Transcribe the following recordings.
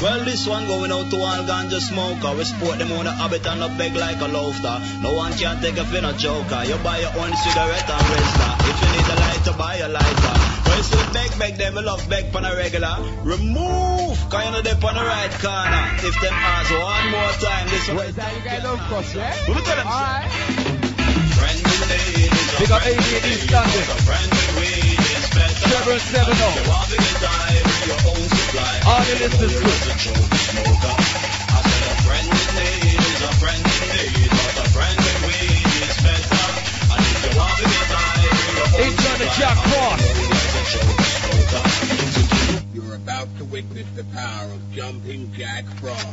Well, this one going out to all ganja smoker. We sport them on a habit and not beg like a loafer. No one can take a fin a joker. You buy your own cigarette and rester. If you need a lighter, buy a lighter. Well, still beg them, we love beg pan a regular. Remove, cause you know they on the right corner. If them ask one more time, this one. What is that you guys love cross, yeah? We will tell them. Alright. Big up 88 East London. Trevor 7-0. All the listeners good. It's on the Jack Cross. You're about to witness the power of Jumping Jack Frost.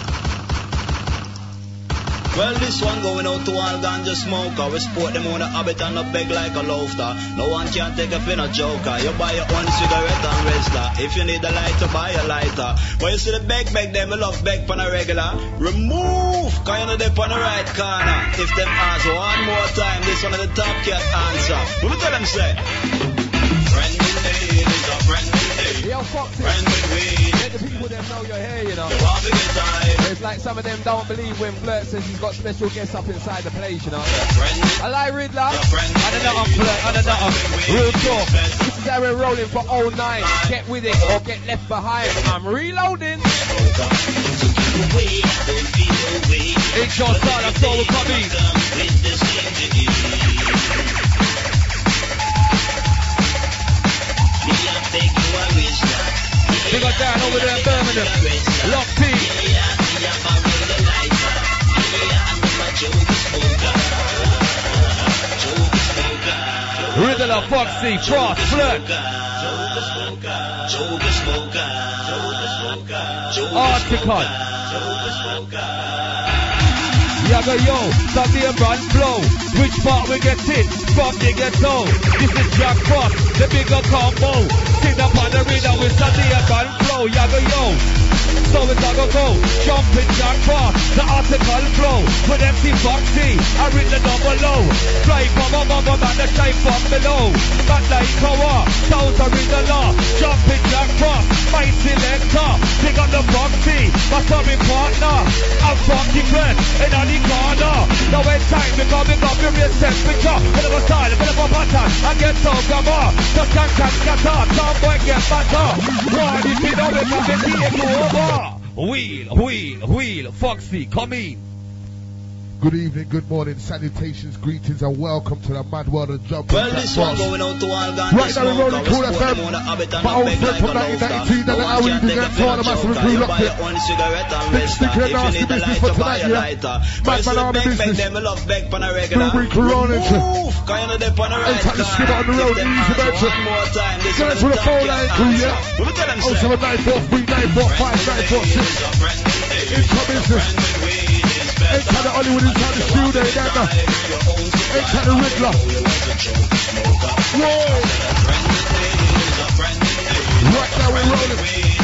Well, this one going out to all ganja smoker. We sport them on a habit and not beg like a loafer. No one can take a fin a joker. You buy your own cigarette and rester. If you need a lighter, buy a lighter. But you see the beg them, we love beg pan a regular. Remove, cause you know they on the right corner. If them ask one more time, this one of the top cat answer. What we tell them say? Friend in need is a friend in need. Yo, Foxy. Friend with weed. Let the people them know you're here, you know. You want to get time. It's like some of them don't believe when Flirt says he's got special guests up inside the place, you know. I like Riddler. And another Flirt, and another. Real talk. This is how we're rolling for 09. Get with it or get left behind. I'm reloading. It's your style of soul coming. Big up down over there in Birmingham. Lock P. Riddler, Foxy, Frost, Flirt. Article. Yaga yo, Sunday brand flow. Which part we get it? From the ghetto. This is Jack Frost, the bigger combo. Sit up on the rhythm with Sunday brand flow. Yaga yo. So it's a go, jumping Jack Frost, the article flow. With MC Foxy, I read the double low. Fly from above and the shine from below. But like power, sounds are in the law. Jumping Jack Frost, my selector. Pick up the Foxy, my sorry partner. I'm Foxy friend, in on the corner. Now when time become your real temperature. Bit of a style, bit of a pattern. I get so gamma, just can't scatter. Some boy get better. One, if you know it, I'm the over. Wheel, Foxy, come in. Good evening, good morning, salutations, greetings, and welcome to the mad world of Jumping Well, Jack this one Frost. going out to all ganja Right now we're rolling Cool FM. My old friend from 1992, then the hour you do get for the massive crew locked in. Big sticker and nasty business for tonight, yeah. Madman Army business. Blueberry Coronage. Ain't time to skip it on the road, easy venture. Get it to the 4-line crew, yeah. 07943945946. Into business. Ain't kind of Hollywood inside the studio, you get that? Ain't kind of Riddler. Whoa! Right now we're rolling.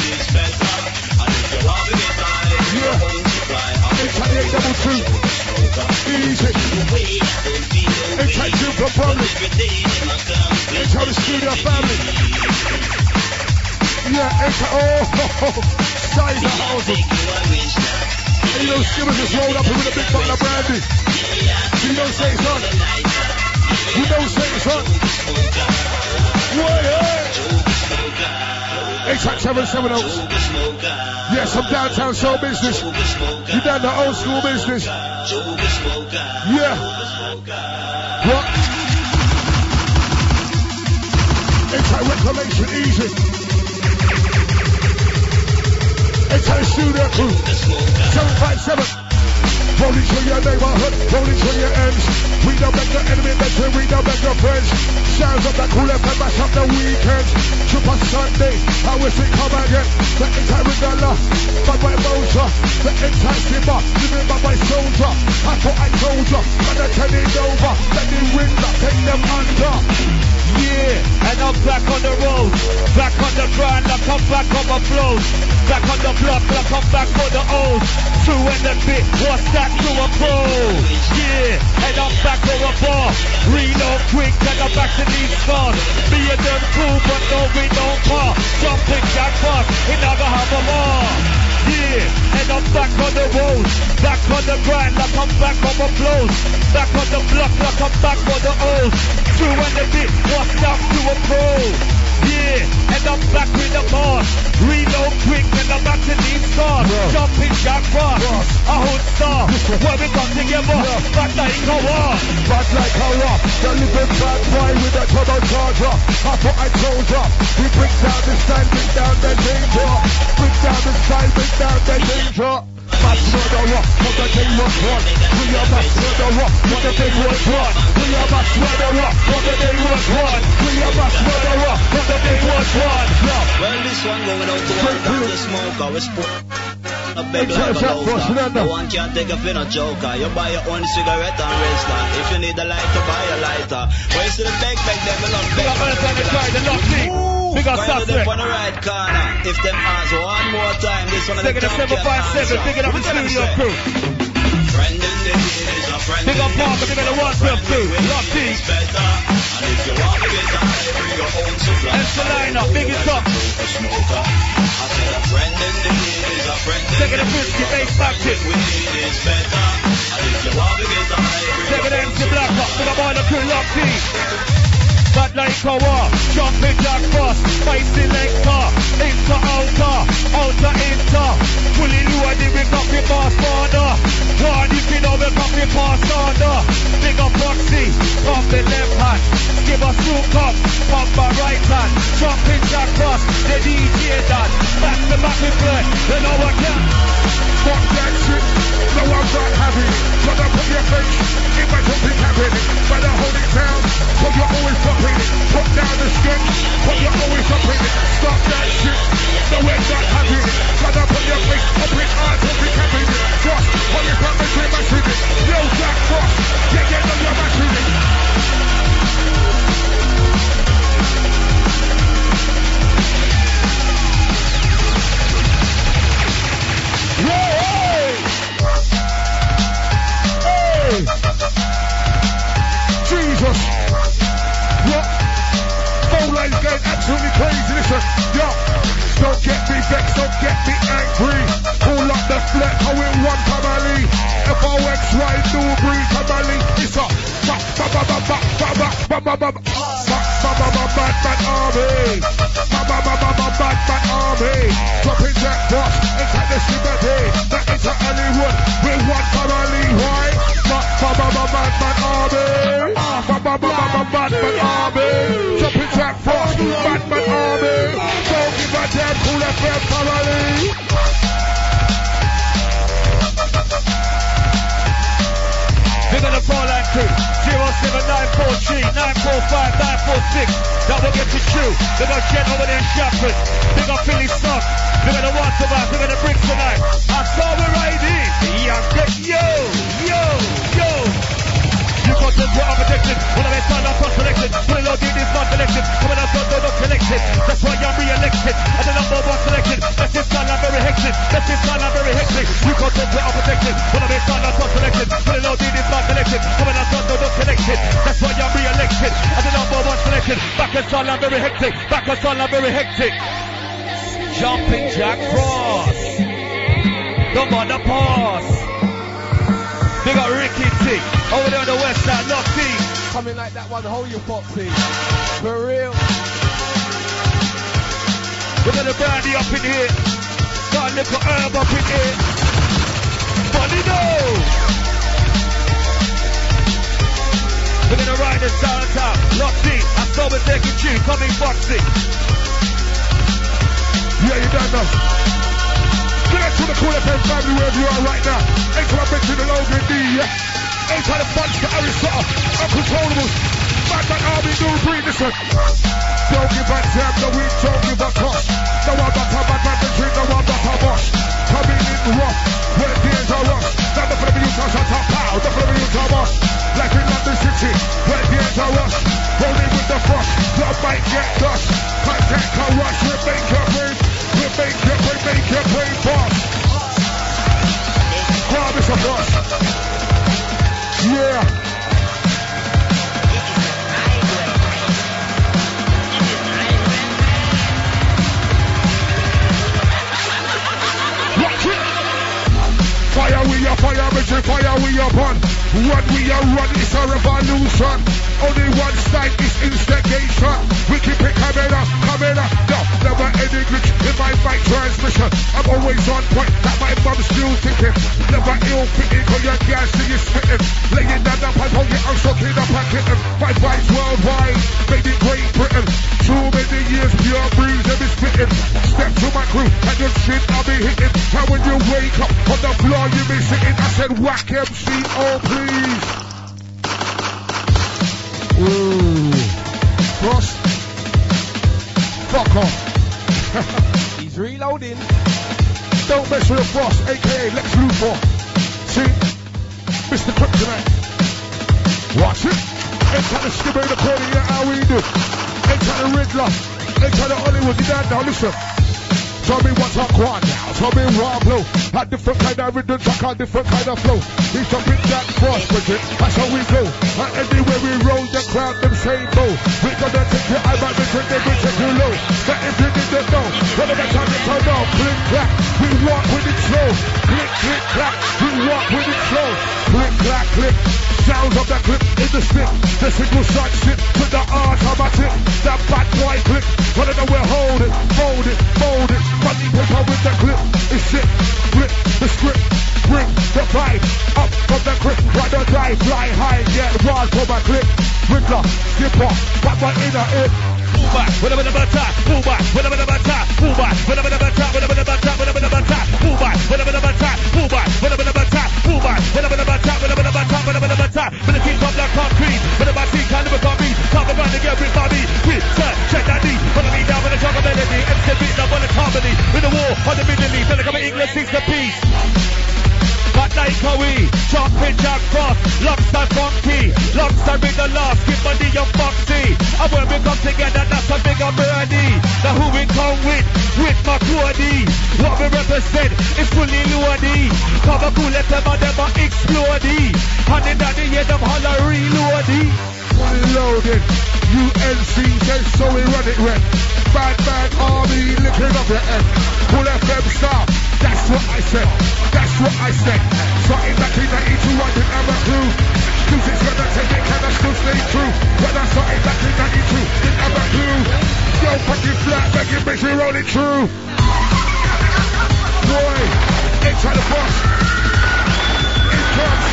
Yeah. Ain't kind of 822. Easy. Ain't kind of Super Problem. Ain't kind of studio family. Yeah, ain't kind of... Size of houses. And you know, Skimmers just rolled up with a big bottle of brandy. So you don't say it's on. You don't say it's on. What, hey? 8-770. Yeah, some downtown show business. You done the old school business. Yeah. What? 8-time reclamation, easy. 8-time studio crew. 757. Rolling through your neighborhood, rolling through your ends. We don't make the enemy better, we don't make the friends. Sounds of the cool FM, mash up the weekends. Super Sunday, I wish it come again. The entire Riddler, by my motor. The entire Simba, living by my soldier. I thought I told ya, but I turn it over. Let me win, take them under. Yeah, and I'm back on the road, back on the grind, I come back on my flows. Back on the block, I come back for the old. Two and a bit, what's that to a pro? Yeah, and I'm back for a bar. Reload quick, and I'm back to these scars. Me and them cool, but no, we don't par. Jumping Jack Frost, he never have a bar. Yeah, and I'm back on the road, back on the grind like I'm back on my blows, back on the block like I'm back on the O's. True and the bit, what's up to a pro? Yeah, and I'm back with the boss. Reload quick and I'm back to these stars. Jumping Jack Frost, a hood star. Where we got together, bad like a war. Bad like a rock, the little bad boy with a turbocharger. I thought I chose up. We bring down the style, bring down the danger. Bring down the style, bring down the danger. Mass murderer, what the day was won. We are mass murderer, what the day was won. We are mass murderer, what the day was won. We are mass murderer, what the day was won. Well, this one going out to one down the smoker. We sport a big like a loafer. No one can take a pin a joker. You buy your own cigarette and race that. If you need a lighter, buy a lighter. Where's the big them along big. Big up Suspect. On the right corner. If them ask one more time, this one of the top 757, big it up the studio crew. Friend in the is a friend. Big up Parker, big up the 112 Locked in. And if you want to get high, bring your own supply. And Selina, big it up. A smoker. I said a friend in the is a friend. Second the Frisky, bass back it. Weed is better. And if you want to get high, bring your Second own MC Black Rock, big up all the crew locked in. Bad like a war, jumping Jack Frost, spicy leg car, inter outer, outer inter, fully loaded with coffee past order, one you can over coffee past order, big up Roxy, pump the left hand, give a through cup, pump my right hand, jumping Jack Frost, the DJ done, back to back with play, you know what can. Fuck that shit, no I'm not having it. Shut up on your face, in my jumping cabin. Better hold it down, but you're always dropping it. Put down the skin, but you're always dropping it. Stop that shit, no we're not having it. Shut up on your face, up it hard, jumping cabin. Just, hold your back, we're mashing it. Yo, Jack Frost, yeah, no, you're mashing it. Jesus! What? Phone lines going absolutely crazy. Listen, yo, don't get me vexed, don't get me angry. Pull up the flat, how in one family. FOXY, new breed family. It's a Batman army. Batman army. Dropping Jack Frost, inside the Liberty. Back into Hollywood, we're one family. Why? Batman army. Batman army. Dropping Jack Frost, Batman army. Don't give a damn, Cool FM family. We're gonna fall like crew 07943 945 946. That will get you through. We're gonna get over there in Shepard. We're gonna Philly Stock. We're gonna want to back. We're gonna bring tonight. I saw we right in. Yo. You got to put up protection. When I stand up on selection. Put it on this not selection. Coming out on the collection. That's why I'm re-elected. And the number one selection. That's this time I'm very hectic. You got to put up protection. When I stand up on selection. Put it on this not selection. Coming out on the collection. That's why I'm re-elected. And the number one selection. Back and stand I'm very hectic. Jumping Jack Frost. Come on the pass. They got Ricky T over there on the west side, locked in. Coming like that one, hold your Foxy. For real. We're gonna brandy up in here. Got a little herb up in here. Funny though. We're gonna ride this downtown, locked in. I saw we're taking you, coming Foxy. Yeah, you done now. Get out to the Cool FM family wherever you are right now. Ain't to my mention the Logan D, yeah. Ain't trying to punch the Aristotle. Uncontrollable. Batman army, new breed, listen. Don't give a damn, no we don't give a cost. No one but a Batman, the drink, no one but a boss. Coming in rough, where days are rough. Not the for the youth, shut up, pow. Not for the youth, boss. Like in London City, where days are rough. Rolling with the frost, you might get dust. Contact can rush, we make your brain. We make your brain boss. Grab this a boss. Yeah. Watch Fire, fire, mission, fire, we are one. When we are run, it's a revolution. Only one side is instigation. We keep it coming up, no, never any glitch in my mic transmission. I'm always on point, that my mom's still thinking. Never ill fitting, cause your gas is spitting. Laying down the pipe, hold it, I'm soaking up, I'm getting. My vibes worldwide, made in Great Britain. Too many years, pure breeze, every spitting. Step to my crew, and your shit I'll be hitting. How when you wake up on the floor, you be sitting. I said, whack MC, oh please. Ooh, Frost. Fuck off. He's reloading. Don't mess with the Frost, aka Lex Luthor. See, Mr. Kryptonite. Watch it. Ain't trying to skip in the corner, yeah, how we do. Ain't trying to Riddler. Ain't trying to Hollywood, you down now, listen. Tell me what's up, quad now. Tell me raw blow. Had different kind of rhythm, track on different kind of flow. He's jumping Jack Frost, Bridget. That's how we go. And anywhere we roll, the crowd them same bow. We gonna take your eye back, we take you low. But if you didn't know, when the time you turn on, click clack, we walk with it slow. Click, click, clack, we walk with it slow. Click, clack, click. Sounds of the clip in the stick. The single shot shit with the automatic. That bad boy click. Wanna know we're holding, fold it, fold it. Funny paper with the clip. It's shit. Flip the script. Bring the vibe up from the grip. Ride or die, fly high, get wild for my clip. Riddler, skipper, back my inner ear. Pull back, whatever the batter, pull back, whatever the batter, pull back, whatever the batter, whatever the batter, whatever the batter, pull back, whatever the batter, pull back, whatever the batter, pull back, whatever the batter, whatever the batter, whatever the batter. When the king comes like concrete, when the batter can't never come beat, can't be running again with Bobby. We check that knee, put me down with a jungle melody, MC beating up on the harmony, with the war on the Middle East, and they come in England 6 apiece. But like how we jumping Jack Frost, longside funky, longside with the last, give money on Foxy. And when we come together, that's a bigger birdie. Now who we come with my Cody. What we represent is fully loady. Cover cool, let them and them explode. And in the head them holler reloady. Fully loaded, UNC says so we run it red. Bad army licking up your head. Full FM star, that's what I said. That's what I said. Starting back in 92, I didn't have a clue. Music's gonna take it, can I still stay true? When I started back in 92, didn't have a clue. Yo, fucking flat, making me roll it true. Boy, ain't trying to bust. It comes.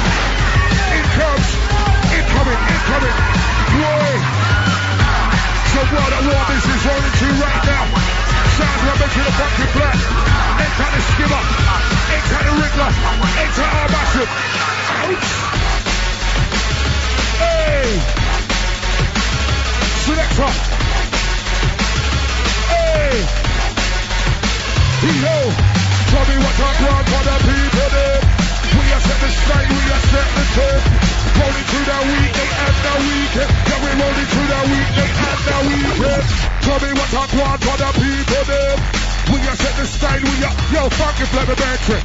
Incoming. Boy. So what I want this is rolling through right now. Sounds like making a fucking flat. Ain't trying to skimmer. Ain't trying to Riddler. Ain't trying to Armageddon. Ouch. Hey. Selector. Hey. Yo. Tell me what I want for the people there. We are set the sky, we are set the tone. Rolling through the weekday and the weekend. Yeah, we're rolling through the weekday and the weekend. Tell me what I want for the people there. We are set the style, we are, yo, funky flavor battery.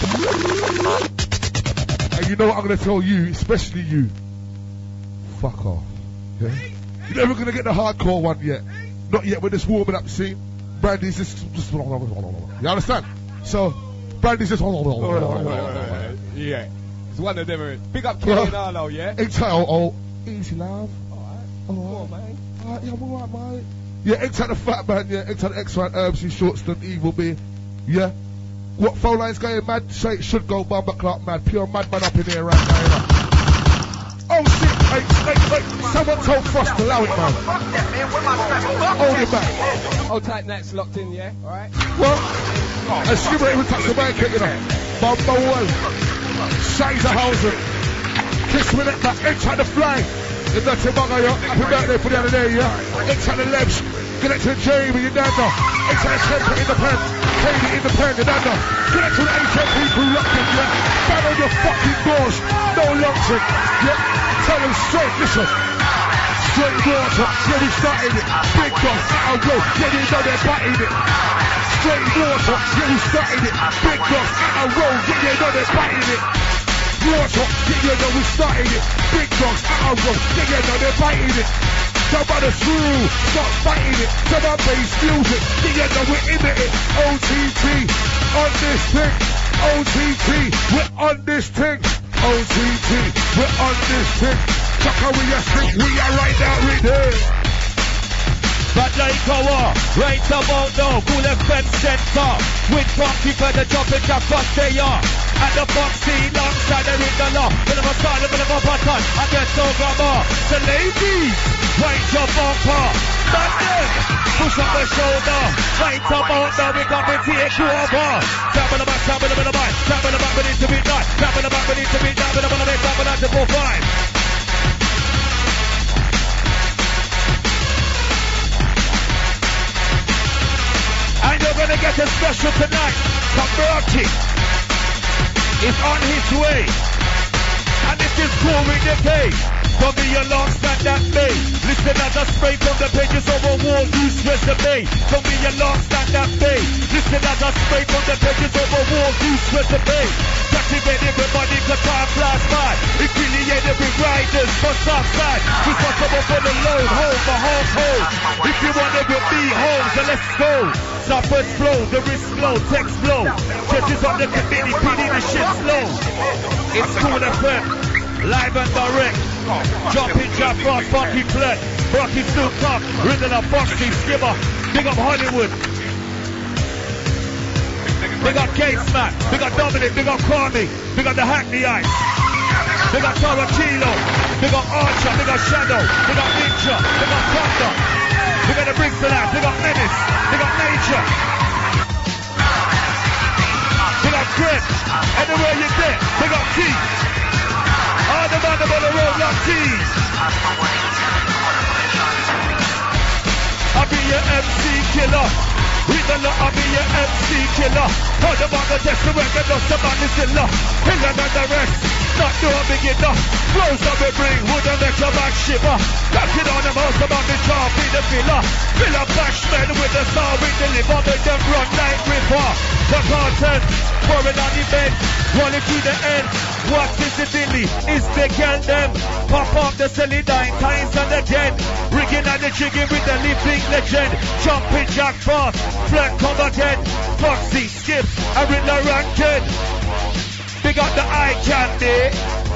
And you know what I'm gonna tell you, especially you. Fuck off. Yeah? You're never gonna get the hardcore one yet. Not yet, we're just warming up, see? Brandy's just you understand? So, Brandy's just yeah. It's one of them. Big up Kelly and Arlo, yeah? Easy love. Alright, man. Yeah, I'm alright, mate. Yeah, X-Hat the Fat Man, yeah, X-Hat the X-Rite Herbs, you Shortston, Evil B. Yeah. What phone line's going mad? Say it should go Bumper Clark mad. Pure madman up in here right now, you know. Oh shit, hey. Someone told Frost to allow it, man. Hold it back. Hold tight, Nats locked in, yeah? Alright. What? A skimmer even touch the blanket, you know. Bumper one. Scheiserhausen. Kiss me neck back. X-Hat the Fly. If that's a bugger, yo. Happy birthday for the other day, yeah? X-Hat the Lebs. Get it to Jamie, you don't know. X-Hat the Temper in the pen. Katie in the pen, you don't know. Get it to the HMP crew locked in, yeah? Bang on your fucking doors. No locking, yeah? Tell them straight, listen. Straight water, yeah, we started it. Big dog, out road, yeah, you know they're biting it. Straight water, yeah, we started it. Big dog, out road, yeah, you know they're biting it. Water, yeah, you know we started it. Big dogs, out road, yeah, you know they're biting it. Some of the screw, start fighting it. Some of bass music, yeah, you know we're into it. OTT, on this thing. OTT, we're on this thing. OTT, we're on this thing. Chaka, we are stick, we are right now, we there. But like our right about now, Cool FM Center. With funky for the jumping jack first they are. At the Foxy alongside the Riddler. Bit of a style, a bit of a button. I get so grammar. So ladies, right your bumper. Not them. Push up the shoulder. Right about now, we come and take you over. Tap in the back, tap in the back. Tap in the back, we need to be nice. Tap in the back, we need to be down. Tap in the back, tap in the back, to go 5. And you're gonna get a special tonight. Kaberti is on his way. And this is Cool with the K. Don't be alongside that bay. Listen as I spray from the pages of a war goose resume. Don't be alongside that bay. Listen as I spray from the pages of a war goose resume. Captivate everybody, cause time flies by. Affiliated with riders for Southside. Responsible for the load, home for household. If you want it with me, home, so let's go. Southwest flow, the wrist flow, text flow. Churches on the committee, PD the shit slow. It's Cool FM, live and direct. Jumping Jack Frost, Funky Flat, Rocky Snoop Top, Riddler, Foxy, Skipper. Big up Hollywood. Big up K-Smack, big up Dominic, big up Carney, big up the Hackney Ice. Big up Tarantino, big up Archer, big up Shadow, big up Ninja, big up Thunder. Big up the Brixton, big up Menace, big up Nature. Big up Chris, anywhere you get, big up Keith. All the man on the road, like Keith. I'll be your MC killer. Riddler, I'll be your MC killer. All the man on the testament, get lost about the zilla. Hiller than the rest. Not no beginner. Flows that we bring wouldn't make your back shiver. Back it on the most about the job in the villa. Villa bashman with the star we deliver. Make them run like river. The carton, pouring on the bed. Rolling to the end. What is the dilly? Is the girl them? Pop up the silly 9 times and again. Rigging and the jigging with the living legend. Jumping Jack Frost. Flat come again. Foxy, Skips, and Riddler ranking. Big up the eye candy.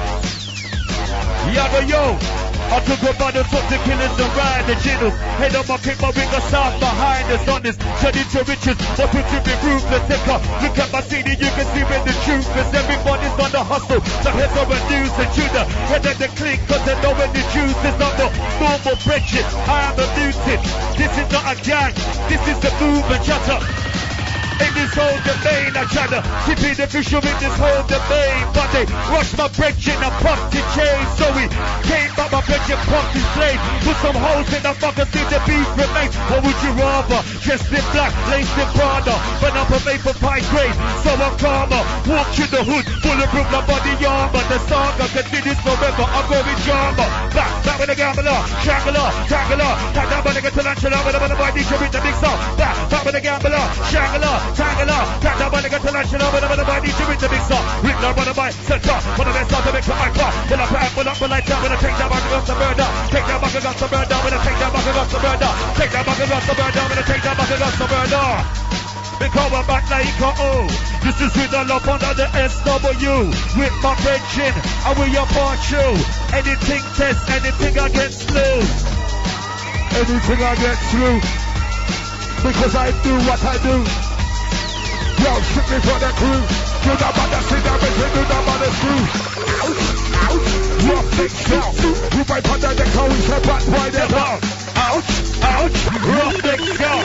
Yaga yo. I took a bottle of the killers and ride the jittles. Head up my kick my ring of south behind us on this. Turn into riches, but it to be ruthless. Look at my CD, you can see where the truth is. Everybody's on the hustle. So heads are news and Judah. Head at the click, cause they know when the juice is on the normal bridges. I am a mutant. This is not a gang. This is the movement. Shut up. In this whole domain, I try to keep it official in this whole domain. But they rushed my bridge and I pumped the chain. So we came back my bridge and pumped his blade. Put some holes in the fucker, see the beef remains. What would you rather? Dressed in black, laced in Prada. But I'm a made for pie grade, so I'm calmer. Walk through the hood, bulletproof my body armor. The saga continues forever, I'm going drama. Back with the gambler, strangler, tangler. Tag down by the tarantula, with the body to read the big song. Back with the gambler, strangler. Tangler, tag down by the tarantula, with the body to read the big song. Riddler, one of my center, one of the stars to make my car. When I pull up, when I down, when I take that back against the murder. Take that back against the murder, when I take that back against the murder. Take that back against the murder, when I take that back against the murder. Because we're back like a O. This is with the love under the SW. With my pension, and we are part you. Anything test, anything I get through. Anything I get through. Because I do what I do. Yo, strictly for the crew. Do the mother, see the mission, do the mother screw. Ouch, rough big shout. You might put the deck, we step back by the bar. Ouch, rough big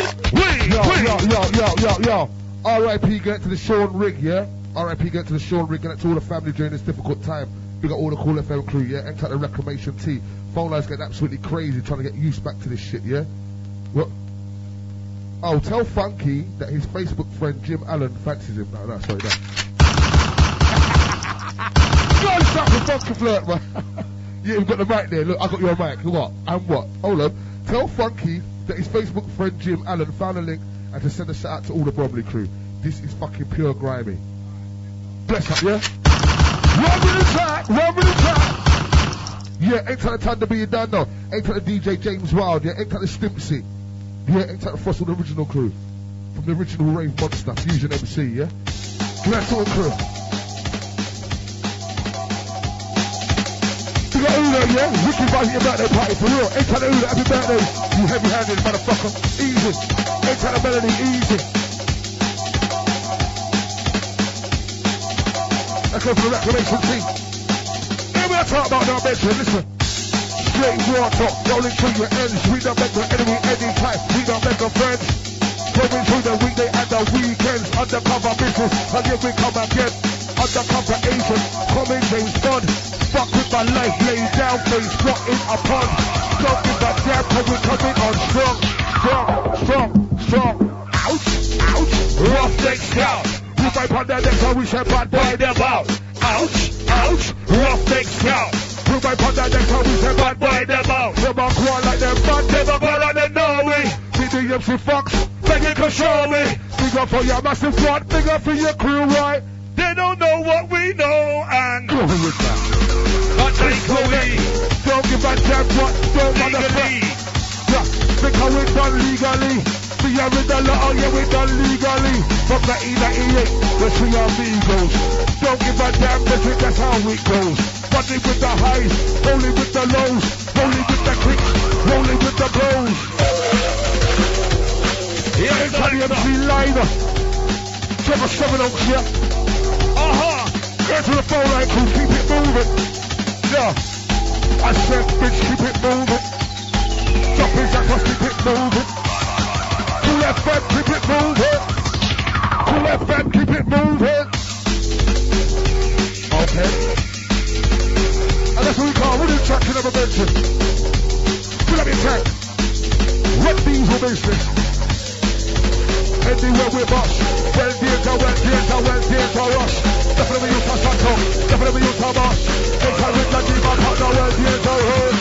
shout. Yo. R.I.P. get to the Sean Rig, yeah? R.I.P. get to the Sean Rig, and to all the family during this difficult time. We got all the Cool FM crew, yeah? Enter the Reclamation T. Phone lines getting absolutely crazy trying to get used back to this shit, yeah? What? Oh, tell Funky that his Facebook friend Jim Allen fancies him. No, sorry, no. Go stop the Funky flirt, man. Yeah, we've got the mic there. Look, I got your mic. What? And what? Hold on. Tell Funky that his Facebook friend Jim Allen found a link and to send a shout out to all the Bromley crew. This is fucking pure grimy. Bless up, yeah? Run with the track. Yeah, ain't trying to time to be done though. Ain't trying to DJ James Wild, yeah? Ain't trying to Stimpsy. Yeah, ain't trying to Fossil the original crew. From the original Rave Monster, Fusion MC, yeah? Let's all crew. You got Uno, yeah? Ricky Buzz, your birthday party for real. Ain't trying to Uno, happy birthday. You heavy-handed motherfucker. Easy. Ain't trying to melody, easy. Let's go for the reclamation team. Here we are talking about now, mention, listen. Straight raw talk, rolling through your ends. We don't make the enemy anytime. We don't make the friends. Going through the weekday and the weekends. Undercover business, and here we come again. Undercover agent, coming James Bond. Fuck with my life, lay down, face squatting upon. Don't give a damn, cause we're coming on strong. Ouch, ouch, rough neck scout. We fight on their necks, so we shall bad boy them out. Ouch, rough neck scout. We fight on their necks, so we shall bad boy them out. Them a go like them bad, them a go like them Norway. See the MC Fox, beg you can show me. Big up for your massive squad, big up for your crew, right? They don't know what we know, and go with that. Don't give a damn what, don't motherfucker. Yeah, because we done legally. We are with the law, yeah, we done legally. From 1998, the three amigos. Don't give a damn, that's how it goes. Running with the highs, rolling with the lows, rolling with the kicks, rolling with the blows. Yeah, it's the MC Liner. Trevor 7 Oaks, yeah. Go to the phone line, crew, keep it moving. Yeah, I said, bitch, keep it moving. Dropping that must keep it moving. Cool FM, keep it moving. Cool FM, keep it moving. Okay. And that's what we call, what is track you never mentioned? Fill up your tank. Red diesel business. Anywhere we boss. Well theatre, rush. Definitely you touch that talk. Definitely you touch boss. They can with the deep on partner, well theatre, rush.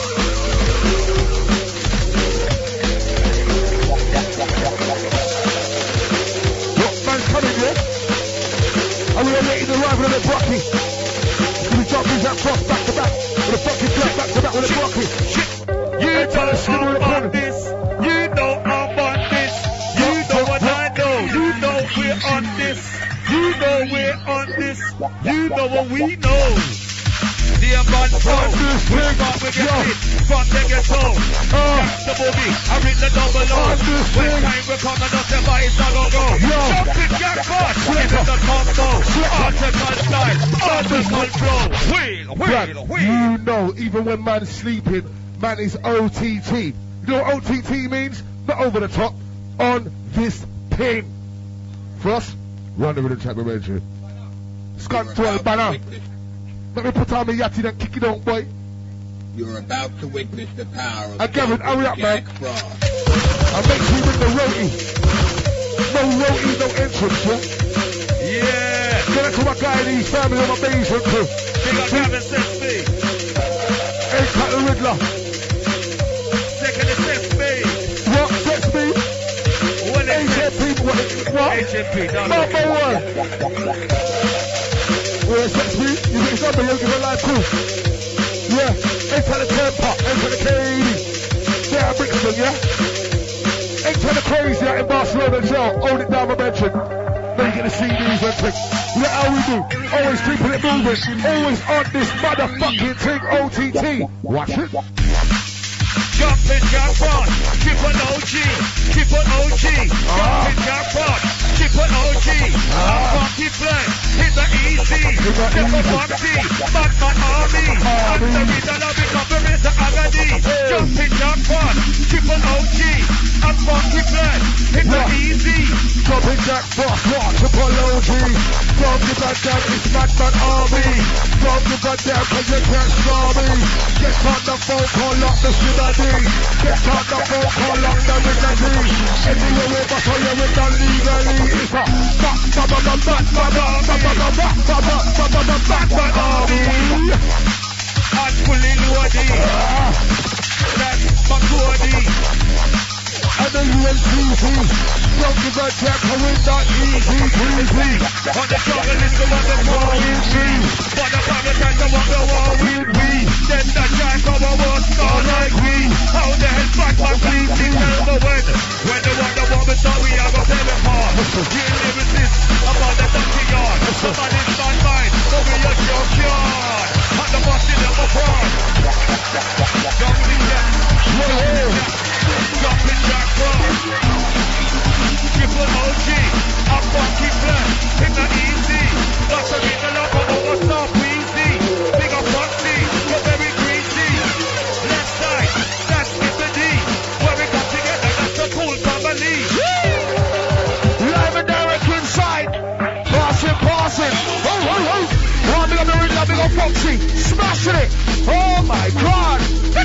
Look, man's coming, yeah? And we are waiting the arrival of the Brocky. We jump that cross back to back. With a fucking flat back to back with a Brocky. You know I'm on this. You know I'm on this. You know what I know. You know we're on this. You know we're on this. You know what we know. The man from this thing, we get it from the ghetto. That's the movie. I read the double O. When time will come and not the vice, I don't go. Jumping jackpot. This is the combo. Article style. Article flow. Wheel. You know, even when man's sleeping, man is OTT. You know what OTT means? Not over the top. On this pin. For us, run the rhythm track with Reggie. Scunt 12 banner. Let me put on my yachty and kick it on, boy. You're about to witness the power of Gavin, hurry up, man. Jack Frost. I make sure with the roti. No roti, no entrance, yeah? Yeah. Get it to my guy in his family on my basement crew. Big up Gavin Sesame. Ain't cut the Riddler. Second is Sesame. What? Sesame? What is HMP, what? HMP, Number one. Where's Sesame? You get his number, you'll give a live crew. Yeah. Ain't cut the temper, ain't cut the KD. Yeah, Brixton, yeah? Ain't cut the crazy out in Barcelona as well. Hold it down, momentum. Then you get the CDs and things. Look how we do. Always keeping it moving. Always on this motherfucking thing, OTT. Watch it. Jumping jackpot, keep an OG, keep an OG. Jumping jackpot, keep an OG. Funky plan, hit the easy. Never boxy, Batman army. And the reason I'll be covering the agony. Jumping jackpot, keep an OG. And funky plan, hit the easy. Jumping jackpot, triple OG. Don't give a damn, it's Batman army. Don't give a damn, cause you can't score me. Get on the phone, call up the Synergy. Get on the phone, call up the Synergy. Anyway, we must tell you we done legally. It's a Batman army. And fully loaded. That's Makodi. And the UNCC. Don't give a damn, cause we're not easy. On the jungle is the one that war with me. But the paradise the one that war with me. Then the giant cover was not like me. How the hell Batman please tell me when the Wonder Woman saw we have a play with hard. lyricist, I'm on the donkey yard. Somebody's not mine, so we are your yard. On the bus in the front. Jumping jack. Jumping jack from. Triple OG, I'm funky flat. It's not easy. Lots of in the local, but what's up easy? Big up Foxy, you're very greasy. Left side, that's the D. Where we come together, that's the cool family. Live and direct inside. Passing. One big up the rhythm, big up Foxy. Smashing it. Oh my God.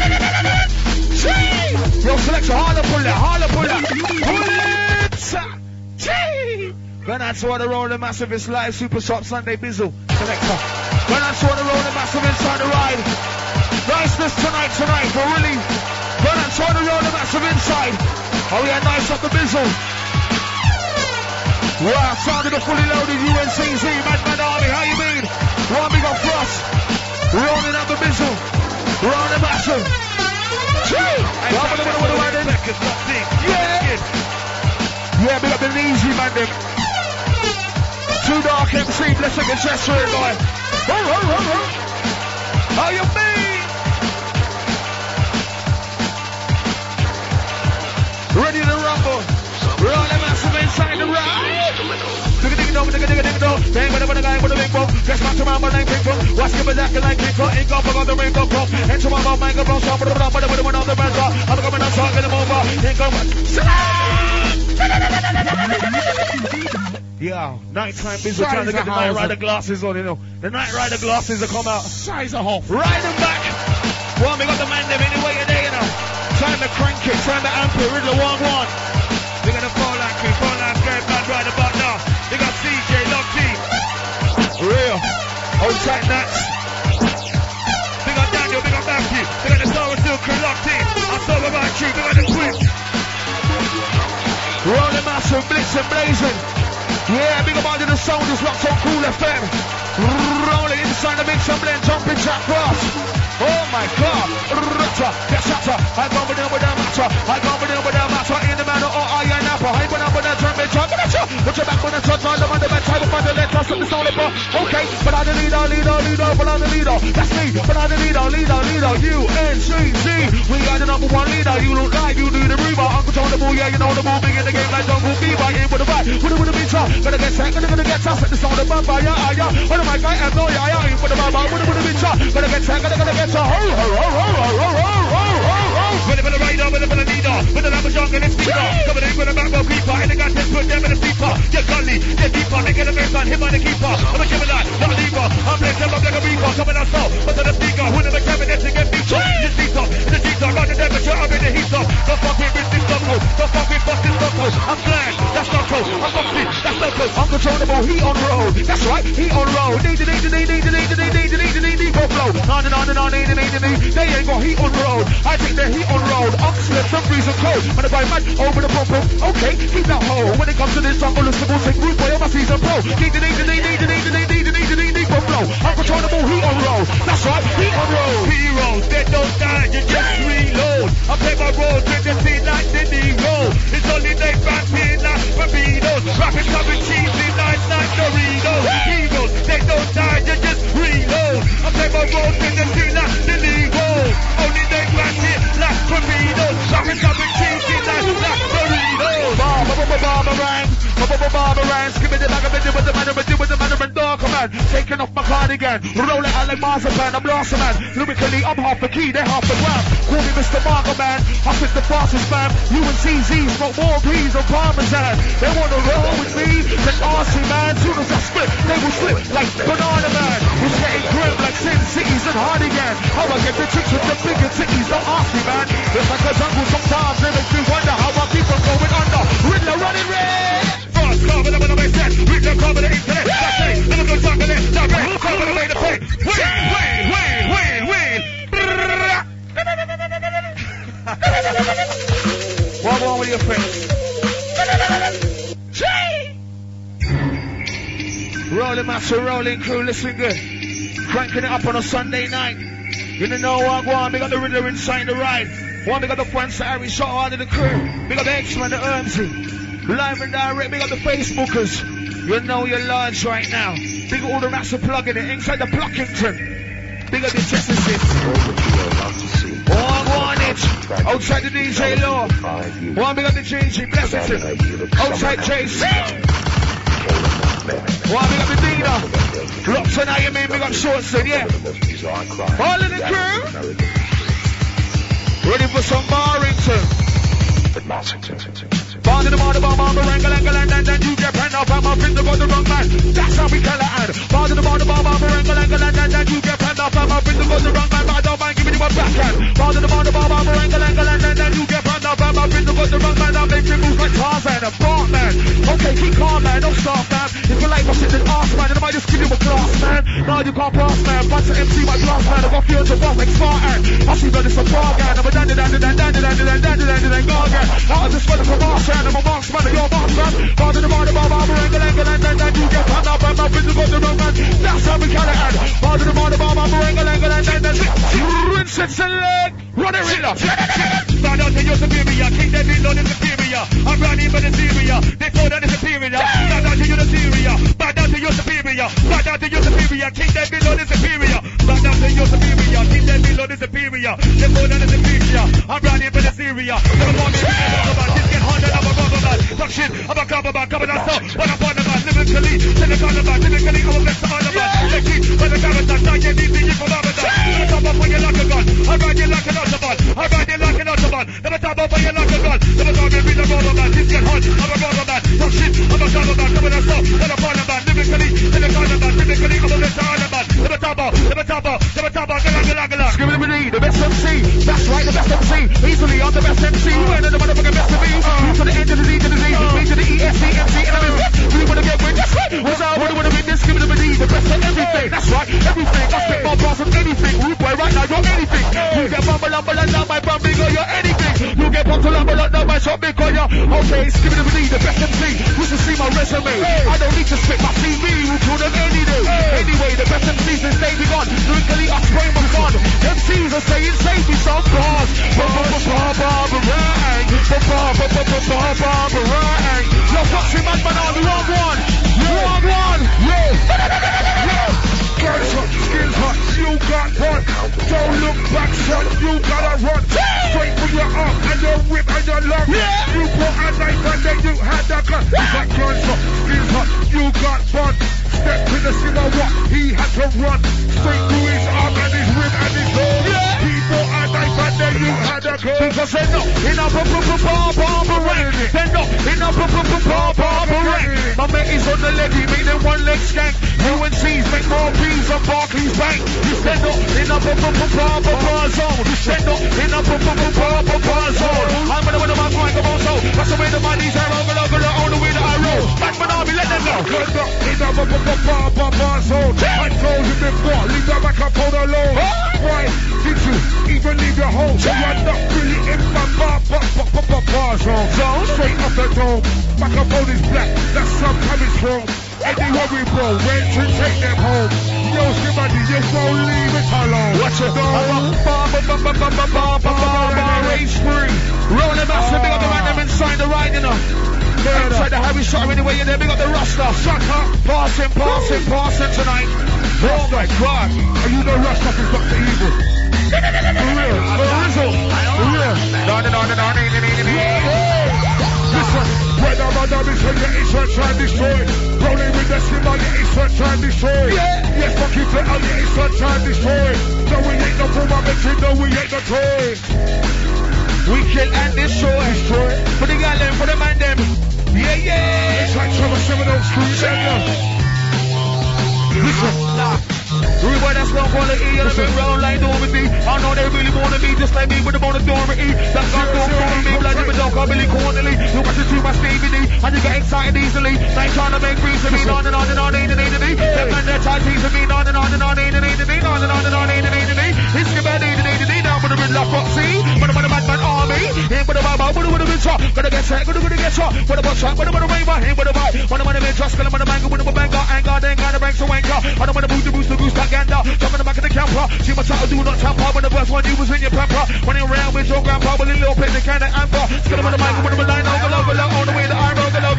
Yo, selection, harder pull that. Pull it. When I saw the roll, the massive is live, Super Shop Sunday Bizzle. Selector. When I saw the roll, the massive inside the ride. Niceness tonight, for really. When I saw the roll, the massive inside. Oh yeah, nice up the Bizzle. Wow, sounded a fully loaded UNCZ, Madman Army, how you mean? One big up Frost, rolling up the Bizzle, rolling the massive. Yeah, big up the easy man them. Too Dark MC, bless up the chest for it, boy. How you mean? Ready to rumble. Roll the massive inside the ride. Look at the dog. Bang with the guy with the big bone. Dress back to my mind like big bone. Watch the back like big bone. Ain't got the rainbow pop. And to my mouth, my girl, stop with the rubber with one of the bands. I'm coming out, talking them over. Ain't going. Yeah, nighttime business trying to get the Night Rider glasses on, you know. The Night Rider glasses have come out. Size a hole. Ride them back. Well, we got the man them anyway today, you know. Time to crank it, time to amp it, Riddler 1-1. We got a fall line crew, straight blood right about now. We got CJ, Lock G. Real. Old tight nuts. We got Daniel, we got Matthew. We got the Star of Silk crew locked in. I'm so about you, we got the Quip. Rolling massive, blitzing, blazing. Yeah, big up all the soldiers locked on Cool FM. Rolling inside the mix and blend, jumping Jack Ross. Oh my God. Get shatter. I go with them with that matter. In the manner or I am Napa. I went up with that drum and jump. Put your back on the touch on the man, the best type of man, the let us the sound of okay, but I'm the leader, but I'm the leader. That's me, but I'm the leader. UNCZ. We are the number one leader. You look like you do the reaver. Uncle John the Bull, yeah, you know the bull big in the game like Jungle Fever. In with the back, with the beat up. Gonna get set, gonna get tough. Set the sound of Bamba, yeah. One of my guy, I'm no, yeah. In with the Bamba, with the beat up. Gonna get set, gonna get tough. With the rider, with the leader, with the Lambo jungle and speaker. Coming in with a backbone creeper, and they got this put them in the sleeper. Get gully, get deeper, they get a face on him on the keeper. I'm a Gemini, not a leaver. I'm playing them up like a reaper. Coming out slow, but to the speaker, who never cabinet to get beat up. Just beat up, in the heat up, got the temperature, I'm in the heat up. Don't fuck with this Stocko, don't fuck with Bustin' Stocko. I'm glad, that's Stocko, I'm Foxy, that's Stocko. Uncontrollable, he on road, that's right, he on road. Need go flow. On, they ain't got heat on road. I take the heat on road. Oxford, some freezing cold. When I buy mad over the pump, okay, keep that hole. When it comes to this song, I'll listen to take root boy, I'm a season pro. Need go flow. Uncontrollable heat on road. That's right, heat on road. Heroes, they don't die, you just reload. I play my road with the scene like the Nero. It's only they fancy like Barbados. Rapping coming cheesy like Doritos. Heroes, they don't die, you just reload. I play my road with the scene like the Nero. Only they fancy like Barbados. Rapping coming cheesy like Doritos. Barbarang, skip it like a bit with the man, dark man. Taking off my cardigan, roll it out like marzipan, I'm lost man. Lyrically, I'm half the key, they're half the gram. Call me Mr. Marker man, I fit the fastest man. UNCZ smoke more peas than Parmesan. They wanna roll with me, then RC man. Soon as I split, they will slip like Banana man. Who's getting grim like Sin Cities and Hardigan. How I get the chicks with the bigger titties, don't ask me man. It's like a jungle sometimes, they make me wonder how my people going under. Riddler running red. Frost, cover them when I make sense. Riddler cover the internet. That's it, never go talking it. Now red, cover the way to pay. Wait. What wrong with your friends? Rolling master, rolling crew, listen good. Cranking it up on a Sunday night. You know what I want, we got the Riddler inside the ride. One, we got the friends that Harry shot out of the crew. We got the X-Men, the Ermsey. Live and direct, big up the Facebookers. You know you're large right now. Big up all the rats are plugging it inside the Pluckington. Big up the Chesterfield. One inch. Outside the DJ Law. One big up the JG Blessington. Outside JC. One big up the Dina. Locks on how you mean, big up Shortson, yeah. All in the crew. Ready for some Barrington. Born in the morning, bomb, wrangle, and then you get pen up, I'm up in the go the wrong man. That's how we call it. Born in the morning, bomb, wrangle, and then you get pen up, I'm up in the go the wrong man. But I don't mind giving you a backhand. Born in the morning, bomb, wrangle, and then you get pen up, I'm up in the go the wrong man. I make you move like Tarzan, a bark man. Okay, keep calm, man, don't stop, man. If you like my shit, then ask, man. And I might just give you a glass, man. No, you can't pass, man. Bunch of MC, my glass, man. I got feels to boss like Spartan. I see that it's a bargain. I'm a dan, go again. I just want to come off, man. I'm a marksman, you're a marksman. Born in the morning, bomb, wrangle, and then you get pen up, I'm up in the go the wrong man. That's how we call it. Born in the morning, bomb, wrangle, and then rinse it, select. Run it, real up. Bow down to your superior. King David, Lord is superior. I'm running for the Syria. They thought that is superior. Bow down to your Syria. Bow down to your superior. Bow down to your superior. King David, Lord is superior. Bow down to your superior. King David, Lord is superior. They thought that is superior. I'm running for the Syria. Never want me to get haunted. I'm a rubber man. Talk shit. I'm a cover man. Cover that stuff. But I'm on the man. Lyrically. Typically, I'm a best on the man. They keep by the character. I get these things from Amazon. Come up when you like a gun. I ride you like an autobahn. I ride you like an autobahn. Never talk about when you like a gun. Never talk about being a rubber man. This get hot. I'm a rubber man. Talk shit. I'm a cover man. Cover that stuff. But I'm on the man. Lyrically. I'm a best on the man. Never talk about. Skibbity, the best MC. That's right, the best MC. Easily, I'm the best MC. When the motherfucking best of me. You to the end of the D to the Z. Me to the ESC, MC, and I'm we wanna get with. That's right. What's up? What do you wanna be this? Skibbity, the best of everything. That's right, everything. I spit more bars than anything. Rude boy, right now, you're anything. You get bumble and down my bum because you're anything. You get bumble and down my shop because you're okay. Skibbity, the best MC. You should see my resume. I don't need to spit my CV. You kill them any day. Anyway, the best MCs is staying on. Lyrically, I spray my gun. MCs are saying save me some bars. Yo, Foxy man, on the wrong one. Wrong one. Girls hot, skins hot, you got one. Don't look back, son, you gotta run. Straight for your arm and your whip and your lung. You put a knife and then you had that gun. You got girls hot, skins hot, you got fun. Step to the cinema, what he had to run. Straight through his arm and his whip and his lung. He put a knife and then you had a gun. Because they're not in a barbarian. They're not in a barbarian. My mate is on the leg, he made them one leg skank. UNC's make more bees on Barclays Bank. They're not in a bar zone. They're not in a bar zone. I'm gonna win my microphone, so that's the way the money's are over on the way that I roll. Batman Army, let them go. They're not in a bar zone. I told you before, leave that back up on alone. Why did you even leave your home? You're not really in my bar zone. Straight off the dome, microphone is black, that's sometimes it's wrong. Anywhere we roll, rent to take them home. Yo, somebody, you won't leave it alone. Watch it, race free. Rolling back to big up the random inside the ride, you know. Inside the Harry shot anyway, you're there, big up the Rasta. Shut up. Passing tonight. Oh my God. And you know Rasta is Dr. Evil. For real. For real. Listen, when I'm on the mission, it's search and destroy. Rolling with the skin on it's search and destroy. Yes, fucking flip on it's search and destroy. No, we ain't no form of mention, no, we ain't no toy. We kill and destroy. For the gal them, for the man them. Yeah. It's like Trevor 7 on Street. Listen. Everybody that's low quality, you know been round like Normandy. I know they really wanna be just like me with the bone of Dorothy. That got no for me, blood in the dog, I Billy Cornely. You got to see my Stevie D, and you get excited easily. They ain't trying to make breeze of me, on and on and on, ain't it, ain't it, that man they're trying to tease me, on and on and on, ain't it, ain't it, on and on and on, ain't it, ain't it. It's the bad, ain't it, ain't it, down with the red lock Foxy. But I'm a madman army, ain't with the Bible, with the big shot. Gonna get shot, gonna get shot. With the butt shot, with the rainbow, ain't with the vibe. When I'm on the mid trust, gonna bang, with the banger, anger, then kind of banks a wanker. I don't want to boost the goose, that gander. Jump in the back of the camper. See my title, do not tamper. When the first one you was in your pamper. Running around with your grandpa, with a little bit, the kind of amber. Skid him on the mic, with him a line, over, on the way that I roll,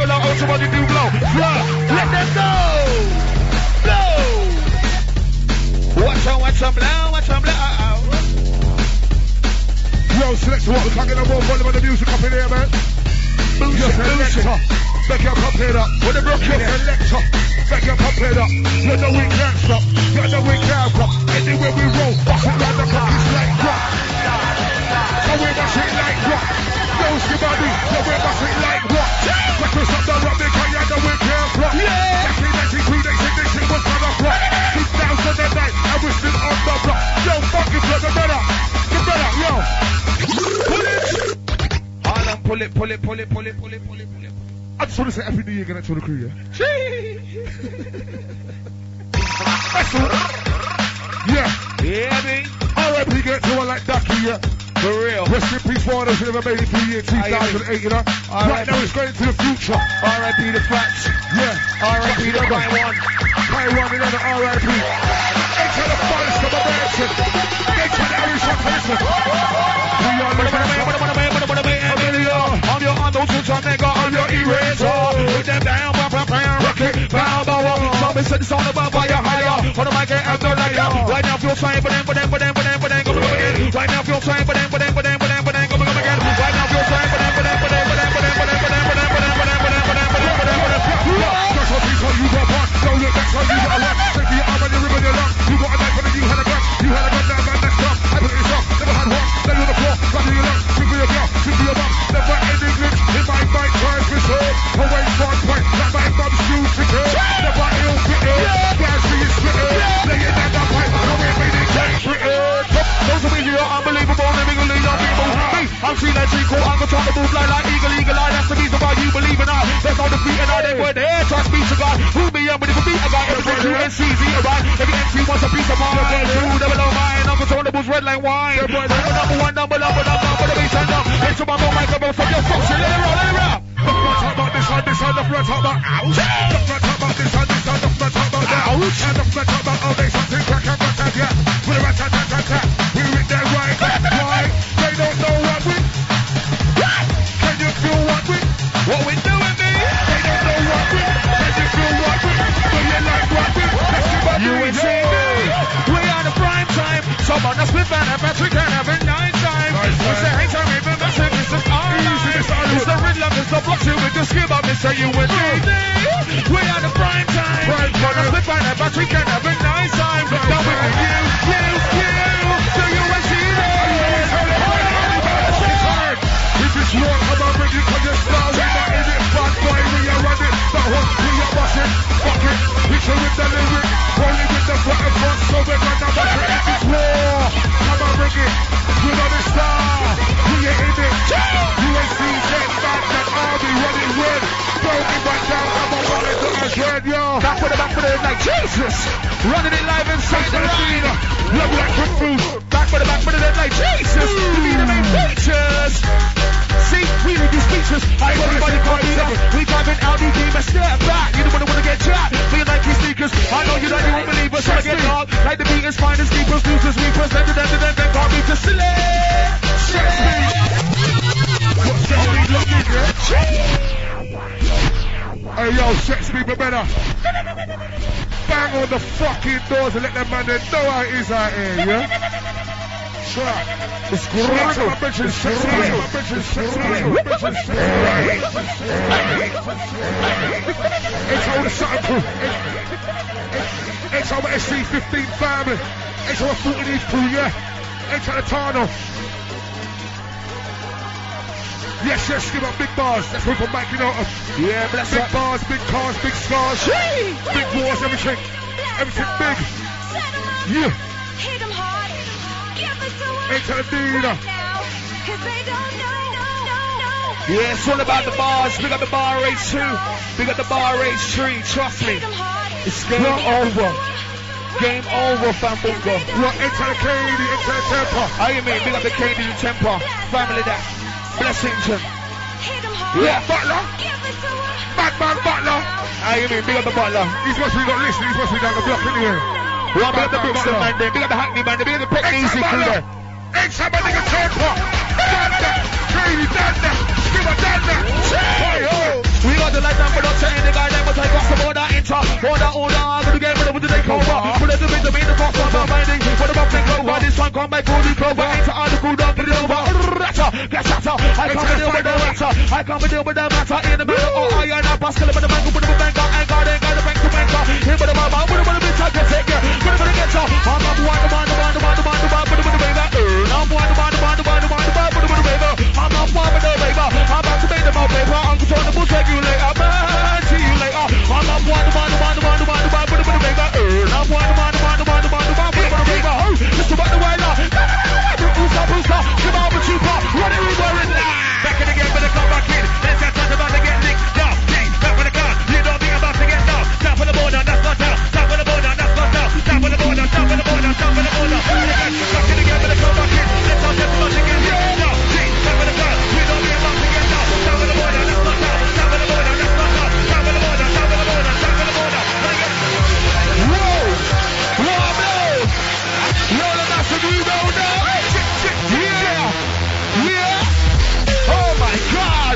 So what, we can't get no more volume on the music up in here, man. Your selector, back your pop head up. When the block your selector, back your pop head up. You know we can't stop, you know we can't stop. Anywhere we roll, bust it round the clock, it's like rock. So we bust it like rock. Knows your body, so we bust it like rock. Back us up the rock, because you know we can't flop. Back in 92, they said this shit was gonna flop. 2009, and we're still on the block. Yo, fucking plug the better, yo. Pull it. Pull it. I just want to say happy new year again to the crew, yeah? That's all. Yeah. Yeah, me. R.I.P. get to one like Ducky, yeah? For real. Rest in peace for all those who never made it through year 2008, you know? Right now it's going into the future. R.I.P. the facts. Yeah. R.I.P. the Taiwan. Taiwan, you know, R.I.P. Enter the forest of American. Enter the Irish of Listen. We are the best. On your handles, on nigga, on your eraser. Put them down, rock it, bow. Somebody said it's all about fire higher. On the mic and after like right now feel fine, but then, come again. Right now feel fine, but then, come again. Right now feel fine, but then, that's what you got one. Don't look, that's how you got a lot. Take your arm and your ribbon, your lung. You got a knife and you had a gun. You had a gun, now man, that's tough. I put it in yourself, never had one. Then you're on the floor, running your lungs. Should be your girl, should be your mum. Never ending glitch. In my mind, tries to serve. Away from point, like my mum's shoes to curve. Never ill fitted. Guys, see you spitting. Lay it down that pipe, no way made it get fitted. Those of you are unbelievable, living a lead on people. Me, I'm seen that G cool, I'm gonna try to move like eagle eye. That's the reason why you believe in I. There's no defeat and I, they were there. Trust me to God. Who be young, but if you beat a guy, every two NCZ, alright? Every MC wants a piece of mine. Two double O mine, I'm controllables red like wine. Number one, number the bass and up. Into my own microphone from your function. Let it roll. Talk about this one, the front, talk about ouch. The front, talk about this one, the front, talk about ouch. And the front, talk about all they something crack, yeah. With a rat-tat-tat-tat. We with that right. Why? They don't know what we. Can you feel what we? What we doing, me? They don't know what we. Can you feel what we? Do you like what we? Let's give up you and see me. We are the prime time. Someone that's with Van and Patrick and having nice time. We say, hey, time, even massive, this is our life. It's the riddle, it's the blockchain with the skip up, Mr. You and me. We are the prime time. Someone that's with Van and Patrick and having nice time. Now we're with you. So you and see me. If it's wrong, come on, bring it for your style. We're not in it, bad boy, we are running. The hook, we are busting. Fuck it, we show with the lyric. Rolling with the front and front, so we're gonna bust it. If it's war, come on, bring it. We're on the star, we are in it. UNC, get back, that army running red. Broken back down, I'm on one of the dread, yo. Back for the like Jesus. Running it live inside the arena. Love like good food. Back for the like Jesus. You be the main features. See, we need these features. I ain't everybody can't do that. We driving Audi game and step back. You don't wanna get trapped. For your Nike sneakers. I know you don't even believe us. So I get dog. Like the beat is fine as keepers, losers, reapers. Then can't be to select. What's that we looking at? Hey yo, sex people better. Bang on the fucking doors and let them man know how it is out here, yeah? It's great. It's all the Sutton crew. It's our SC15 family. It's our 40 crew, yeah? It's our Tano. Yes, give up big bars. That's what we're making out of. Yeah, bless big bars, big cars, big scars. Big wars, everything. Everything big. Yeah. Hit them hard. Give it to them. Into the dealer. Cause they don't know. Yeah, it's all about the bars. Big up the bar H2. Big up the bar H3. Trust me. It's game over. Game over, Fambungo. What? Into the KD, into the temper. How you mean? Big up the KD temper. Family that. Blessington. Yeah, Butler. Madman Butler. How you mean? Big up the Butler. He's supposed to be got listening. He's supposed to be down the block anyway. Big up the Brixton man there. Big up the Hackney man there. Big up the Peck Easy crew there. Ex-Hammer nigga temper. Done that. Katie done that. Skipper done that. We got the light down production in the guy name, but I got some order enter. Order, I'm gonna get rid of the take over. Put it to me, the cost of our binding. For the buffing clover, this one come by Cody Clover. Enter all the crew down, get it over. come and deal with the matter in the middle. Oh, I am a pascal, but the man who put the bank on, and got it, got the bank to bank on. Here, but the man, but the bitch, I can take it. But the get up. I'm up one, but the baby. I'm up one, but the baby. I'm up one, but the baby. I'm about to make them out, baby. I'm going to the take you later, man. See you later. I'm up one, but the baby. I'm one, but the baby. Just about the way now. Booster, come on, but you pop. Run it, run it. Back in the game, but they come back in. Let's get talk about to get licked. Now, back for the car. You know me about to get down. Stop on the border, that's not down. Stop on the border, that's not down. Stop on the border, stop on the border, stop on the border. Back in the game, but they come back in. Let's talk about to get licked. Now, back for the car. You know me about to get down. Stop on the border, that's not down. Stop on the border, that's not down. Stop on the border, stop on the border, stop on the border. Whoa! Whoa, no! You're the massive rebound now! Oh my God!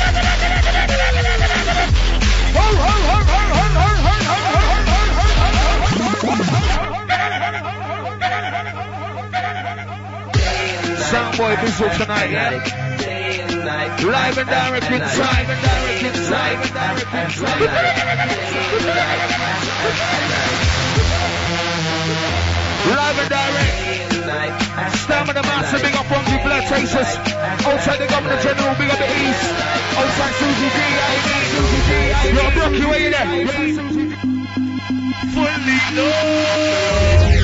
Soundboy visual tonight, yeah? Live and direct inside. Live and direct. Stamina massive, big up Funky Blood Chasers. Outside the Governor General, big up the East. Outside Susie G. Yo, Brookie, where you there? Fully loaded.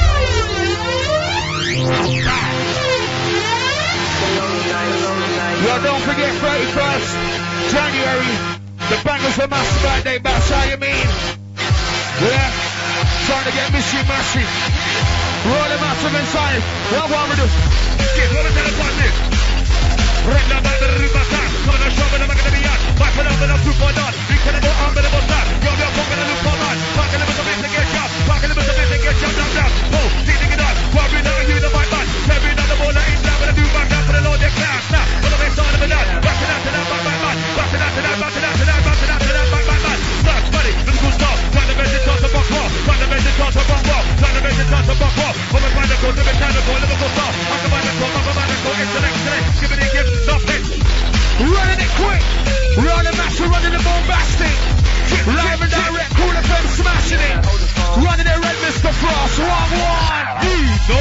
Yo, don't forget 31st January. The Bangers are massive birthday bash, how you mean? Yeah? Trying to get Mishy. Roll the massive inside. What want we do? Get what is that upon this? Red la banda de ribata. Come on, show me the back of the yard. Back it up and up to for done. Incredible unbelievable start. Yo, talking a little for man. Talking a little bit to get job. Talking a little bit to get job down. Oh, seeing it on. What we know you the white man. Every night the ball in down with a new back down for the Lord their class. Now, for the best on the man. Back it out to that back man. Back it out to that back man. Start money. Let's go stop. Trying to make it toss a buck wall. Trying to make it toss a buck wall. Trying to make it toss a buck wall. From a find a goal, never try to go, never go stop. I can find a goal, excellent. Give it a gift, stop it. Running it quick. Running massive, running the bombastic. Live and direct, cool FM smashing it. Running it red, Mr. Frost. 1-1. No.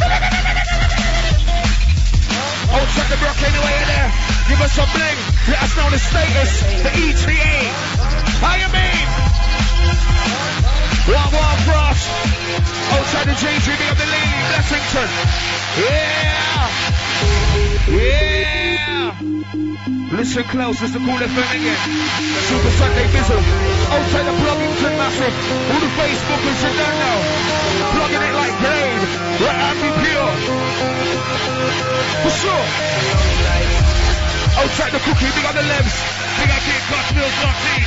Oh, check the block anyway in there. Give us a bling. Let us know the status. The ETA. How you mean? 1-1 Frost. Outside the JG, big up the lead, Blessington. Yeah! Listen close, it's the Cool FM again. Super Sunday Bizzle. Outside the Pluggington massive. All the Facebookers sit down now. Plugging it like Blade. Let that be pure. For sure. Outside the Cookie, big up the Lebs. Big up King Cost Mills, not Tea.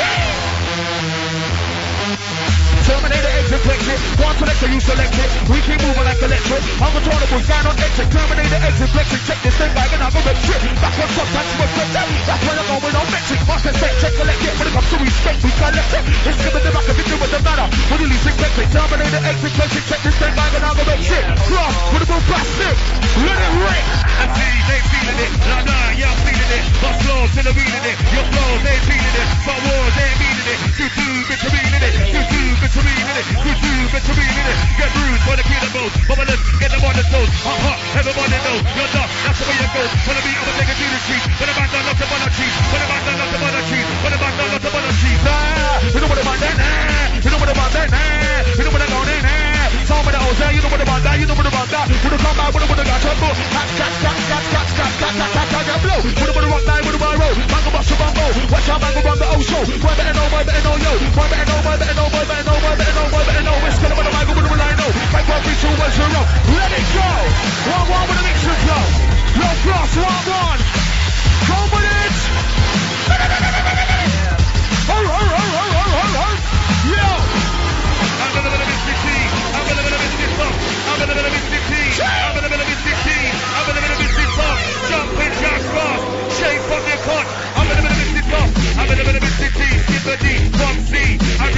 Terminator exit flexit. One selector, you select it. We keep moving like electric. Uncontrollable, sign on exit. Terminator exit flexit. Check this thing bag and I'll go back shit. Back on top, that's what we're doing. That's where I'm going on metric. Master set, check, collect it. When it comes to respect, we collect it. It's giving the back of it, what the matter. When you least expect it. Terminator exit flexit. Check this thing bag and I'll go back shit. Cross, with a move plastic. Let it rip. I see, they feeling it. Nah, yeah, I'm feeling it. My flows, still reading it. Your flows, they feeling it. My wars, they meaning it. You do, bitch, reading it. You do, bitch, reading it. You do, bitch, reading it. Get bruised for the kid of both. Bubble get them on the toes. I'm hot, everybody knows. You're dumb, that's the way you go. When I beat, I'ma take it to the street. When I back down, not the bun of cheese. When I back down, not the bun of cheese. When I back down, not the bun of cheese. You know what about that, You know what about that, You know what I'm going in, Some of the hoes, you know what about that, you know what about that. When I come back, when I got your book. Blow. When I rock night, when I roll. Mango bust your bumbo. Watch out, mango run the old show. Boy better know, yo. Boy better know, boy better know. It's gonna be the mango with the rhino. Fight for 3, 2, 1, 0. Let it go. 1-1 with the mixture flow. Low cross, 1-1. Go with it. Ho. Yo. I'm gonna be 16. I'm gonna be 16. I'm gonna be 16. I'm gonna be 16. I'm gonna be 16. Jumping Jack Frost. Shake from your cut. I'm gonna be 16. I'm gonna be 16. Skip the D from C. I'm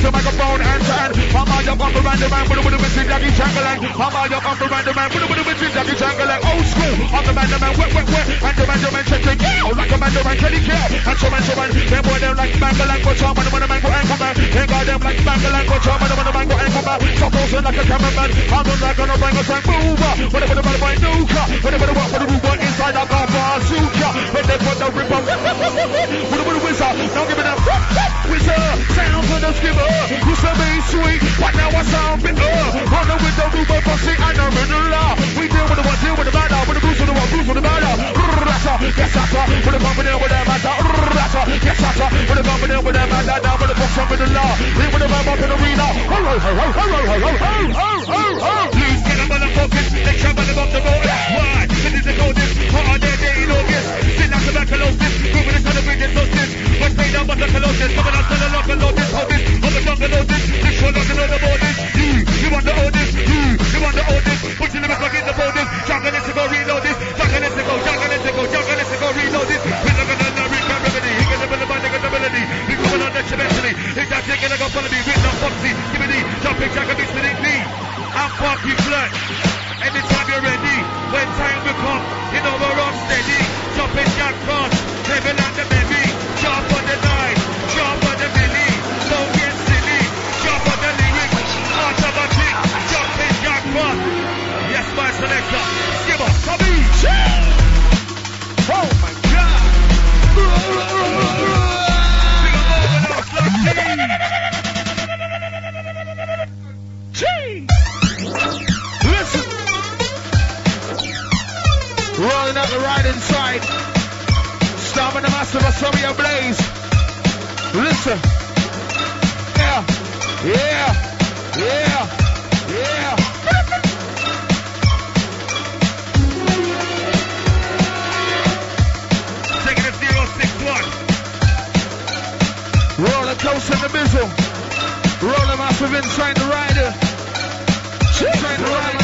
the microphone and turn. Mama, you come around the man with the missing Jackie Jangling. Mama, you come around the man with the missing Jackie Jangling. Old school, I'm the man, wet, and the man, checking out like a man, Kelly Care. And so man, they boy, they're like Bangalang, but some of the man go ankle man. They got them like Bangalang, but some of the man go ankle man. So frozen like a cameraman. I'm not like gonna bring us like mover. Whatever the man, Nuka. Whatever the what for the Ruber inside our car, bazooka. When they put the ripper, with the wizard. Now give me that wizard. Sound for the skipper. Used to be sweet, but now I sound bitter. Running with the Ruber, bossy, and the middle. We deal with the what, deal with the matter. With the boots with the what, boots with the matter. Yes, sir. With the company with the matter. Yes, sir. With the company with the matter. Down with the box up with the law. Leave with the man up in the arena. Please get them on the focus. They trouble above the boat. Why? This is the coldest. What are they in August? Still not tuberculosis. Moving the sun of bridges, so this. What's paid down but the colosis. Coming out to the lock and load this. Hold this. On the jungle load this. This one doesn't know the borders. You want the oldest. You want the oldest. Put your limits back in the borders. Jungle let's go reload this. Jungle let's go. Jungle let's go. Jungle let's go reload this. We're not gonna know Rick and Remedy. He can never find the ability. He's coming on next eventually. He's not taking a go follow me. Written on Foxy. Give me the jumping jack and mixing it knee. I'm Funky Flirt. Anytime you're ready, when time will come, you know we're on steady. Jumping jack cross, level on the baby. Jump on the night, jump on the belly. Don't get silly, jump on the lyrics. Automatic, jumping jack cross. Yes, my selector. Skipper, come in. Oh my God. Listen. Rolling out the right inside. Storming the master of some of your blaze. Listen. Yeah. Taking it 061. Rolling close in the middle. Rolling massive inside the rider. Inside the rider.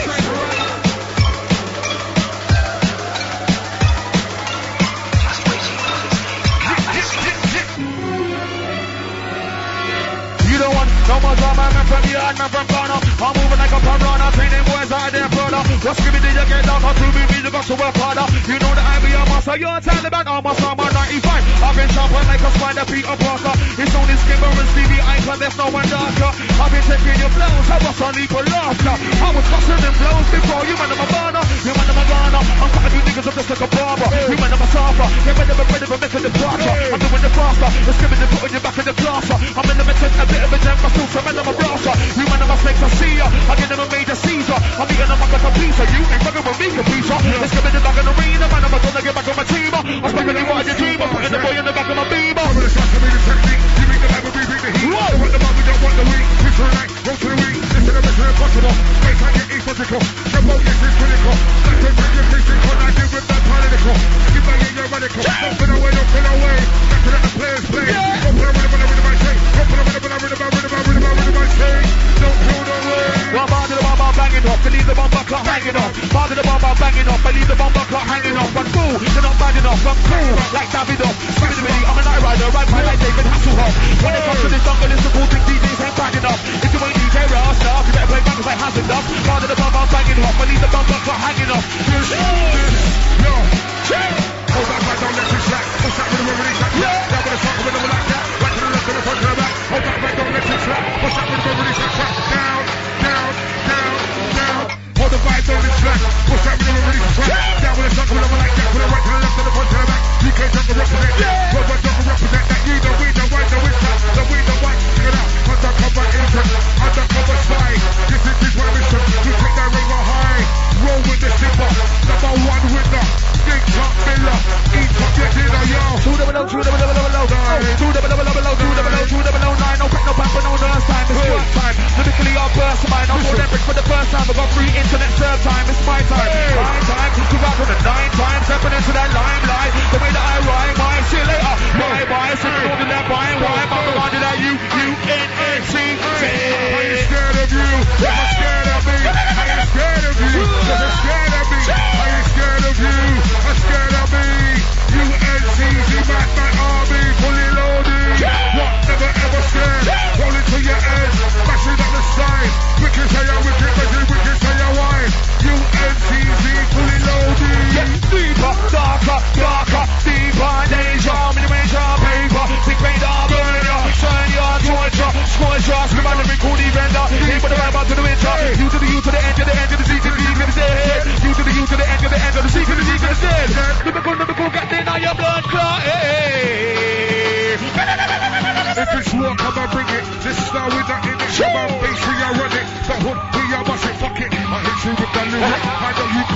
No more drama, man from the yard, man from corner. I'm moving like a piranha, training boys out there, brother. What's giving me to get down, or to be me, you got to work harder. You know that I be a master, you're a Taliban, I'm a summer 95. I've been sharper like a spider, Peter Parker. It's only Skipper and Stevie Icon, there's no one darker. I've been taking your blows, I was on equal laughter. I was busting them blows before, you man, I'm a burner. You man, I'm a gunner. I'm cutting you niggas up just like a barber. You man, I'm a surfer. You man, I'm ready for making the departure. I'm doing the faster, it's giving and putting you back in the classer. I'm in the method, a bit of a gem, so man, I'm a browser. You man, I'm a snake, I see ya. I get them a major Caesar. I'm eating them like a pizza. You ain't fucking with me, a pizza. It's giving it back in the arena, man. I'm gonna get back on my team. I'm spending what you dream. I'm putting the boy in the back of my beamer. I'm gonna start to make the technique. You make the level, we beat the heat. I want the ball, we don't want the weak. Push to the right, go to the weak. This is the mission impossible. Space, I get physical. The focus is critical. That's the thing you're thinking. What I do with that political. Keep my in your radical. Don't put away, don't put away. That's to let the players play. Don't put away, don't put away, don't put away, don't put away, don't put away. Don't throw the way. One bar to the bomb, banging off. Believe the bomb clock hanging off. Bar to the bomb, banging off. Believe the bomb clock hanging off. But fool, they're not bad enough. I'm cool, like Davidoff. Give it to me, I'm a night rider. Right by like David Hasselhoff. When it comes to this jungle, it's the cool thing. DJs ain't bad enough. If you ain't DJ Ross, you better play bangers like Hazard does. Bar to the bomb, banging off. Believe the bomb clock hanging off. Yo, hold back, man, don't let it slack. What's that with the release like that? Down with the front, with the like that. Right to the left, to the front, to the back. Hold back, man, don't let it slack. What's that with the release like that? Down. Hold the vibe, don't let it slack. What's that with the release like that? Down with the front, with the like that. With the right to the left, to the front, to the back. You can't jump and represent that. Well, but don't represent that. You the we, the white, the witch, the we, the white. Check it out. Undercover agent, undercover spy. This is my mission. You take that river high. Roll with the zipper. The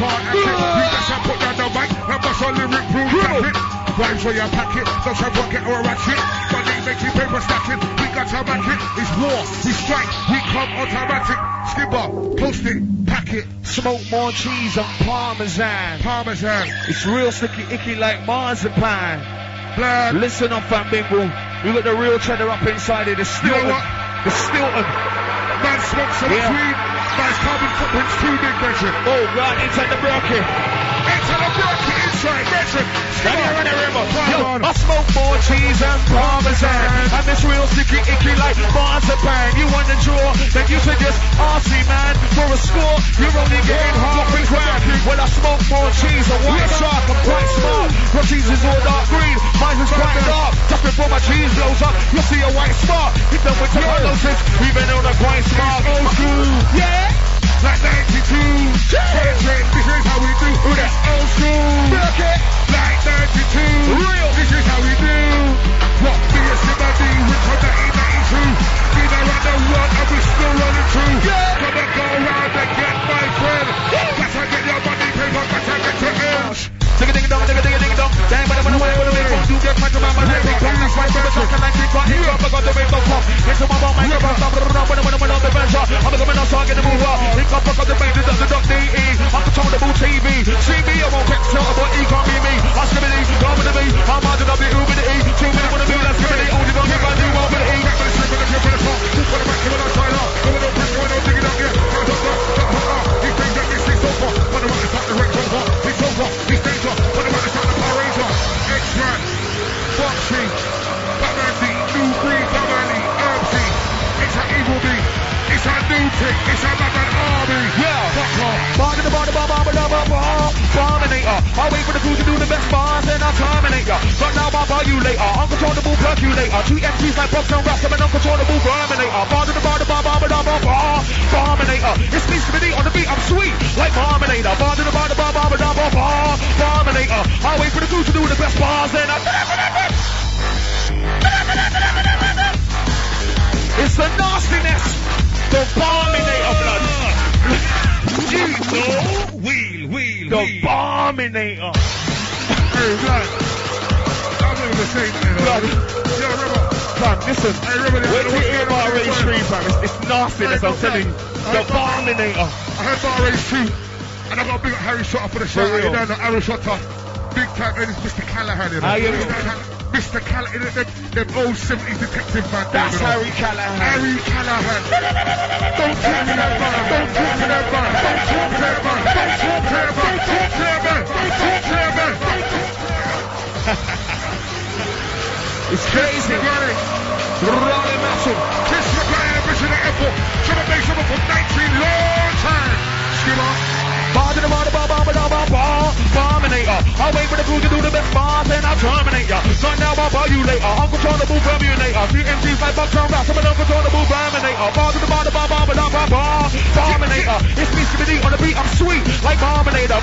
can't act it. We just have put down the mic, and bust our lyric proof, that's it. Rhymes where you pack it, don't try to rocket or a ratchet. Money making paper stacking, we got to back it. It's war, we strike, we come automatic. Skipper, post it, pack it. Smoke more cheese and parmesan. Parmesan, It's real sticky, icky like marzipan. blood. Listen up, fam bingo. We got the real cheddar up inside it. The You know Stilton. what? The Stilton. Man smokes some Yeah. weed, man's carbon footprint's too big, Benjamin. Oh, right inside the bracket. Enter the bracket inside, Benjamin. Come here in the river. Yo, Come on. I smoke more cheese and parmesan. And it's real sticky, icky like marzipan. You want to draw, then you should just RC, man. For a score, you're only getting half a grand. When I smoke more cheese and white shark, I'm quite smart. Your cheese is all dark green, mine is quite dark. Just before my cheese blows up, you'll see a white spark. Hit them with tomatoes, we've been on a quite smart. Old school, Yeah. like 92. Benjamin, this is how we do. That's old school. Like 32. Real. This is how we do. What me and Simadi, we come to 892. Been around the world and we still running through. Gonna go around again, my friend. That's how get your money paper, that's how get your ends. Ding a ding dong, ding a ding a ding dong. Damn, but I'm on the way, do get my man, my leg, come this way, come back, and I keep on here, I got the rainbow pop. Into my mom, I got my number, when I'm the bench, I'm coming outside, get the move up. He come back on the main, does the duck DE. I'm controllable TV. See me, I won't get tell but he can't be me. I'm skibbity, come with me. I'm margin of the U with the E. 2 minutes wanna be like skibbity, only don't get my new one with the E. It's a Batman army. Yeah. Bombinator. I wait for the crew to do the best bars and I'll terminate ya. But now I'll buy you later. Uncontrollable percolator. 2 MCs like Box and Raps. I'm an uncontrollable Verminator. Bombinator. It's me Smitty on the beat. I'm sweet like Marminator. Bombinator. I wait for the crew to do the best bars and I'll It's the nastiness. The Bombinator blood. You know, wheel. The Bombinator. Hey, blood. I'm never the same, Blood. Yeah, remember. Fam, listen. Hey, remember Wait till you hear Bar Rage 3, fam. It's nastiness, I'm telling you. The Bombinator. I heard Bar Rage 2, and I got a big Harry Shotter for the show. real. You know, the Harry Shotter. Big time, and it's Mr. Callahan, you know. Ah, yeah. Mr. Callahan, them old 70s detective man. That's you know. Harry Callahan. Harry Callahan. Don't talk to that man. Don't talk to that man. Don't talk to that man. Don't talk to that man. Don't talk to that man. Don't talk to that man. It's crazy. Rolling massive. Chris McGuire, Vision at Airport. Should have made something for 19 long time. Skimmer. Bombinator. I wait for the crew to do the best bars and I'll terminate ya. Not now, I'll buy you later. Uncontrollable Verminator. 3 MCs like Box and Raps. I'm an uncontrollable Verminator. Bombinator. It's me Smitty on the beat. I'm sweet like Marminator.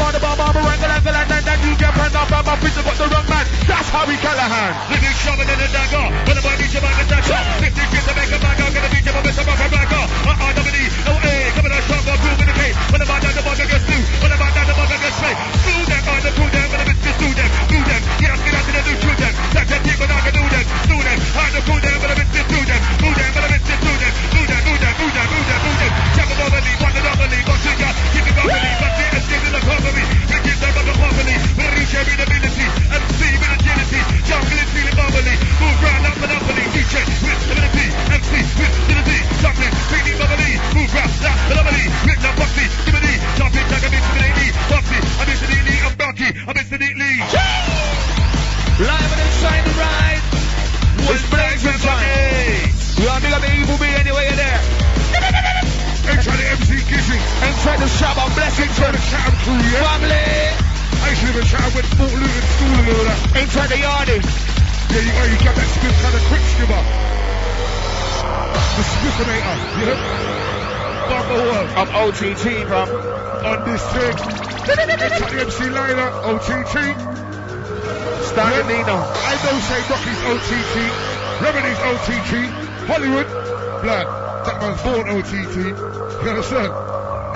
You get burned up and my bitch got the wrong man. That's Harry Callahan. Look at shoving in the dagger. When the body jump and attack. 50 kids to make a bag. I'm gonna beat you, but it's a bagger. R-I-W-E-L-A. Coming out strong, but prove in the case. When the bad down, the bugger gets new. When the bad down, the bugger gets straight. Screw them, on the crew them. When the bitches do them. Do them. Yeah, get out to the new shoot them. That's that people that can do them. Do them. Hard to crew them. When the bitches do them. Do them. When the bitches do them. Do them. Check them over me. One another league. One trigger. Keep it properly. But the MC in the company. We give them the properly. We reach every ability. MC with agility. Jungle is feeling bubbly. Move round up and uppity. DJ with stability. MC with agility. Jumping, feeling bubbly. Move round up and uppity. With the boxy. Stability. Jumping like I'm instantly. Boxy. I'm instantly. I'm Donkey. I'm instantly. Live and inside the ride. It's blazing time. You are big up the evil me anyway you're there. Enter the MC Gizzy. Inside the shop of blessings. Enter the Chatham crew, yeah? Family. I used to live in Chatham with Fort Luton School and all that. Inside the yardie. Yeah, you got that spin kind of quick skimmer. The Spiffinator, you know? Bumper one. I'm OTT, fam. On this thing. Enter the MC Liner, OTT. Standard Nino. I know say Rocky's OTT. Remedy's OTT. Hollywood, blood. That man's born OTT. You understand?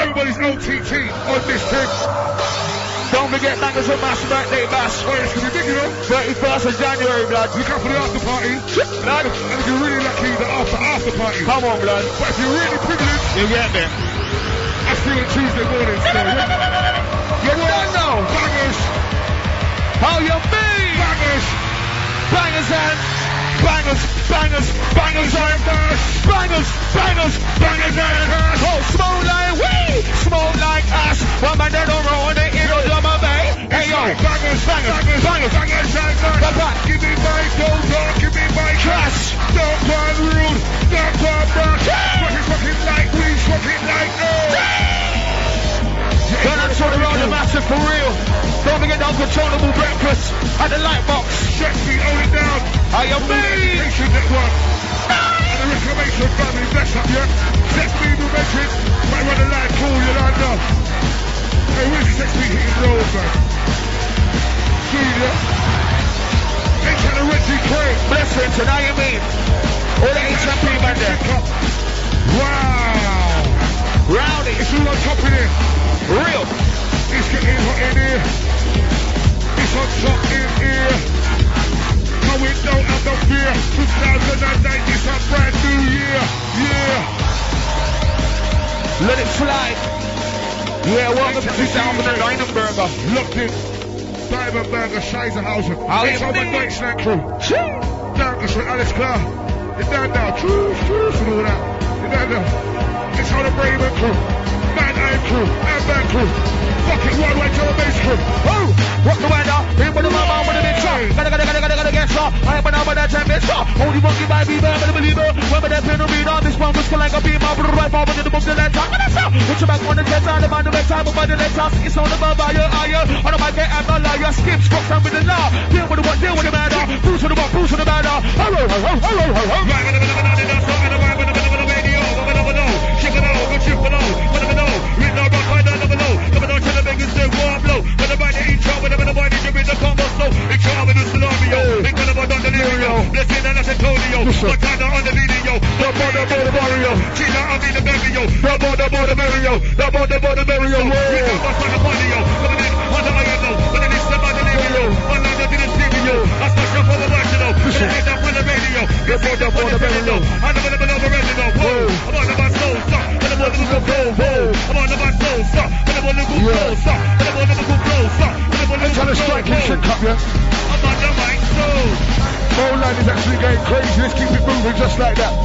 Everybody's OTT on this thing. Don't forget Bangers with Mass birthday bash. Oh, it's gonna be big, you know. 31st of January, blood. Look out for the after party. Blood. And if you're really lucky, the after party. Come on, blood. But if you're really privileged, You get me? I see you on Tuesday morning. So, You don't know. Bangers. How you mean? Bangers. Bangers and bangers, bangers, bangers and bangers, bangers, bangers and oh, smoke like weed, smoke like ash. One man that don't roll on the hero drum of bay. Hey yo, Bangers, bangers, bangers, bangers, bangers. Give me my dough, give me my cash. Don't run rude, don't run back. Fucking like weed, fucking like Gonna turn around the massive for real. Don't forget the uncontrollable breakfast at the light box. Check me, hold it down. How you mean? Education Network. And the Reclamation family, bless up, yeah? Sex me, new mention. Might run a line, cool, you don't know. Hey, where's Sex me hitting road, man? See ya? Ain't trying to Reggie Craig. Blessings, and how you mean? All the HMP man there. Wow. Rowdy. It's all on top of it. Real. It's getting hot in here. It's on top in here. No, we don't have no fear. 2009, it's a brand new year. Yeah. Let it slide. Yeah, welcome to 2009 Burger. Locked in. Diamond Burger, Scheiserhausen. How It's you on the mean? Night Snack crew. Down to Alice Clark. It's down now. Truth, and all that. It's down now. It's on the Braven crew. Man Iron crew. And Man crew. Fucking one way to the base crew. Oh, what's the weather? People in my mouth with a big shot. Gotta get shot. I ain't been out by that time, it's shot. Only monkey by me, man, believer. When that pen will be on this one, was like a beam, I'll right forward to the book, the letter. Put your back on the test, I'm on the red time, by the letter. It's on the bar by your eye. On the mic, I'm not liar. Skip, scrubs, I'm with the law. Deal with the what, deal with the matter. Bruce to the what, Bruce to the matter. Hello. Phone line is actually going crazy. Let's keep it moving just like that.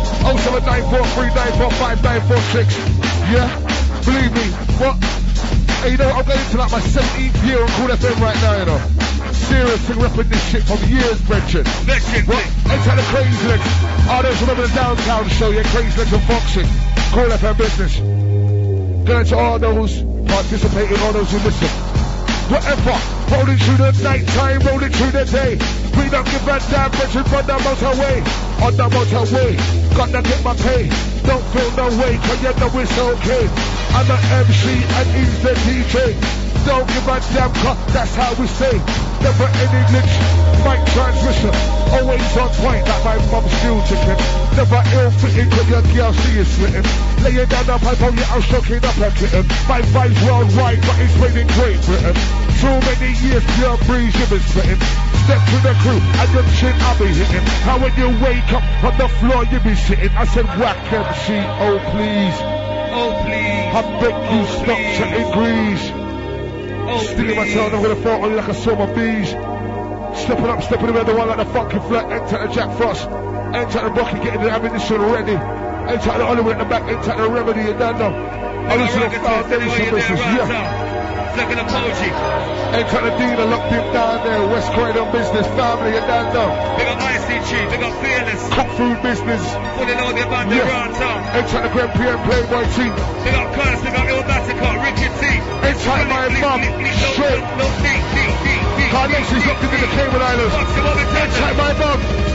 07943945946. Yeah, believe me. What? Hey, you know, I'm going into like my 17th year on Cool FM right now, you know. Serious thing, repping this shit from years, Brenton. What? Enter the Crazy Legs. Oh, those remember the Downtown show, yeah, Crazy Legs and Foxing. Cool FM business. Going to all those participating, all those who listen. Whatever, rolling through the night time, rolling through the day. We don't give a damn, Brenton, on the motorway. On the motorway, gotta get my pay. Don't feel no way, cause you know it's okay. I'm an MC and he's the DJ. Don't give a damn, cause that's how we say. Never any glitch, mic transmission. Always on point, like my mom's still ticking. Never ill-fitting, cause your girl see you slitting. Laying down the pipe on you, I'm stroking up a kitten. My vibe's worldwide, but it's raining Great Britain. Too many years, pure breeze, you've been spitting. Step to the crew, and your chin I'll be hitting. How when you wake up on the floor, you be sitting. I said, whack MC, oh please. Oh please. I bet you stop setting grease. Sticking my tail over the floor on you like a swarm of bees. Stepping up, stepping around the one like the fucking flat. Enter the Jack Frost. Enter the Rocky, getting the ammunition ready. Enter the Hollywood at the back, enter the Remedy, you don't know. Original foundation business, yeah. Second apology. Enter the dealer, locked him down there. West Croydon business, family, you don't know. Big up ICG, big up Fearless. Cook food business. Pulling all the band around town. Enter the Grand PM Playboy team. Big up Curse, big up Ilmatica, Ricky T. Enter my mum, straight. Carlexi's locked into the Cayman Islands. Enter my mum.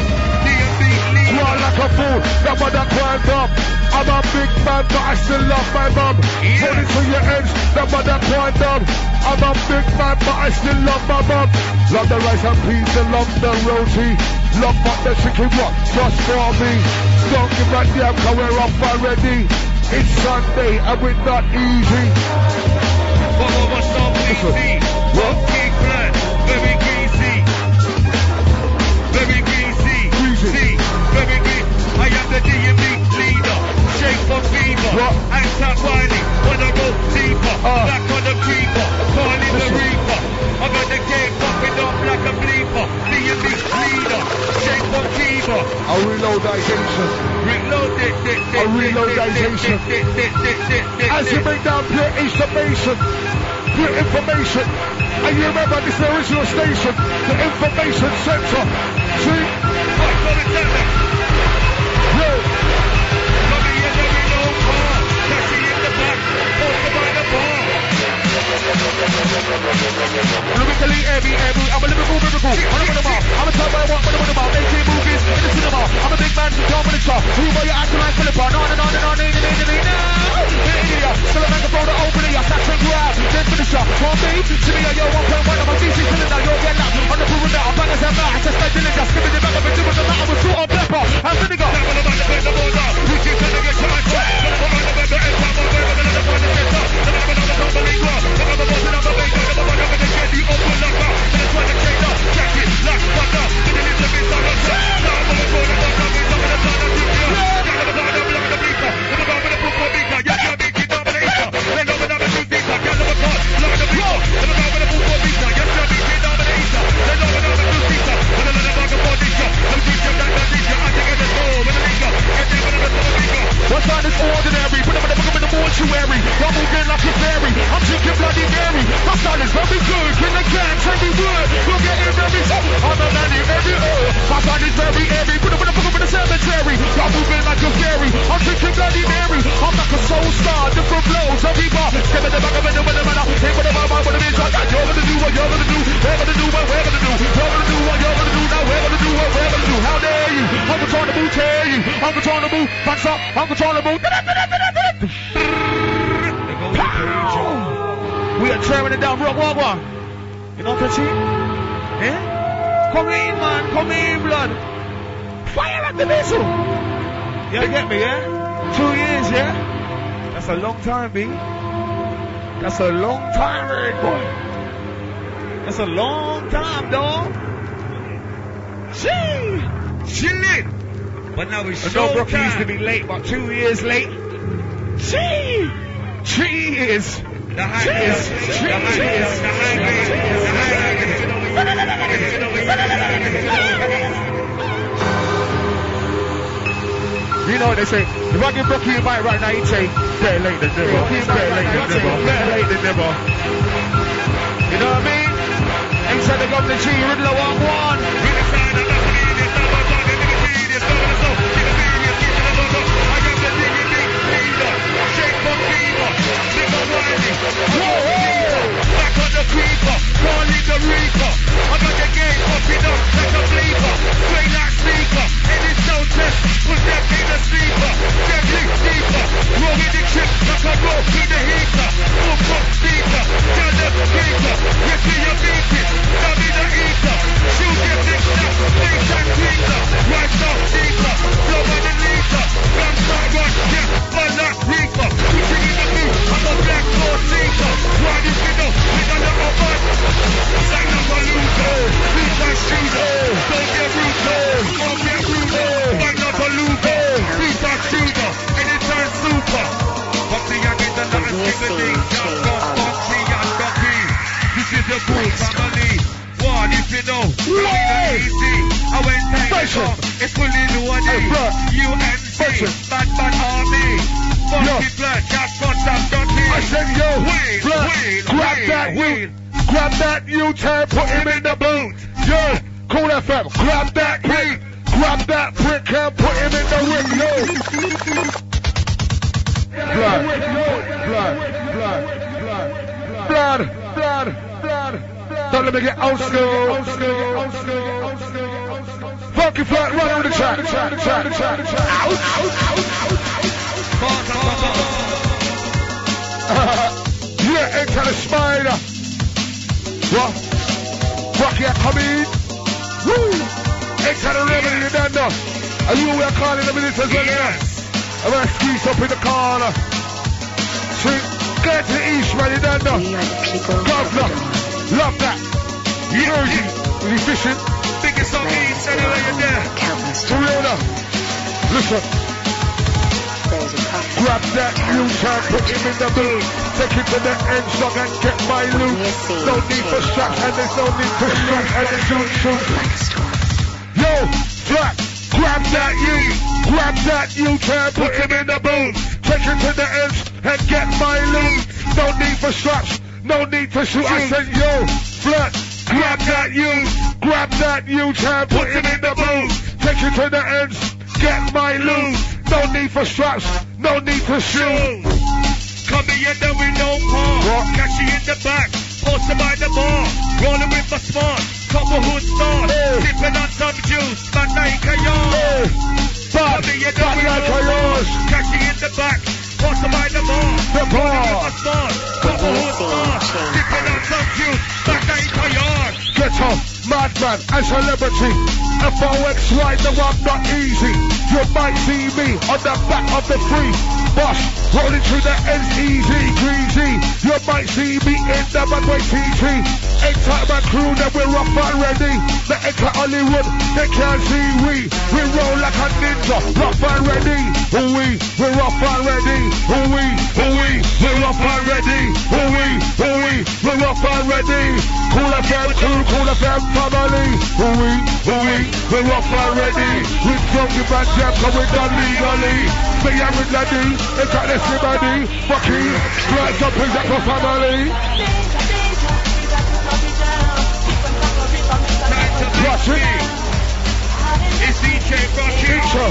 Cry like a fool, that mother climbed up. I'm a big man, but I still love my mum. Hold it to your ends, that mother climbed up. I'm a big man, but I still love my mum. Love the rice and peas and love the roti. Love what the chicken what just for me. Don't give a damn, cause we're off already. It's Sunday and we're not easy. What's so easy? One key plan, very greasy. Very greasy. See, very greasy. I am the DMV leader. Shake for fever. Anton Wiley, wanna go deeper. Back on the creeper, calling the reaper. I got the game popping up like a bleeper. DMV leader. Shake for fever. A reloadization. A reloadization. As you bring down pure information, and you remember this is the original station, the information center. See? Lyrically every, I'm a lyrical miracle. I'm a top boy, I'm a top 18 movies in the cinema. I'm a big man, John Miniature. Who are you acting like Philippa? No. Still a microphone to open it, catch and grab. Then finish up. One beat, to me, yo, 1.1 of my DC cylinder. You'll get that. On the proven that I'm bangers and that. It's a stage in just give me the back of it. Doing the matter with salt and pepper and vinegar. We keep telling you to my track. What's on this ordinary? Put them in the mortuary. You're moving like a fairy. I'm drinking bloody Mary. My style is very good. Can I catch every word? You're getting very tough. I'm a man in every earth. My style is very airy. Put them in the cemetery. You're moving like a fairy. I'm drinking bloody Mary. I'm like a soul star. Different flows. Every bar. Step in the back of it. Take what I'm about. What it is. You're gonna do what you're gonna do. We're gonna do what we're gonna do. You're gonna do what you're gonna do. Now we're gonna do what we're gonna do. How dare you? I'm gonna tear you. I'm gonna Punch up. I'm gonna we are tearing it down, Wagwan. You know what I'm saying? Eh? Come in, man. Come in, blood. Fire at the missile. Yeah, you get me, yeah? 2 years, yeah? That's a long time, B. That's a long time, red boy. That's a long time, dog. Chillin'. But now it's so Brookie used to be late, but 2 years late. Cheers. The high is. You know what they say, if I give Brookie a mic right now, he'd say, better late than never. Better late than never. You know what I mean? Inside the government G, Riddler 1-1. Back on the creeper, calling the reaper. I got the game popping up like a bleeper. Straight like sneaker, and it's no test. Put that in the sleeper, deadly deeper. Roll in the chip like a roll in the heater. Full pop speaker, tell the speaker. You see your beating, stab in the eater. Shoot your big snap, face and tweeter. Right off seeker, blow on the leader. Gun start run, yeah, one like reaper. Pushing in the boot, I'm a black door seeker. Why this middle, we got the oven. Sign up a loser, beat and shooter. Don't get rude, don't get rude. Sign up a loser, beat and shooter. Anytime super. Foxy and get the nothing, give the thing. Foxy and Ducky. This is the cool family. What if you know? Easy. I went time it's fully loaded. UNC, bad army. Funky blood, just got some dirty. I said, yo, grab that U-turn, put him in the boot. Yo, Cool FM, grab that beat, grab that brick and put him in the ring, yo. Blood. Don't let me get old school. Funky flat, run on the track. Yeah, into the spider. What? Rocky, come in. Woo! Into the river in the dando. Are you calling the ministers? Yes. I'm gonna squeeze up in the corner. See, get to the east, man, you don't know. We are the people. Governor, love that. Jersey, is he fishing? Biggest on east, anyway you're there. Countless For real now. Listen. there's a prophet. Grab that U-turn, put him in the boot. Take it to the end slug and get my loot. No need for straps and there's no need for straps and there's no shoot. Like a storm. Yo, Flat, grab that U-turn, put him in the boot. Take it to the end and get my loot. No need for straps, no need to shoot. I said, yo, Flat, grab that U-turn, put him in the boot. Take it to the end, get my loot. No need for straps, no need to shoot. Come here, then we no more. Catch you in the back, posted by the bar. Rolling with my smart, couple hood stars. Sipping on some juice, but like a yours. Come here, then we no more. Catch you in the back, posted by the bar. Rolling with my smart, couple hood stars. Sipping on some juice, but like a yours. Get up, madman, and celebrity. FOX right now, I'm not easy. You might see me on the back of the free bus, rolling through the ends easy, greasy. You might see me in the Madway TT. Enter my crew, then we're rough and ready. The enter Hollywood, they can't see we roll like a ninja, rough and ready. We're rough and ready. We're rough and ready. We're rough and ready. Cool FM crew, Cool FM family. We're rough and ready. We're drunk in my jam, cause we're done legally. Me and with Lady, it's got this everybody. Bucky, flights up, is that for family? Watch it. It's DJ Rocky.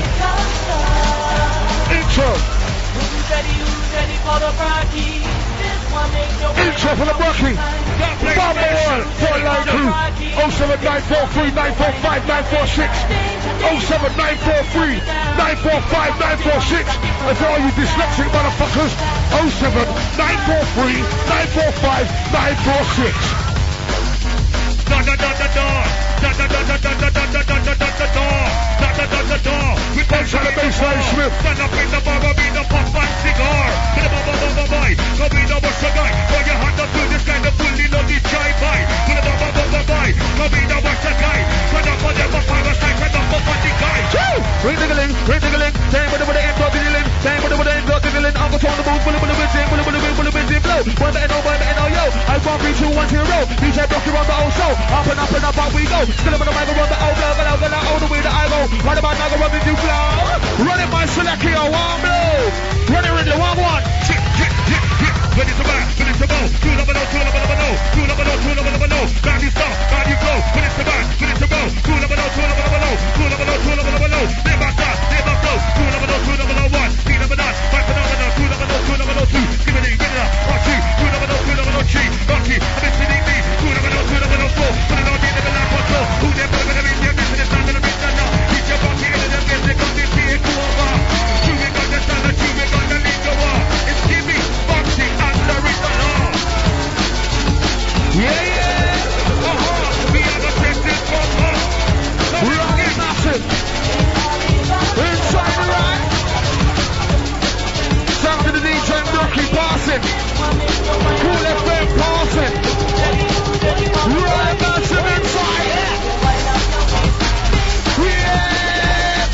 Intro for the Rocky. Bumble one, Fort Line crew. 07943 945 946. 07943 945 946. And for all you dyslexic motherfuckers, 07943 945 946. We punch on the baseline, Smith. Stand up in the bar, go be the pop and cigar. Go be the worst guy. Throw your hand up to this guy, the bully, no the drive by. Go be the worst guy. Stand up on the fire, stand up on the guy. Ring diggling, same with the end, diggling, same with the end, diggling. I'm gonna turn the booth, bully, blow. One better no, yo. I 1, 3, 2, 1, 0. DJ Rocky on the old show. Up and up we go. Still up on the mic, run the old blow, gonna all the way that I go. Right about now, run the new flow. Run it by Selekio, one blow. Run it with the 1-1. Ready to back, ready to go. Two number no. Down you stop, down you go. Ready to back, ready to go. Two number no. Never stop, never flow. Two number no. 1. Three number 9. 5 phenomenal. Two number no. 2. Give it up. Rocky. Two number no. 3. Rocky. I'm missing me. Two number no. 4. Put it on me, never like control. Who they're gonna be there, missing it's not gonna be done now. Keep your Rocky in the game, they come to see it go over. Two we got the standard, two we got the lead go on. It's Jimmy, Foxy, and the Riddler. Yeah. We have a tested for us. Rocky Massive. Inside the right. Sound to the DJ Rocky passing. Cool FM passing. Rocky Massive inside. Yeah.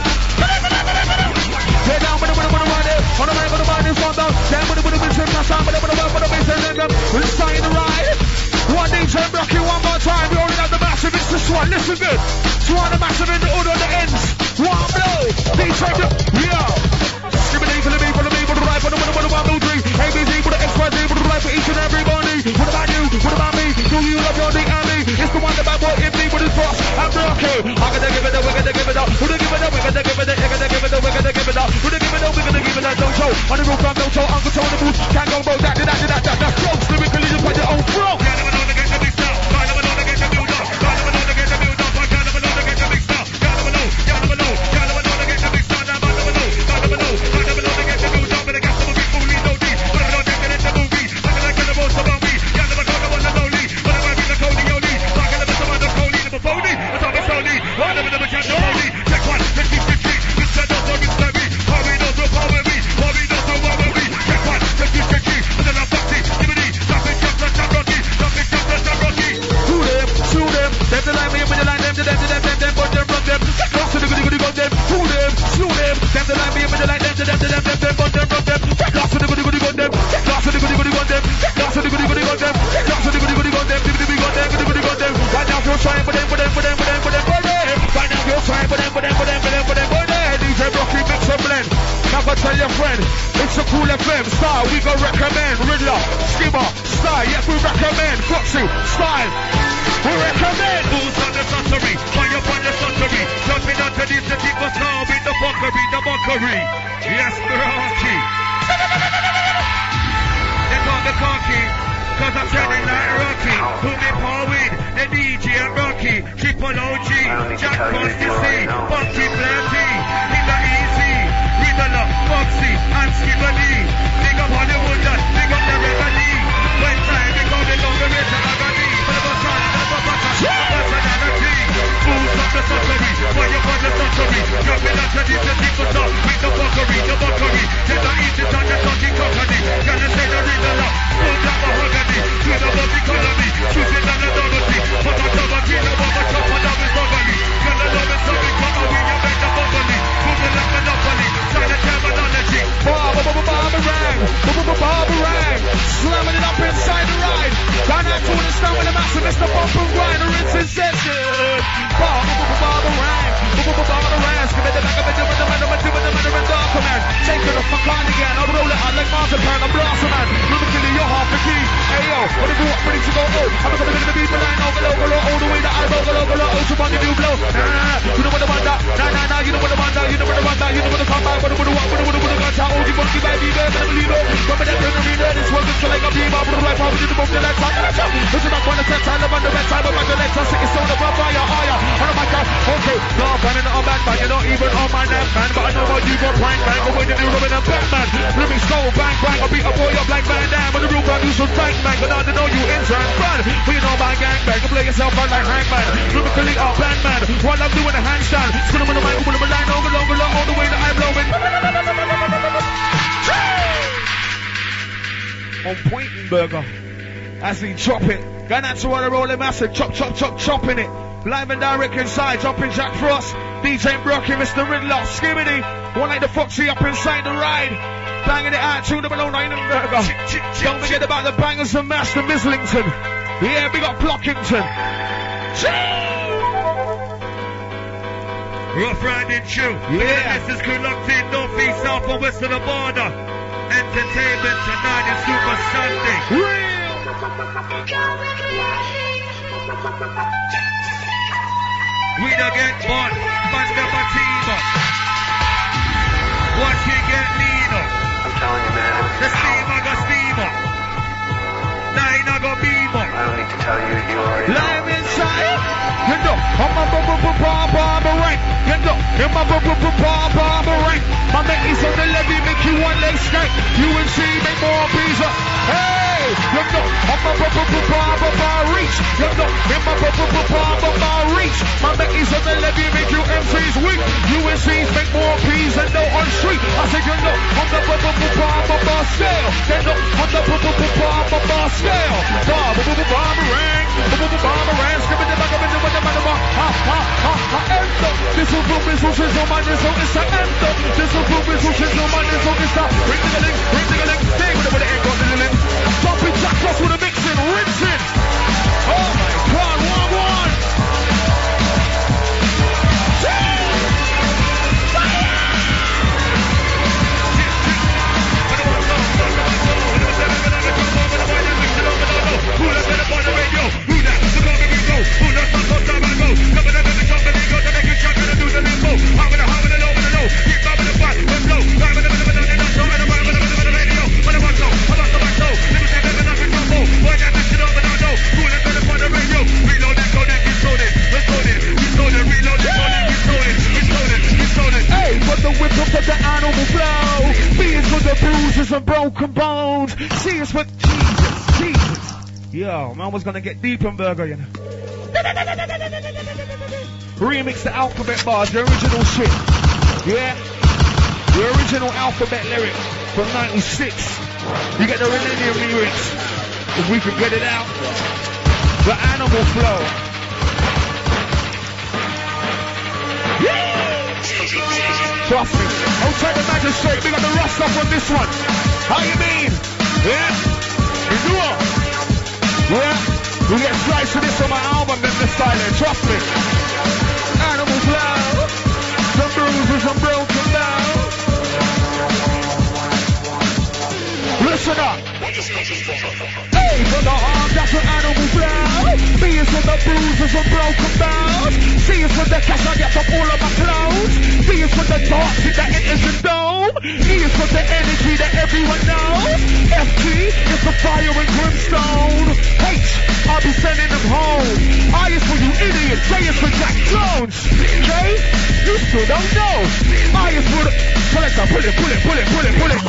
Get down with the on the mic, on the mind is on down. Down with the mission, pass on with the mission, inside the right. One DJ Rocky, one more time. We're rolling out the Massive. It's the Swan. Listen good. Swan the Massive in the order on the ends. One blow. DJ yeah. Discriminating for the me, for the right, for the 1, 2, 3. ABC for the XYZ, for the right for each and everybody. What about you? What about me? Do you love your D and me? It's the one that bad boy in me with his boss. I'm Rocky. I'm gonna give it up. We're gonna give it up. We're gonna give it up. We're gonna give it up. We're gonna give it up. We're gonna give it up. We're gonna give it up. We're gonna give it up. Don't show. On the roof, don't show. Uncle Tony the booth. Can't go both. That. That's close. Lyrically, just put your own throat. Check one, 50, 50, Mr. Dr. Mr. B, Harry knows Them the line me in the line, them to them, bun them, rub them. Lots of the goody gun them. Lots of the goody gun them. Lots of the goody gun them. Lots of the goody gun them. Goody gun them. Right now you're trying for them. Right now you're trying for them. DJ Rocky mix and blend. Now go tell your friend, it's a cool FM style. We go recommend Riddler, Skimmer, style. Yes, we recommend Foxy, style. We recommend. Who's on the suttery? Fire upon the suttery. Jumping onto this, the people now with the mockery. Yes, Rocky. They call me cocky, cause I'm sounding like Rocky. Who me Paul with, the DJ and Rocky. Triple OG, Jack Constancy, Funky Plenty. Nigga Easy, Riddler, Foxy, and Skibberly. Big up Hollywood, big up the Remedy. When time we call the longer race and agony. Fools on the suttery, fire on the suttery. Jumping onto this, the people talk with the mockery. Take the easy on the talking company. Gonna say the Riddler, full time mahogany. To the body colony, choosing on the novelty. But I come and kill the bomber, chop on the buggery. Gonna love it, so we come and we get the bubbly. Moving like Monopoly, silent terminology. Barbara, slamming it up inside the ride. Down out to the stand with the massive Mr. Bump and Grind, rinse in session. Barbara, skip it the back of it, the man, darker man. Take it off my cardigan, I'll roll it out like marzipan, I'm blossom man. Lyrically, you're half the key. Hey yo, when I grew up, ready to go, I'm gonna be the people line, all the way that I go, to bang a new blow. You know what I want that, nah, you know what I want that, you know what I want that, you know what I come back, what I got that, all the funky baby, baby, believe it. Remember that you're the leader, this world is like a beam, I'm gonna life, I'm gonna move the left side, listen up on the set, time, I'm on the red side, I'm on the left side, it's on the fire, on my God, okay, no, I'm running on man, you're not even on my name, man, but I know what you got, prank, bang, go with the new Robin and Batman, let me go, bang, I'll beat a boy up like Van Damme, but the real brand new some bang, but I don't know you intern, fun, but you know my gang, bang, play yourself out like hangman, lyrically, band man, while I'm doing a handstand, spin them on the mic, put them a line, over, all the way that I'm blowing. On Pointenberger, as he chop it, going out to all the rolling massive, chopping it, live and direct inside, jumping Jack Frost, DJ Brocky, Mr. Riddler, Skibbity, one like the Foxy up inside the ride, banging it out, tune them alone, Pointenberger. Don't forget about the bangers and Master Mislington, yeah, we got Blockington. Rough riding true. Yeah. This is crew locked in, north, east, south, and west of the border. Entertainment tonight is Super Sunday. We don't get one, Banda Batima. Watch it get leaner. I'm telling you, man. The steamer got steamer. Nine got beamer. I don't need to tell you, you already know. Live inside. You know, I'm a Barbara rank. You know, I'm a Barbara rank. My mate is on the levy, make you one leg straight. UNC make more pizza. Hey, you know, I'm a Barbara reach. You know, I'm a Barbara reach. My mate is on the levy, make you MCs weak. UNCs make more pizza, no on street. I said, you know, I'm the Barbara scale. You know, I'm the Barbara scale. Barbara rank. Skip it back up into the this will prove resources on my result is the anthem. This will prove resources on my result is the ring the link, stay with the air got the link. Dropping Jack Frost with a mixing, rinsing. Oh my God, 1-1. And broken bones. See us for Jesus. Yo, man was gonna get deep in Burger, you know. Remix the alphabet bars, the original shit. Yeah. The original alphabet lyric from 96. You get the Millennium lyrics. If we can get it out. The animal flow. Yeah. Trust me. Outside the magistrate, we got the rust off on this one. How you mean? Yeah? You do it? Yeah? We get sliced to this on my album, then this silent. Trust me. Animal flow. Some bruises, some broken down. Listen up. Hey, from the arm, that's an animal flow. B is from the bruises and broken bones. C is from the cash I get from all of my clothes. D is from the dark that enters the dome. E is from the energy that everyone knows. F G is for fire and brimstone. H, I'll be sending them home. I is for you idiots. J is for Jack Jones. K, you still don't know. I is for the selector. Pull it, pull it, pull it, pull it, pull it.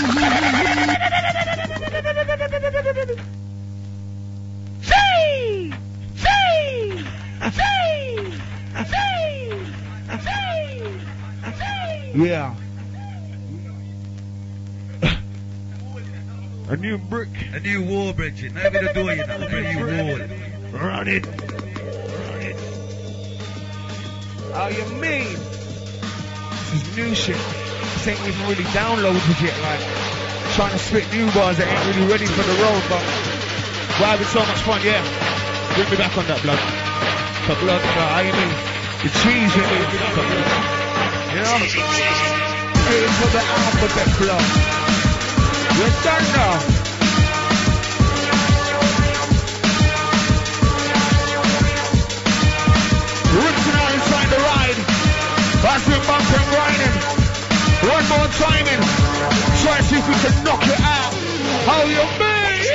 Yeah. A new brick. A new wall, Bridget. Now we're doing it. A new wall. Run it. Run it. How you mean? This is new shit. This ain't even really downloaded yet. Like, trying to spit new bars that ain't really ready for the road, but we're having so much fun, yeah. Bring me back on that, blood. The blood, how you mean? The cheese, you mean? You know? It's for the alphabet blood. We're done now. Ripping out inside the ride. As we're bumping, grinding. One more time in. Try to see if we can knock it out. How you mean?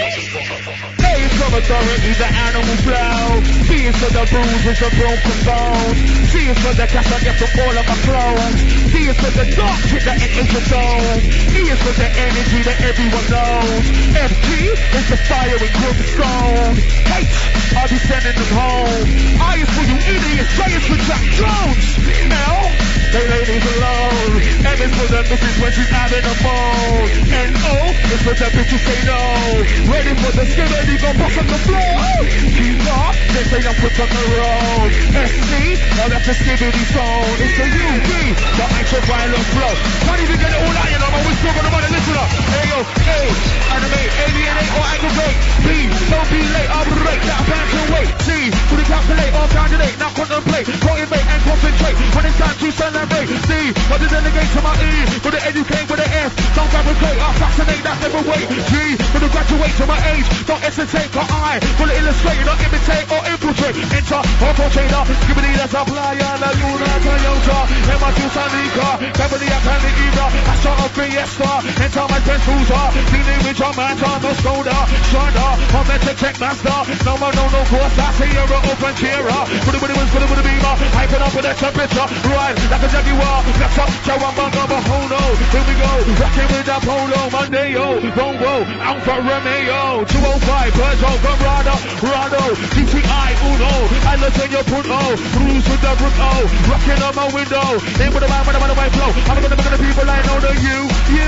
A is from authority, the animal flow. B is for the bruises and broken bones. C is for the cash I get from all of my clothes. D is for the dark shit that enters the dome. E is for the energy that everyone knows. F G is the fire and brimstone. H, I'll be sending them home. I is for you idiots. J is for Jack Jones. L, they ladies alone. M is for the missus when she's having a moan. N O is for the bitches say no. Ready for the skin, ready go bust on the floor. Keep up, they say I'm put on the road. SC, now that's a skibidi zone. It's the UV, the actual violent flow. Can't even get it all out, you know, but we're still gonna run it, listen up. Hey yo, A, animate, alienate or aggravate. B, don't be late, I'll break that bound to wait. C, put it calculate or candidate, now contemplate, motivate and concentrate. When it's time to celebrate. D, but to delegate to my E, for the educate with the F. Don't fabricate, I'll fascinate, that's never wait. G, for the graduate to my age, don't hesitate, for I will illustrate, not imitate or infiltrate. Enter, auto trader, skibidi that's a playa, la luna, Toyota, M2 Sanika, Beverly, I can the Eva, I start a Fiesta, enter my best cruiser, dealing with your man, no Skoda, Shonda, I'm meant to check master, no more, no course, I see you're an open Kira, put it beamer, hyping up with a temperature, right, like a Jaguar, next up, Chawamba, number, oh no, here we go, rocking with that Polo, Monday, yo, Bongo, Alfa Romeo, 205, Peugeot, Verado, Rado, GTI, Uno, I look in your Puno, cruise with the Bruno, rocking on my window, in with the man, with the white flow, I'm gonna make the people I know the you,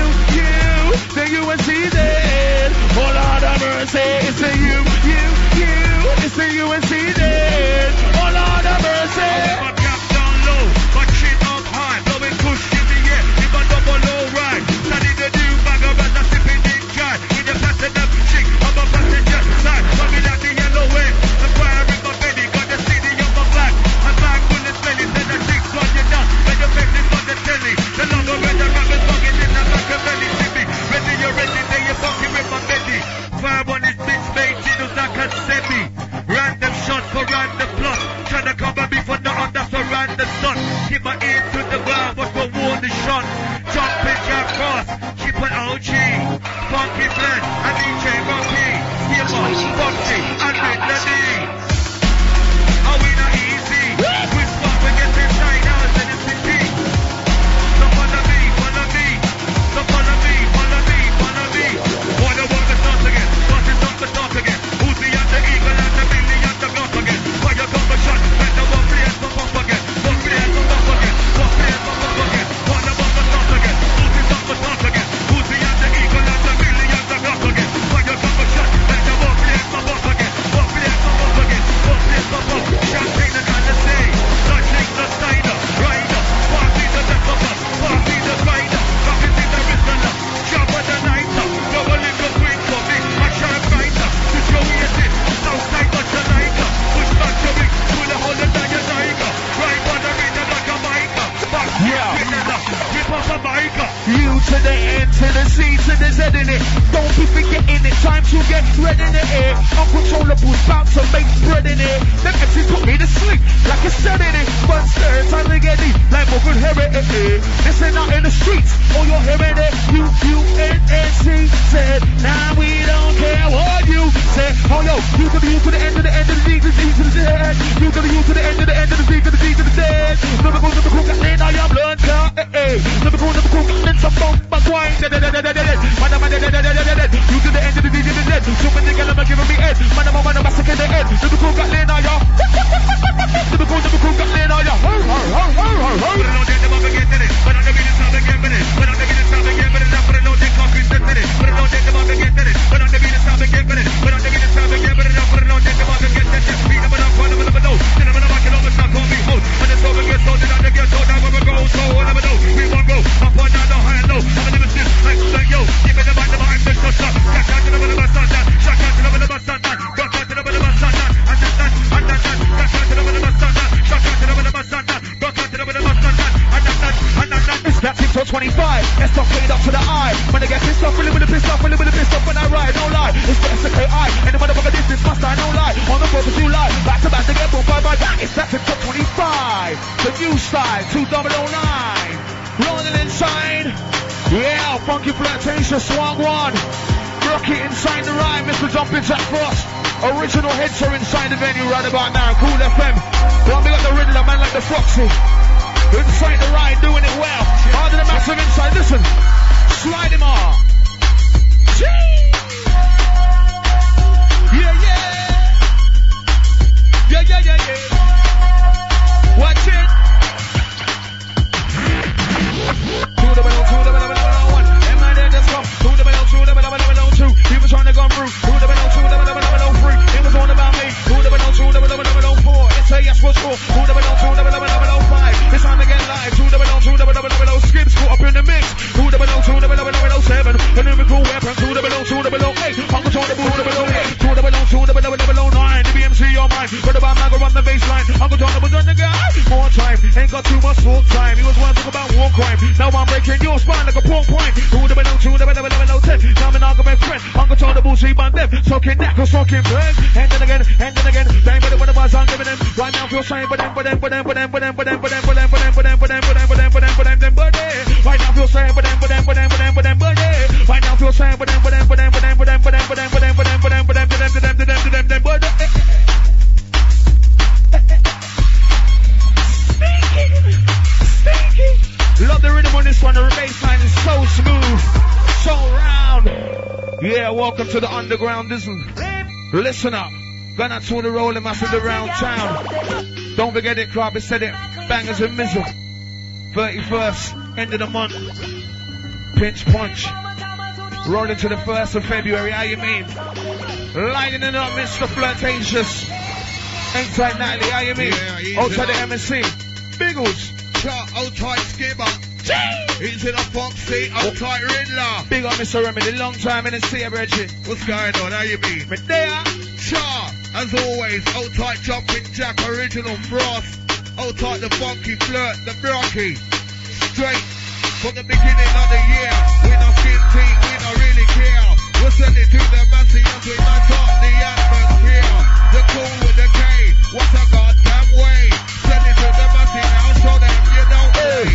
the UNC dead, oh Lord have mercy, it's the you, it's the UNC dead, oh Lord have mercy. My cap down low, my chin up high, blowing push in the air, in my double low ride, study the new bag of rats, I'm sipping in dry, in the platinum chick, on my passenger side, coming out the yellow way, I'm firing my belly, got the CD on my back, I'm back full of smelly, then the chicks run you down, when the business on the telly, the logo red, the rabbit bugging in the back of belly, see me, ready, you're ready, then you're fucking with my belly, fire on this bitch, mate, you know that can send me, random shots for random plot, tryna cover me for the under, so random sun, keep my ear to the ground, what's for warn the shot, jumping jack cross, keep an OG, funky blend, and DJ Rocky, Skipper, Foxy, and Ridley. Are we not easy? Which one we get inside out in the city? So follow me, follow me. So follow me, follow me, follow me. Wanna walk the start again, start it up the start again. Who's the under eagle and the Billy and the block again? Fire come a shot, when the one play and come up again. One play and come up again, one play and come up again. Wanna walk the start again, who's the up the start again? Who's the under eagle and the Billy and the block again? Fire come a shot, when the one play and come up again. One play and come up again. with the Z in it. Don't be forgetting it, time to get red in the air. Uncontrollable, bound to make bread in it. The MCs put me to sleep, like I said in it. But still, time to get deep, like more good heritage. This ain't out in the streets, all you're hearing it. U-U-N-N-C said, now we don't care what you said. Oh yo, you to the U to the end of the end of the D to the D to the Z. You to the U to the end of the end of the D to the D to the Z. Never go, got in all your blood clot. Never go, got in some bump, but wine. You to the end of the D to the Z. So many girls are giving me head. Man, I'm massacre the head. Never go, got in all your. Never go, got in all your. Put it on dead, never forget it. But I'm the biggest time again with it. But I'm the biggest time again with it. Put it on dead, coffee set with it. Put it on dead, never forget it. But I'm the biggest time again with it. But I'm the biggest time again with it. Put it on dead, never forget it. Speed up and up, one never know. Then I'm gonna back it over, start calling me host. When it's over, get sold, then I'm gonna get sold. Now I'm gonna go, so I never know. We won't go up and down, no high and low. I'm gonna miss like yo. Give me the mic, never act so shut. Catch out to the middle of my son, that. Shut out to the middle of my son, that. Rock out to the middle of my son, that. And that. Catch out to the middle of my son, that. Shut out to the middle of my son, that. Rock out to the middle of my son, that. And that. It's that 6 or 25. Let's not put it up to the eye. When I get pissed off, really pissed off, really pissed off when I ride, no lie. It's the SKI. And the motherfucker distance must I, no lie. On the 4th of July, back to back to get boom, bye. It's that 6 or 25. The new style, 2009. Rolling inside. Yeah, funky flirtation, swung one. Rocket inside the rhyme, Mr. Jumping Jack Frost. Original heads are inside the venue right about now. Cool FM. One big up the Riddler, man like the Foxy. Inside the ride, doing it well. Harder the massive inside, listen. Slide him on. Yeah. Watch it. 2 double 1. Am I there? Let's go. 2 double 2. People trying to come through. 2 double 3. It was all about me. 2 double 4. Let's say yes, what's for. 2 double 5. It's time to get live. 2 double skips caught up in the mix. 2 double 7. The lyrical weapon. 2 double 8. Uncle John the 2 double 9. The BMC your mind. But about Mago on the baseline. Uncle John was on the guy. More time. Ain't got too much full time. He was one talk about war crime. Now I'm breaking your spine like a pork point. 2 double 10. Now I'm an argument friend. Uncle John the bullshit on them. Soaking neck or soaking bird. And then again. They better when the bars I'm giving them. Right now feel shame, but them. Right now feel shame, but them. Right now feel shame, but love the rhythm on this one. The bassline is so smooth, so round. Yeah, welcome to the underground. Listen up. Gonna tour the rolling massive around town. Don't forget it, club. I said it. Bangers and Mizzle. 31st, end of the month. Pinch punch. Rolling to the 1st of February. How you mean? Lighting it up, Mr. Flirtatious. Inside Nightly. How you mean? Yeah, outside the MSC. Biggles. Old tight skipper. He's in a Foxy, old tight Riddler. Big up Mr. Remedy, long time in the sea, Reggie. What's going on? How you mean? But there. Char, as always, old tight Jumping Jack, original Frost. Old tight the funky flirt, the Brocky. Straight from the beginning of the year. We no skin teeth, we don't really care. We'll send it to the masses as we match up the atmosphere. The cool with the K, what's a goddamn way? Send it to the masses now, show them you don't play.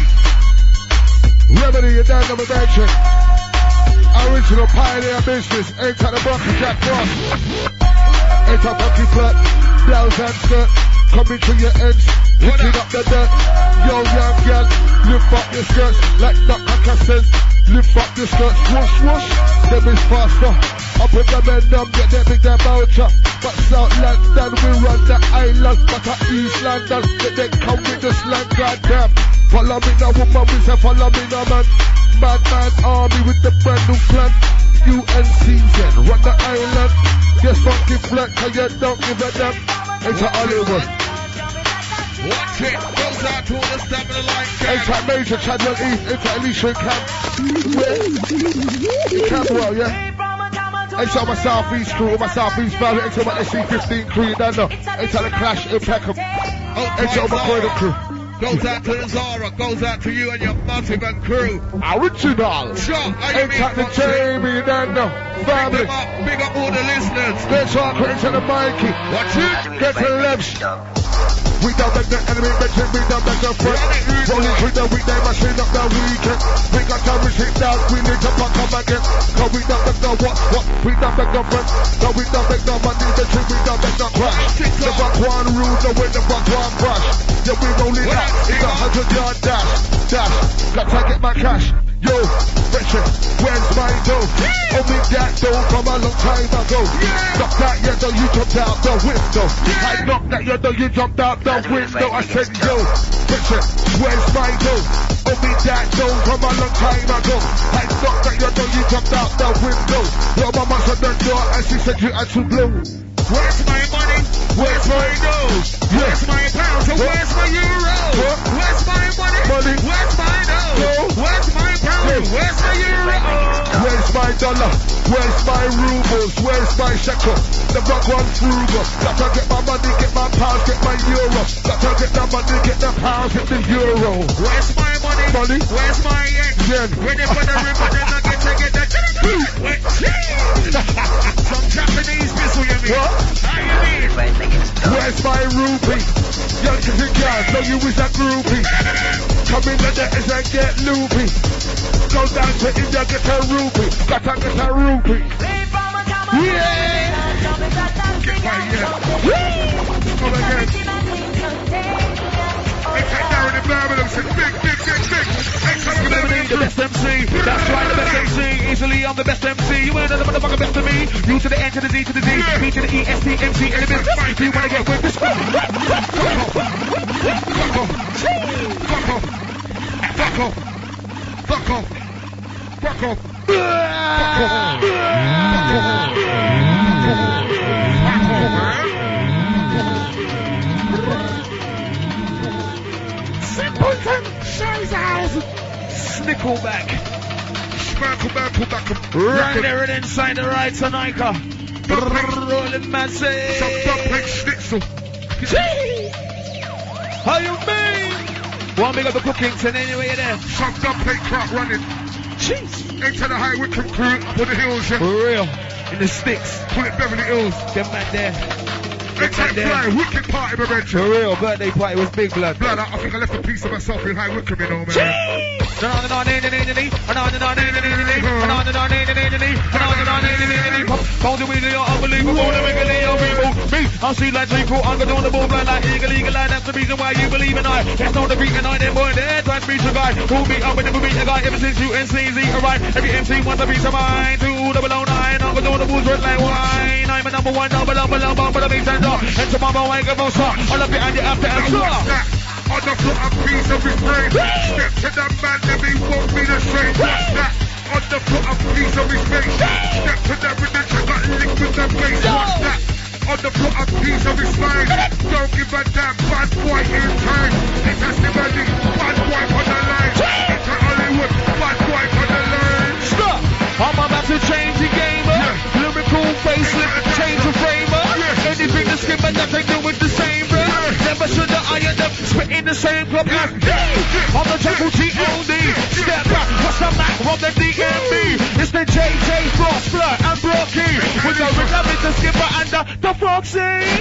Remedy, you down number mention. Original pioneer business. Ain't at the Bucky Jack Frost. Ain't a Bucky flirt. Blouse and skirt. Coming to your ends. Picking up the dirt. Yo, young girl. Lift up your skirts. Like Dr. says. Lift up your skirts. Whoosh, whoosh. Them is faster. Up with them and them. Get them big them voucher. But South London, we run the island. But at East London, they come with the slang. Goddamn. Follow me now, woman, we say follow me now, man. Madman army with the brand new plan. UNCZ, run the island. Yes, funky flat, cause you don't give a damn. It's a Hollywood. Watch it, goes out to all the stuff in the light. It's a Major Channel East, it's a Alicia Camp. Where? Camberwell, yeah? It's on my Southeast crew, my Southeast Valley, it's on my SC15 crew, you don't know. It's on the Clash in Peckham. It's on my Croydon crew. Goes out to the Zara, goes out to you and your massive and crew. Original. Sure, how you Ain't mean, got the Foxy? Jamie, then no. Family. Big up all the listeners. Let's talk to the Mikey. Watch it. Get to the left. We don't make the enemy mention, we don't make the friend. Rolling with the weekday machine up the weekend. We got to receive down, we need to pack up again. Cause we don't make no what, we don't make no friends. No, we don't make no money, the truth, we don't make no crash. The back one rule, the way the back one crash. Yeah, we rolling out, it's a 100-yard dash. Got to get my cash. Yo, Richard, where's my dough? Only that dough from a long time ago. Knock that, yeah, though you jumped out the window. I knocked that, yeah, though you jumped out the window. I said, yo, Richard, where's my dough? Only that dough from a long time ago. I knocked that, yeah, though you jumped out the window. Your mama shut the door and she said you had to blow. Where's my money? Where's my dough? Where's my pounds? So where's my euro? Where's my money? Where's my dough? Where's my pounds? Where's my euro? Where's my dollar? Where's my rubles? Where's my shekel? The rock one frugal. Got to get my money, get my pounds, get my euro. Got to get the money, get the pounds, get the euro. Where's my money? Where's my yen? Ready for the river, then I get the some Japanese missile, you mean? What? How you mean? Where's my rupee? Young chicken girl, so you is a groupie. Come in the nets and get loopy. Go down to India, get a rupee. Gotta get a rupee. Yeah! Come again. It's Darren in Birmingham, said big. The best MC, that's right, the best MC. Easily I'm the best MC. You ain't the motherfucking best of me. U to the N to the D to the D, B to the E, S, T, M, C, and the business. Do you wanna get with this? Fuck off. Simpleton, Shazaz, Snickleback. Right there and inside the right Sonica. Rolling massive. Some dumpling schnitzel. How you mean? One big up the cookings and anyway you're there. Some dumpling crap running. Jeez. Into the High Wycombe crew up on the hills, yeah. For real. In the sticks. Call it Beverly Hills. Them man there. Into the fly, wicked party, my man. For real, birthday party was big blood. I think I left a piece of myself in High Wycombe, you know, man. I see like three cool, I'm gonna on the ball blind like eagle eye. That's the reason why you believe in I. That's not the beating I, them boy, there, time to beat your guy. Who beat up and never beat a guy ever since you NCZ, alright. Every MC wants a piece of mine. 209, I'm gonna on the bulls red like wine. I'm a number one, double, but a big tender. And tomorrow I get more shot. All up behind you after and shot. On the foot, a piece of his brain. Step to the man, let me walk me the straight. Watch that. On the foot, a piece of his face. Step to the rhythm, check out lick with the bass. Watch that. On the foot, a piece of his spine. Don't give a damn, bad boy in time. It's a Stimuli, bad boy on the line. It's a Hollywood, bad boy on the line. Stop! I'm about to change the game up. Lyrical facelift, change the frame up. Anything to skip and nothing do with the same, bro. Never should I end up spitting the same club like on the triple G-O-D. Step back, what's the Mac from the DMB? It's the JJ, Frost, Blur, and Brocky. With the rhythm, it's the skipper and the Foxy.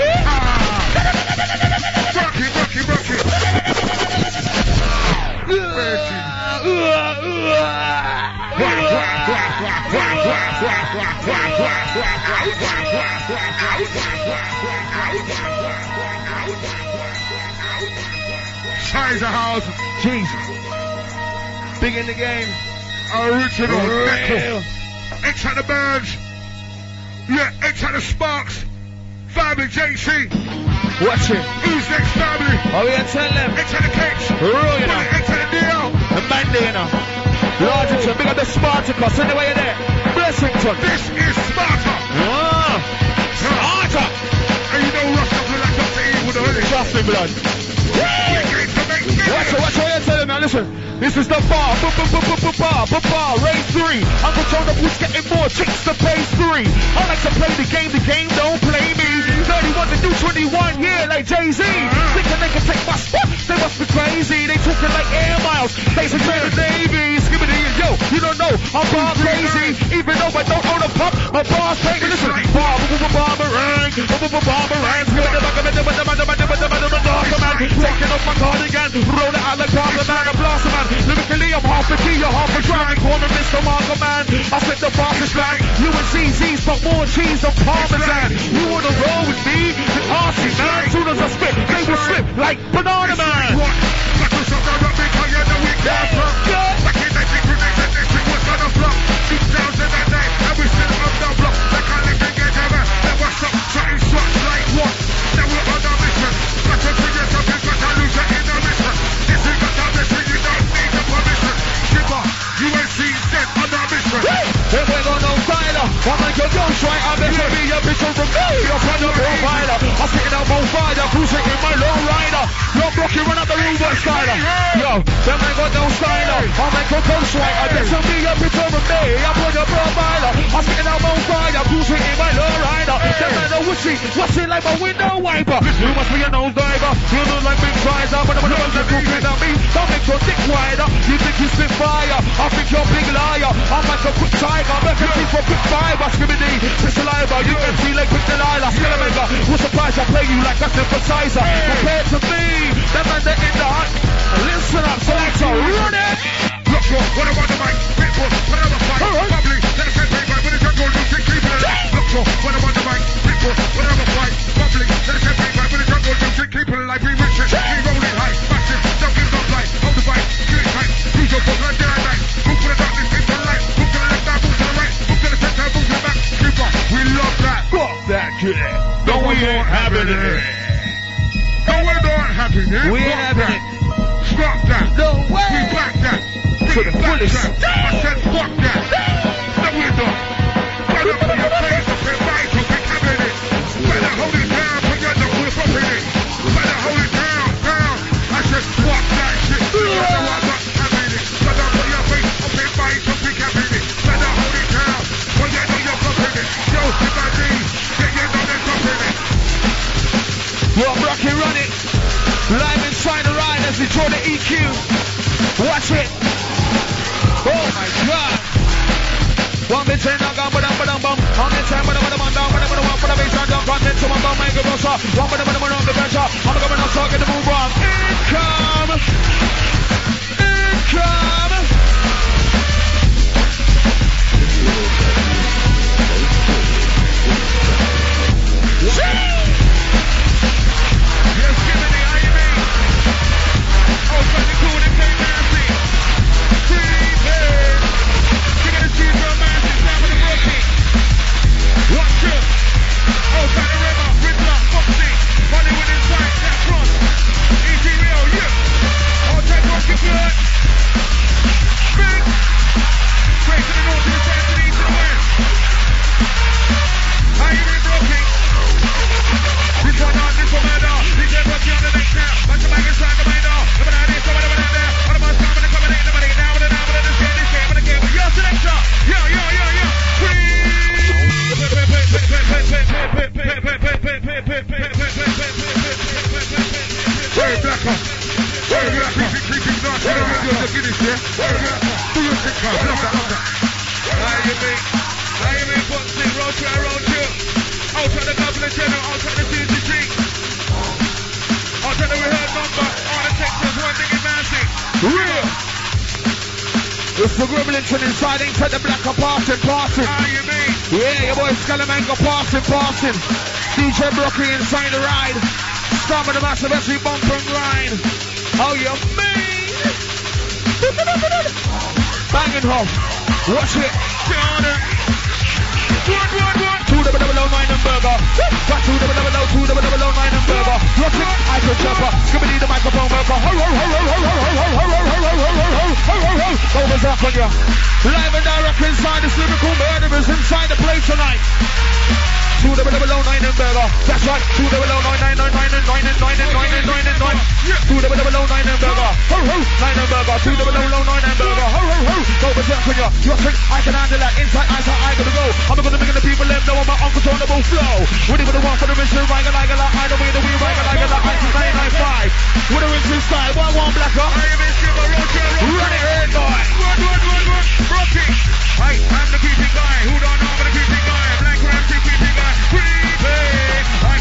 Size of house. Jesus. Big in the game. Original. Real. X at the birds. Yeah, X at the Sparks. Family JC. Watch it. Who's next family? Oh, yeah, tell them. X at the Cakes. Real, you know. X at the DL. The Mandy, you know. Largington, big up the Spartacus. Anyway, you're there. Blessington. This is Sparta. Sparta. And you know Russ doesn't like Dr. Evil, though, is Trust me, blood. Watch what you're telling me. Listen, this is the bar. Bar. Race 3. Uncle Jonah who's getting more chicks to phase 3. I like to play the game don't play me. 31 to do 21, yeah, like Jay-Z. Thinking they can take my spot, they must be crazy. Barbarans. Give it the back of it, taking off my cardigan, roll it out like Barber Man, a blaster man. Lyrically, I'm half a G, you're half a dragon. Corner Mr. Marker Man. I spit the fastest slang. You and CZ's got more cheese than Parmesan. You wanna roll with me? Then ask me, man. Soon as I spit, they will slip like Banana Man. If we got no styler, I make a ghost right, I better be a bitch from me. Up on your profiler, I'm sticking out my fighter, cruising in my low rider. Yo, Brocky, run up the room, boy, styler. Yo, them ain't got no styler, I make a ghost right, I better be a bitch from me. Up on your profiler, I'm sticking out my fighter, cruising in my low rider. Them ain't no witchy, what's it like my window wiper? You must be a nose diver, you look like big riser, but I'm not talking at me. Don't make your dick wider, you think you spit fire, I think you're a big liar. I'm like a quick tiger, I'm looking for quick fiber, Skibidi, quick saliva, you can see like quick Delilah, Skillamega, what's surprise I play you like that's emphasizer. Compared to me, that man that in the hunt, listen up, selector, run it! Look, what about the mic? People, whatever fight, bubbly, let us get paper, with the jungle, you can keep it. Look, what about the mic? People, whatever fight, bubbly, let us get paper, with the jungle, you can keep it like we rich it, we rolling high, massive, don't give no light, hold the fight, get it tight, use your book like day and night, move for the darkness, move to the light, move to the left, now move to the right, move to the center, move to the back, keep on, we love that, fuck that shit, no we ain't having it. No, we're not having it. We ain't having it. Stop that. No way. We back that. To the fullest. I said fuck that. No, we're not. Run up to your face up in my so we having it. Better hold it down, put your knuckles up in it. Better hold it down, down. I said fuck that shit. No, I'm not having it. Better put your face up in my so we having it. Better hold it down, put your knuckles up in it. Yo, if I need, get your knuckles up in it. Yo, Brocky, run it. Live inside the ride as we draw the EQ. Watch it. Oh my God. One bit in a gun, but I'm bum. On the time, but I'm down, but I'm one for the base. I'm down, content to my bum, make a boss. One for the money on the bench. I'm going to talk in the move on. Income. Income. Yes, give me the IME. Oh, something cool that came nasty. Free head. Give me the cheese real nasty. Time for the rookie. Watch it. Oh, Santa River, Riddler, Foxy. Hollywood inside, that front. Easy real, yeah. All time rocking good. Big. Straight to the north, to the south, to the east, to the west. IME rookie. This one on, this one murder. DJ Rocky on the next now. Bunch of bag inside the window. Nobody out there, somebody out there. All of us coming and coming in. Nobody get down with it, down with it. This game, with the game. Yo, selector. Yo. Hey, Blacker. Hey, Blacker. Keeping dark. You know you're the finish, yeah? Do your thing, man. Love that. How you mean, Foxy? Roll through. Outside the Governor General, outside the CCG. Outside the rehearsed number, all the Texas, one thing is nasty. Real. It's the Gremlinton inside, ain't the Blacker passing. How you mean? Yeah, your boy Scalamango passing. DJ Brocky inside the ride. Storm of the massive SC bump and grind. How you mean? Banging home. Watch it. One. 2 double and burger. Got 2 double and burger. Watch it. I can jumper. Skibidi the microphone worker. Ho. Over Zach on ya. Live and direct inside this lyrical murderers inside the place tonight. 2 double and burger. That's right. 2 double 9 and 9 and 9 and 9 and 9 and 9 and 9. 2 double 9 and burger. Ho. 9 and burger. 2 double 9 and burger. Ho. Over Zach on ya. Watch it. I can handle that. Inside, I gotta go. I'm gonna make the people let know I'm my uncontrollable flow. Ready for the one for the mission, I don't win the wheel, I 995. With a rinse style, 1-1 Blacker. Run it in, boy. Rocky. Hey, I'm the keeping guy. Who don't know I'm the keeping guy? Black Ramsey keeping guy. Creepy. I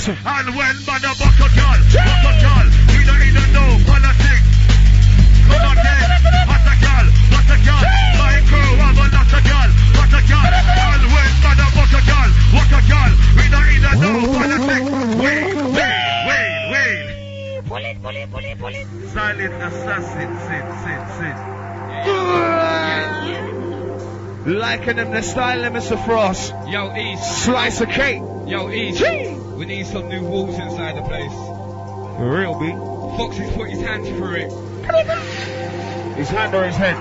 Listen. And when man a buck a girl, you don't even know politics. Come again, what a girl, my girl, have a lot of girl, what a girl. And when man a buck a girl, we don't even know politics. Wait. Silent assassin, sit. Liking them the style of Mr. Frost. Yo, East. Slice of cake. Yo, East. We need some new walls inside the place. For real, B. Foxy's put his hands through it. His hand or his head.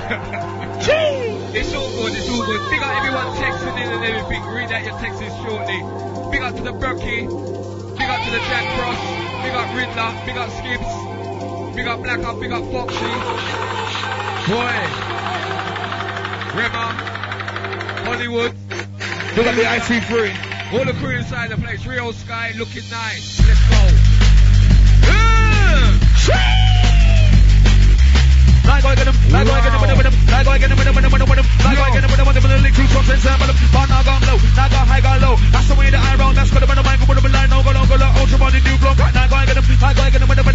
It's all good. Big up everyone texting in and everything. Read out your texts shortly. Big up to the Berkey. Big up to the Jack Cross. Big up Riddler. Big up Skips. Big up Blackout. Big up Foxy. Boy. Rema. Hollywood. Big up the IC3. All the crew inside the place. Rio Sky looking nice. Let's go. That's the way that I round. That's got the mind. Go line. No go ultra body new block. Now go get them. I don't know, but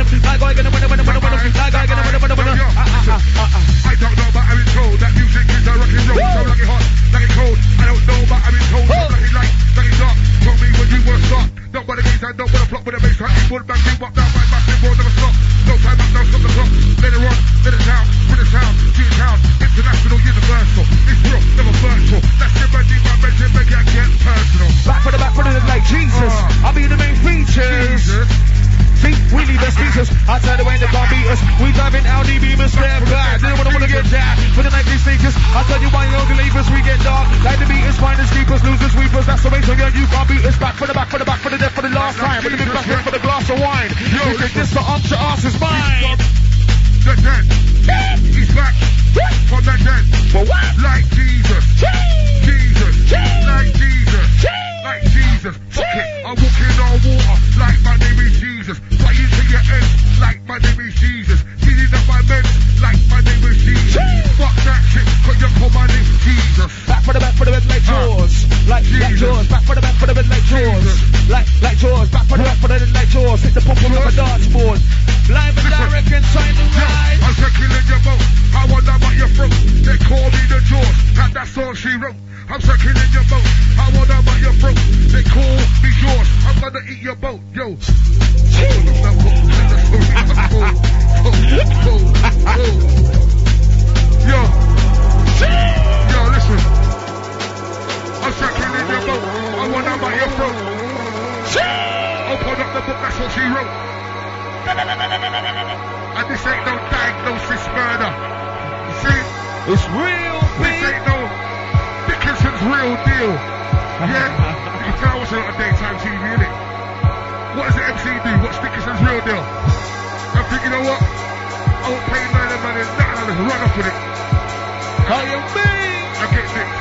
I've been told that music is a rock and roll. So like it hot, like it cold. I don't know, but I've been told like it light, like it dark. Tell me when you wanna start. Don't wanna gaze and don't wanna flop with a bass track. Equal back, you up down, right back, will never stop. No time back, now stop the clock. Let it run, let it down, with it down, to your town. International, universal. It's real, never virtual. That's the magic, my mention, make it get personal. Back for the like Jesus. I'll be the main features. See, we need best features. I tell the way they can't beat us. We driving Audi Beamers, step back. They don't wanna get jacked for the nightly sneakers. I tell you why you only leave us, we get dark. Like the beaters, finders, keepers, losers, weepers. That's the way so young, you can't beat us. Back for the death, for the last time. With the big back for the glass of wine. You think this the arms, your ass is mine. The dead, he's back from the dead. For what? Like Jesus, like Jesus. Fuck it, I'm walking on water like my name is Jesus. Fly into your head like my name is Jesus. Cleaning up my meds like my name is Jesus. Fuck that shit, cause you're called my name Jesus. Back for the bed like Jaws. Like Jaws. Back for the bed like Jaws. Like Jaws. Back for the bed like Jaws. Hit the pump on a dartboard. Live and direct and trying to ride. I'm circling your boat. I wonder about your throat. They call me the Jaws. That song she wrote. I'm circling your boat. I wonder about your throat. They call me Jaws. I'm gonna eat your boat. Yo. Yo, listen. I'm circling your boat. I wonder about your throat. Open up the book. That's what she wrote. And this ain't no diagnosis murder. You see? It's real, this ain't no Dickinson's real deal. Yeah? You can tell what's on daytime TV, innit? What does the MC do? What's Dickinson's real deal? I'm thinking, you know what? I won't pay none of money, nothing, I'll just run off with it. How you mean? I get nicked.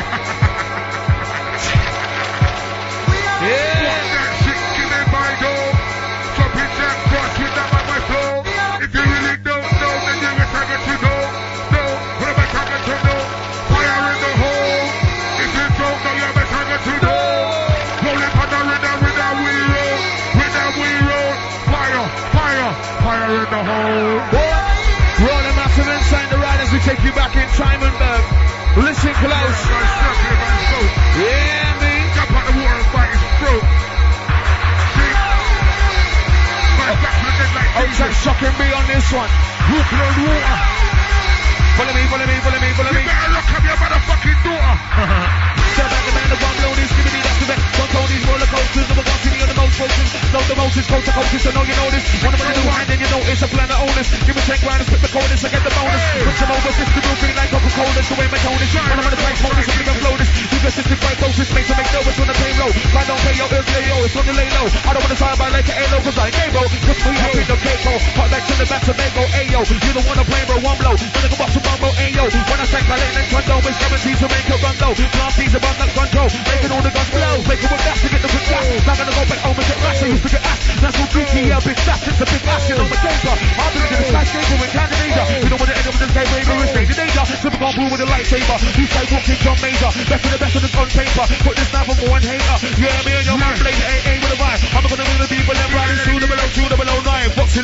Yeah. Fuck that shit, give me my door. Dropping Jack Frost with that on my floor. If you really don't know, then you wish I get to know. No, what am I talking to know? Fire in the hole. If you don't know, you better get to know. Rolling on the rhythm, with that we roll. Fire in the hole. Rolling massive inside the ride as we take you back in time and listen close. Yeah, me. Jump out the water and fight his throat. Outside shocking me on this one. Walking on water. Follow me. You better look up your motherfucking daughter. Step back the man of one blow these, give me that's the best. Don't call these roller coasters. I'm about to be on the most focus. Know the most is coast to coast, so know you know this. When I'm gonna do wine, then you know it's a plan of owners. Give me 10 grand and split the coldest, I get the bonus. Put some over 50 blue green like Coca-Cola, the way my tone is. When I'm on the place, bonus, I'm gonna blow this. You just 65 doses, made to make no, it's on the payroll. I don't pay your bills, it's on the lay low. I don't wanna try by like an A-low, cause I ain't able. Cause we have the K-Co. Hot like to the back to Mango, Ayo. You don't wanna play, bro, one blow. When I go back to Bumbo, Ayo. When I say my lane and condo, it's guaranteed to make a run low. Classes about that control. Making all the guns blow. Making with gas to get the quick gas. Not gonna go back home and get rash. I used to get ass. That's what Gucci, yeah, big sass. It's a big ass, you know my danger. I'll be looking at the skyscraper in Canada. You don't wanna end up with this game, baby. It's danger, danger. Super gone blue with a lightsaber. You say walking John Major. Best of the best on the gun paper. Put this knife on one hater. Yeah, me and your man blade AA with a vibe. I'm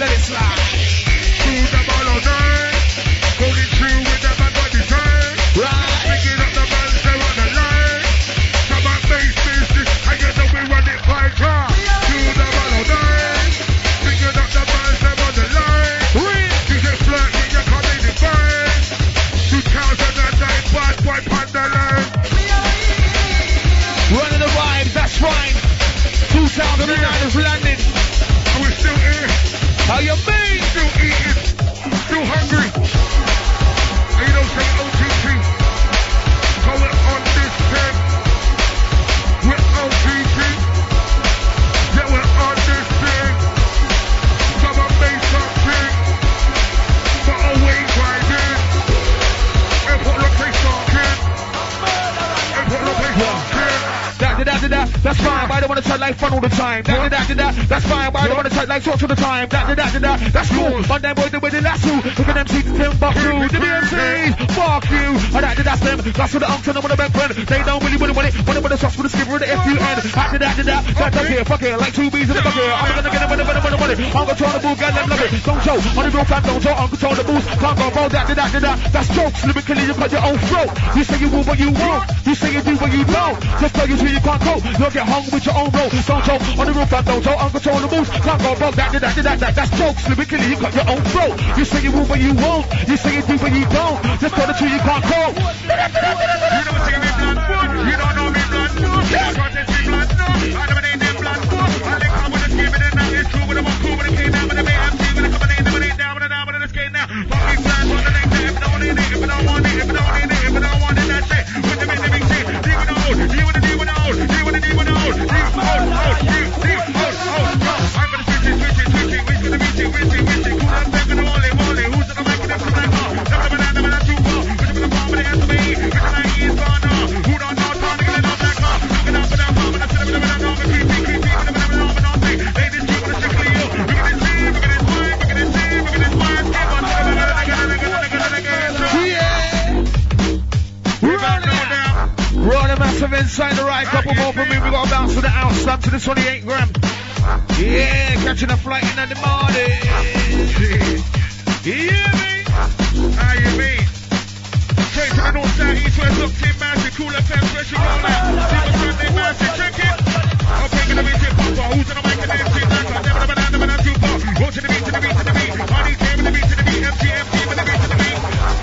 let it slide. Through the ball all night. Going through with the bad body time. Right. Picking up the bands, they're on the line. Come on, face business, and you know we run it by car. Through the ball all night. Picking up the bands, they're on the line. You get flirting, you come in the fine. 2009, bad boy, panda line. Running the vibes, that's right. 2009 is landing. And we're still here. How you mean? Still eating. Still hungry. And you know, say OTT. Going on this thing. We're OTT. Yeah, we're on this thing. Come on, make something. But always grinding. Airport location talking. Airport location talking. That's fine, but I don't want to chat like fun all the time. That's fine, but I don't want to chat like talk all the time. That's cool. One day boy, with the lasso. Look at them seats, them buck through. The BMCs, fuck you. That's them. That's for the uncle, I'm on the back friend. They don't really want it. Want the sauce for the skipper, the FUN. That's up here, fuck it. Like two bees in the bucket. I'm gonna get them money. I'm gonna try the boo, get them love it. Don't show. On the real fan, don't show. I'm control the boost. Can't go roll that. That's jokes. Lyrically, you cut your own throat. You say you will, but you won't. You say you do, but you don't. Just tell you till you can't go. You'll get hung with your own roll. Don't joke on the roof and don't joke. I'm control the moves. Can't go broke. That's jokes. Lyrically, you cut your own throat. You say you will, but you won't. You say you do, but you don't. Just tell the truth, you can't go. You don't see me blood food. You don't know me blood food. You can't see me blood no. I never named them blood food. I lick up with the scheme and now it's true with the one cool with the game down with the BMC with the company and the down with the down with the skate now. Fucking flash on the next day. If don't need it, if don't want it, if don't need it, if don't want it, that's it. With the big shit. You with the old. You with the D with the old. You with the D with the old. I'm gonna switch it. Wishing the wishing. Cool up back in the wally. Who's in the mic with them from like never not too far. Wishing for the bomb with the SME. Wishing like he's gone now. Who don't know, trying to get it off that car. Looking out for that bomb and I said I'm gonna creepy. Ladies, keep it strictly you. Look at this team, look at this wine, look at this team, look at this wine. Skip on. Roll the massive inside the right, couple more from me. We got to bounce to the out, slap to the 28 gram. Yeah, catching a flight in the morning. Yeah, me. How you mean? Straight to the north, south, east, west, up, team, massive, cool FM, fresh and roll out. Team of Sunday, massive, check it. I'm taking the beat, papa. Who's in the mic and the MC? Never not too far. Go to the beat, to the beat, to the beat. Money came with the beat, to the beat. MC with the beat, to the beat.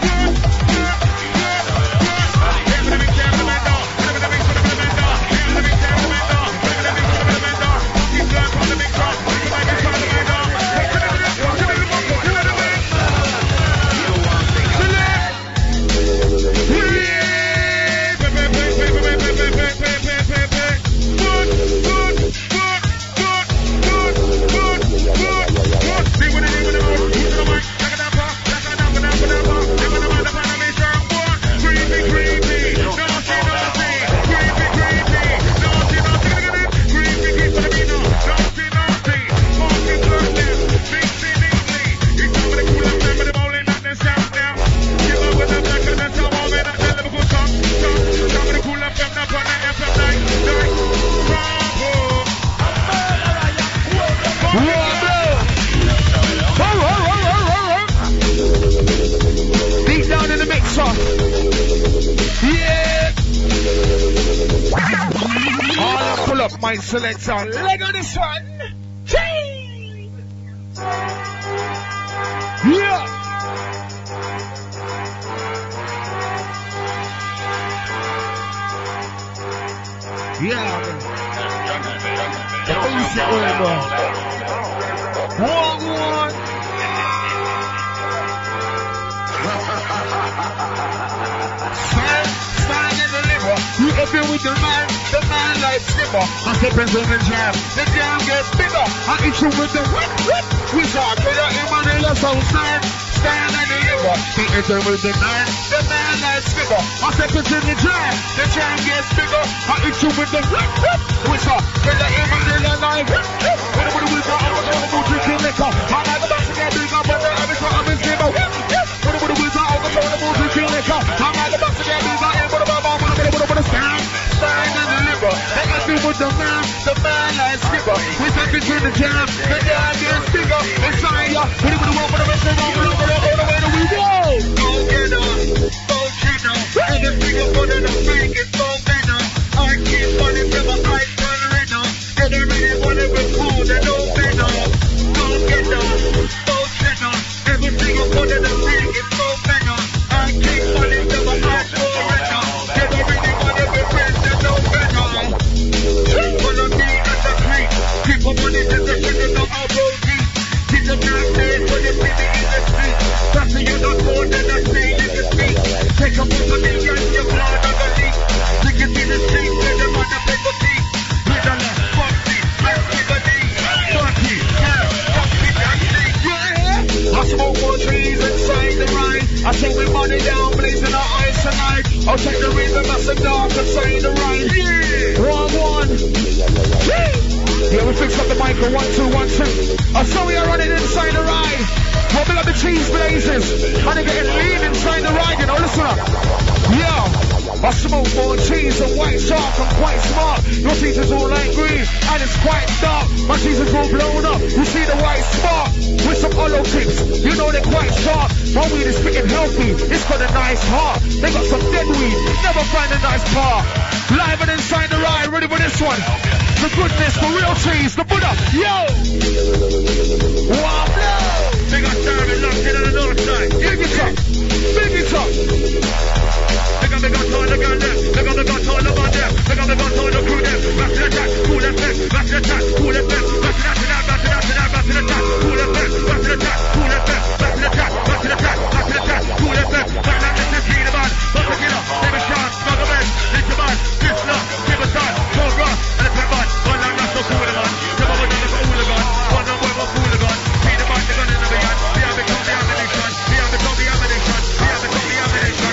My selector, leg on this one. Yeah. Yeah. One. Stand and deliver. You up here with the man like skipper. I step into the jam gets bigger. I eat you with the whip. We talk to the Emmanuel stand and deliver. He enter with the man like skipper. I step into the jam gets bigger. I eat you with the whip. We talk to the Emmanuel like whip. What we got over the mood drinking liquor. I like the box to get bigger, but the other got a skipper. What we got over the mood drinking liquor. I like the box to get bigger, but the stand and deliver. They can do with the man like skipper. We step between the jam. The jam gets bigger inside ya. When you would walk on the rest of the road, all the way that we go. Go get up, go get up. Everything up on the freak is so better. I keep money from my eyes on red. And I really want to be cool, they don't better. Go get up, go get up. Everything up on the freak is so better. I keep money from my eyes on red. And I really want to be friends, they don't better. Follow me as a creep. People money to the shit and not our road deep. It's a black man when you see me in the street. That's you not more than a stain in the street. Take a photo of me and your blood on the leak. Look at me in the street where the man up in the teeth. With a left, Foxy, let's give a knee. Party, yeah, Foxy, that's it. Yeah, I smoke more trees inside the ride. I take my money down, blazing our eyes tonight. I'll take the rhythm, that's the dark inside the ride. Yeah, one. Yeah, we fix up the mic for 1, 2, 1, 2. I saw we are running inside the ride. We'll big up the cheese blazers. And they're getting lean inside the ride, you know, listen up. Yeah. I smoke more cheese and white shark. I'm quite smart. Your cheese is all light green and it's quite dark. My cheese is all blown up. You see the white spark with some hollow tips. You know they're quite sharp. My weed is freaking healthy. It's got a nice heart. They got some dead weed. Never find a nice par. Live and inside the ride. Ready for this one? The goodness, the real cheese, the Buddha. Yo! Wow, no! They got Jeremy locked in on the north side. Big it up. Big it up. They got all the gun there. They got all the man there. They got all the crew there. Back to the attack, cool effect. Back to the attack, cool effect. Back to the attack, back to the attack, back to the attack, cool effect. Back to the attack, cool effect. Back to the attack, back to the attack, back to the attack, cool effect. Back like this is the man. Back to the killer. David Sean, Smuggle Man, Mr. Man, Disler, Give us on, Cobra, and the Pep Man. One like that's so cool, man. The bubble down the hooligan. One of them was hooligan. See the man, the gun in the beyond. We have become the ammunition. We have become the ammunition. We have become the ammunition.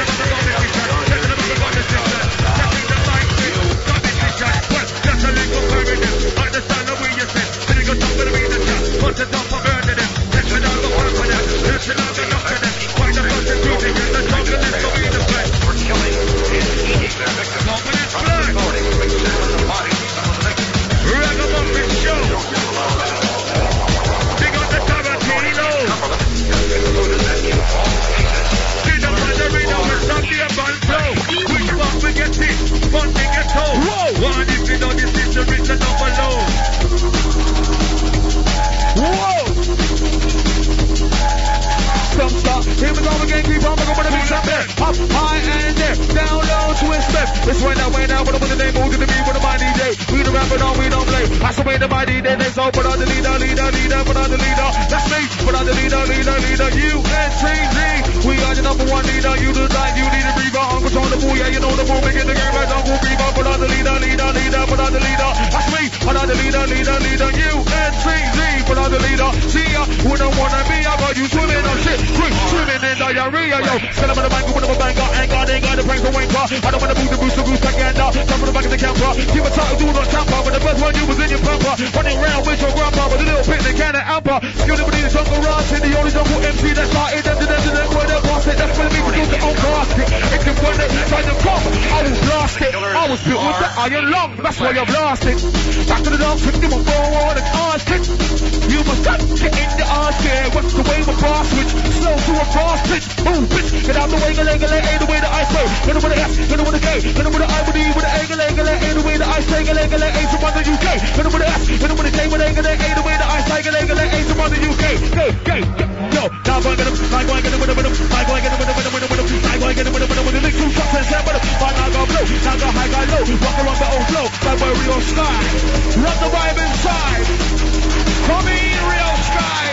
Understand the way you said, then you go talk to the way that you put the top of burning it. Let's go down the front of it. Let's go down the knock of it. Find the front and group it. The jungle is the way to play. For killing and eating their victims. Confidence flag. Ragamuffin show. Big on the Tarantino. See the Mandarino with Sunday and Banjo. Which one we get it? Funding get told. One if you know this is the written up alone. Whoa! Some stop. Here we go again. Keep on going with the beats up there. Up high and there. Down low to his step. It's way down, but I'm with the name moving to me with my DJ. We the rapper, no, we don't play. I saw way to my DJ. They so put on the leader, put on the leader. That's me. Put on the leader. U-N-T-Z. We are the number one leader. You do like you need a breather. I'm control the ball. Yeah, you know the ball. Making the game right. Uncle Breather. Put on the leader. Put on the leader. That's me. Put on the leader. U-N-T-Z. Put on the leader. See ya. Who don't wanna be? I got you swimming on shit. Swimming in diarrhea, yo. Sell them on the bank, with a banger. Ain't got the prank for wanker. I don't wanna boost the goose agenda. Jump on the back of the camper. Give a title, do not tamper. But the first one you was in your pamper. Running round with your grandpa. With a little picnic and an amper. Skilled in the jungle rush. In the only jungle MC that started them to them. Where they're past it. That's when we produce their own basket. It can burn it. Try to come. I will blast it. I was built with the iron lung. That's why you're blasting. Back to the dog. Pick them up forward and arch it. You must get in the arch here. What's the way my bar switch? Slow to a fast pitch. Boom, bitch. Get out the way, ain't the way that I say. Hit it with the S, hit it with the K. Hit it with the I, with the E, with the ain't the way that I say. Ain't from the UK. Hit it with the S, hit it with the K, with the ain't the way that I say. Ain't from the UK. Yo, now I'm going to get him. I'm going to get him with him. I'm going to get him with him. I'm going to get him with him. The big two shots and seven. But now go blue. Now go high, go low. Walk around the old flow. That way real sky. Run the vibe inside. Come in, real sky.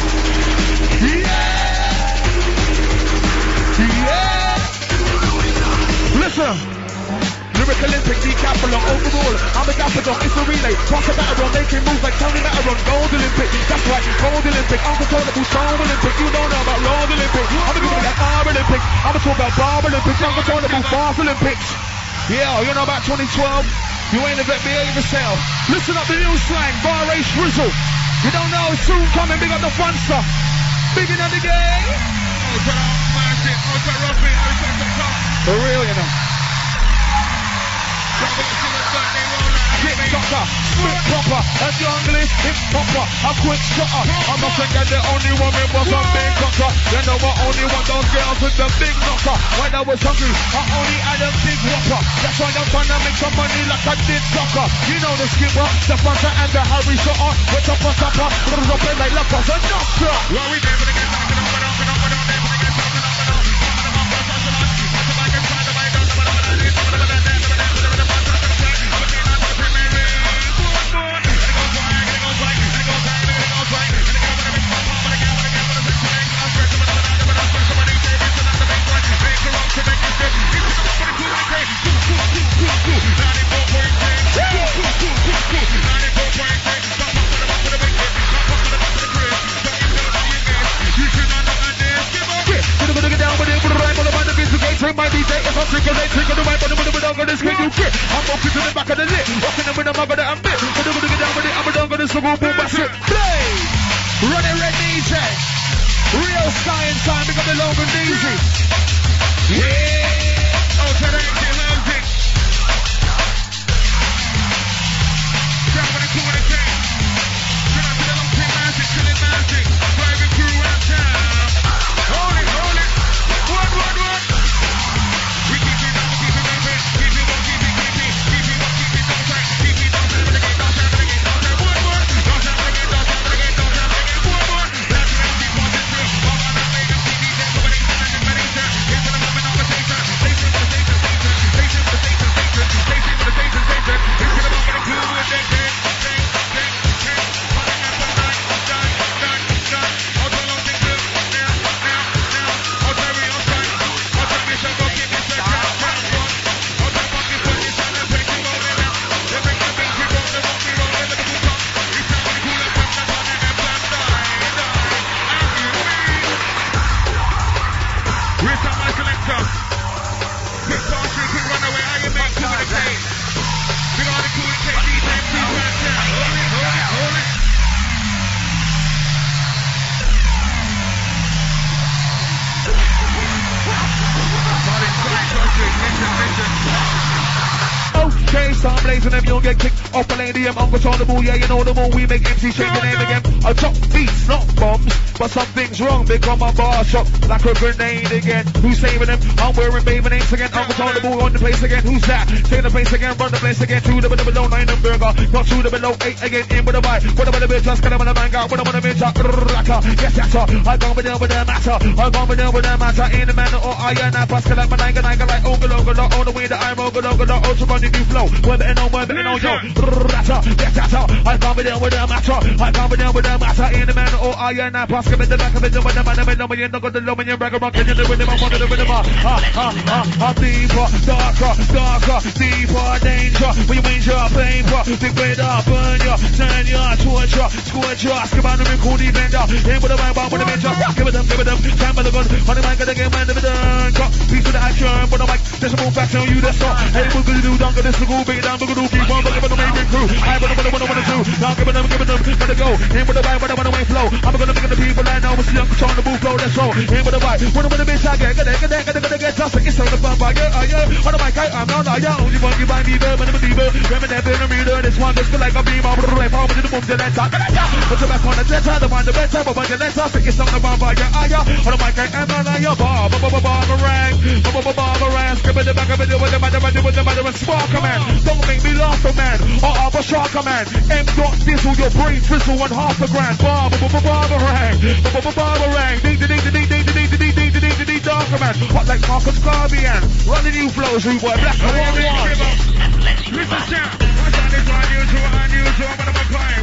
Yeah! Listen! Lyric Olympic, decathlon, overall, I'm a gaffer, it's a relay, pass a batter making moves like Tony Matteron, gold Olympic, that's right, gold Olympic, uncontrollable, sound Olympic, you don't know about Lord Olympic, I'm a good at R Olympic, I'm a talk about Bar Olympics, uncontrollable, Fast Olympics. Yeah, you know about 2012, you ain't a vet, behave yourself. Listen up, the new slang, Bar Race Rizzle. You don't know, it's soon coming, big up the fun stuff. Big in the game. For real, you know. shocker, spit proper, a jungle hip hopper, a quick shutter. I'm not thinking the only woman was a big cocker. You know I only want those girls with the big knocker. When I was hungry, I only had a big whopper. That's why I'm trying to make some money like I did soccer. You know the skipper, the fronter and the Harry shutter. With the front upper, put it up in like luck as a knocker. Well, we never get back to the I'm walking to the back of the lit, walking up with the mug of the ambit. I'm gonna get down with it, I'm gonna so go boom, bash it. Play! Running red DJ. Real sky and time become the long and easy. Yeah! Oh, so that ain't loves it. Down with the cool and the king. Shout out to the long team magic, killing magic. Driving through around town. Hold it, hold it. What? We keep it up, keep it moving. Keep it on, keep it, keep it. Keep it on, keep it don't tight. Keep it on, don't have it again, don't have it again, don't have it. What? Don't have it again, don't have it again, don't have it again. What? Let's make it positive. All on the way, I'm TV, that's what it is, and it's ready to. Into the moment of the station. Station for the station, station. Station for the station, station. Station for the station, station. Into the moment of cool with that thing. Okay, start blazing them, you'll get kicked off Palladium, uncontrollable, yeah, you know the more we make MC shake the name again. I drop beats, not bombs, but something's wrong, become a bar shot, like a grenade again. Who's saving them? I'm wearing baby names again, uncontrollable on the place again. Who's that? Take the place again, run the place again, to the below 9 and burger, not to the below 8 again, in with the bite, what about the bitch, just get them on the manga, what about the bitch, yes, that's all, I gone with them with the matter, I gone with them with the matter, in the manner, or I am not Pascal, like my nanga, like Ogologo, all the way that I'm Ogologo, also run the new flow, web it on, yo, yes, that's all, I gone with them with the matter, I gone with them with the matter, in the manner, or I am not Pascal, in the back of it, with the man, when you're not going to know when you're bragging, can you do with them, I'm one of the rhythm, deeper, darker, deeper, danger, when you win your paper, big bread up, burn you, turn you, torture, scorch you, skip on the record, bender, in with the man, with the bitch, give it them, time for the gun, on the mic, gonna get man, never done, piece of the action, but the mic, just move back, tell you that's all, hey, we're gonna do, don't get this to go, big down, we're gonna keep on, but give it the main crew, I wanna do, now give it them, gotta go, in with the vibe, with the way flow, I'm gonna make the people I know, it's the uncontrollable flow, let's roll, in with the vibe, with the bitch, I get, gonna get tough, it's on the bump, yeah, on the mic, I'm not, only one, you buy me, man, I'm a diva, women have been a reader, this one, just like a beam, I'm gonna rap, I'm gonna do the boom, the let's talk, put your back on the letter, the one, the better, but the let's talk, it's on the bump, yeah, on the mic, I'm not, yeah, barbarang, skip in the back of it, with the matter, and sparker, man, don't make me laugh, man, or I'm a sharker, man, M. Dizzle, your brain frizzle, and half a grand, barbarang, ding, darker, man, what like Marcus Garvey, and running new flows, we boy, black and one. Listen, champ, what's that? It's unusual, what am I crying?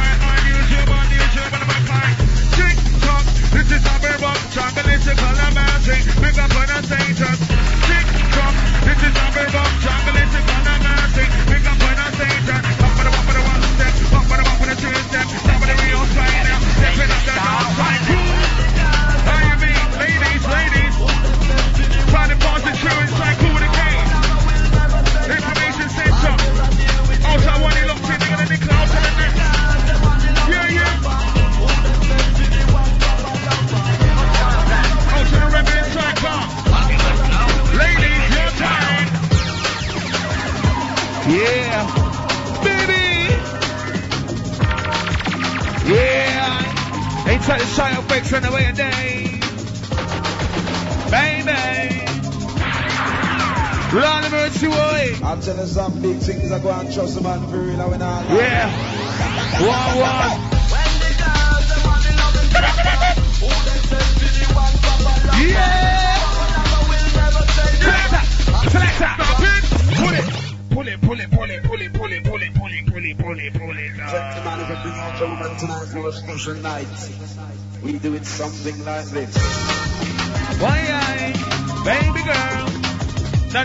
Unusual, Tick-tock, this is a very rock, jungle, it's a color magic, big up on the Satan. Tick-tock, this is a very rock, jungle, it's a color magic, big up on the Satan. Up for the one step, up for the two step, top of the real side now, stepping up the dark side. How you mean, ladies? Try to pass it through inside, cool with the game. Information center. Outside one, he locked in, they're gonna nick out to the next. Yeah. Set the shine up breaks on the way a day. Baby. Lord of mercy, boy. I'm telling some big things I go and trust a man for real when I lie. Yeah. One. Yeah. Selector. Pull it. Gentlemen, if you bring out your woman tonight for a special night, we do it something like this. Why, baby girl. Na.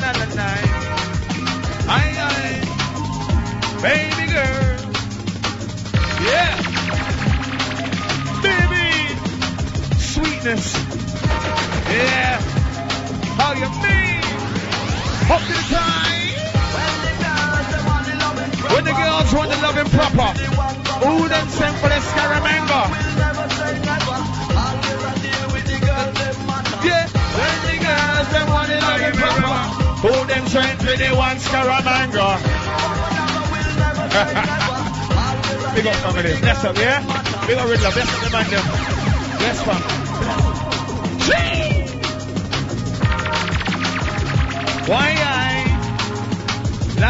Aye, baby girl. Yeah. Baby. Sweetness. Yeah. How you mean? Up to the time. When the girls want the loving proper, who them send for the Scaramanga? Yeah, when the girls them want the loving proper, who them send for the one Scaramanga? Big up family, bless up, yeah? Big up Riddler, bless up the man them. Bless fam. Why La.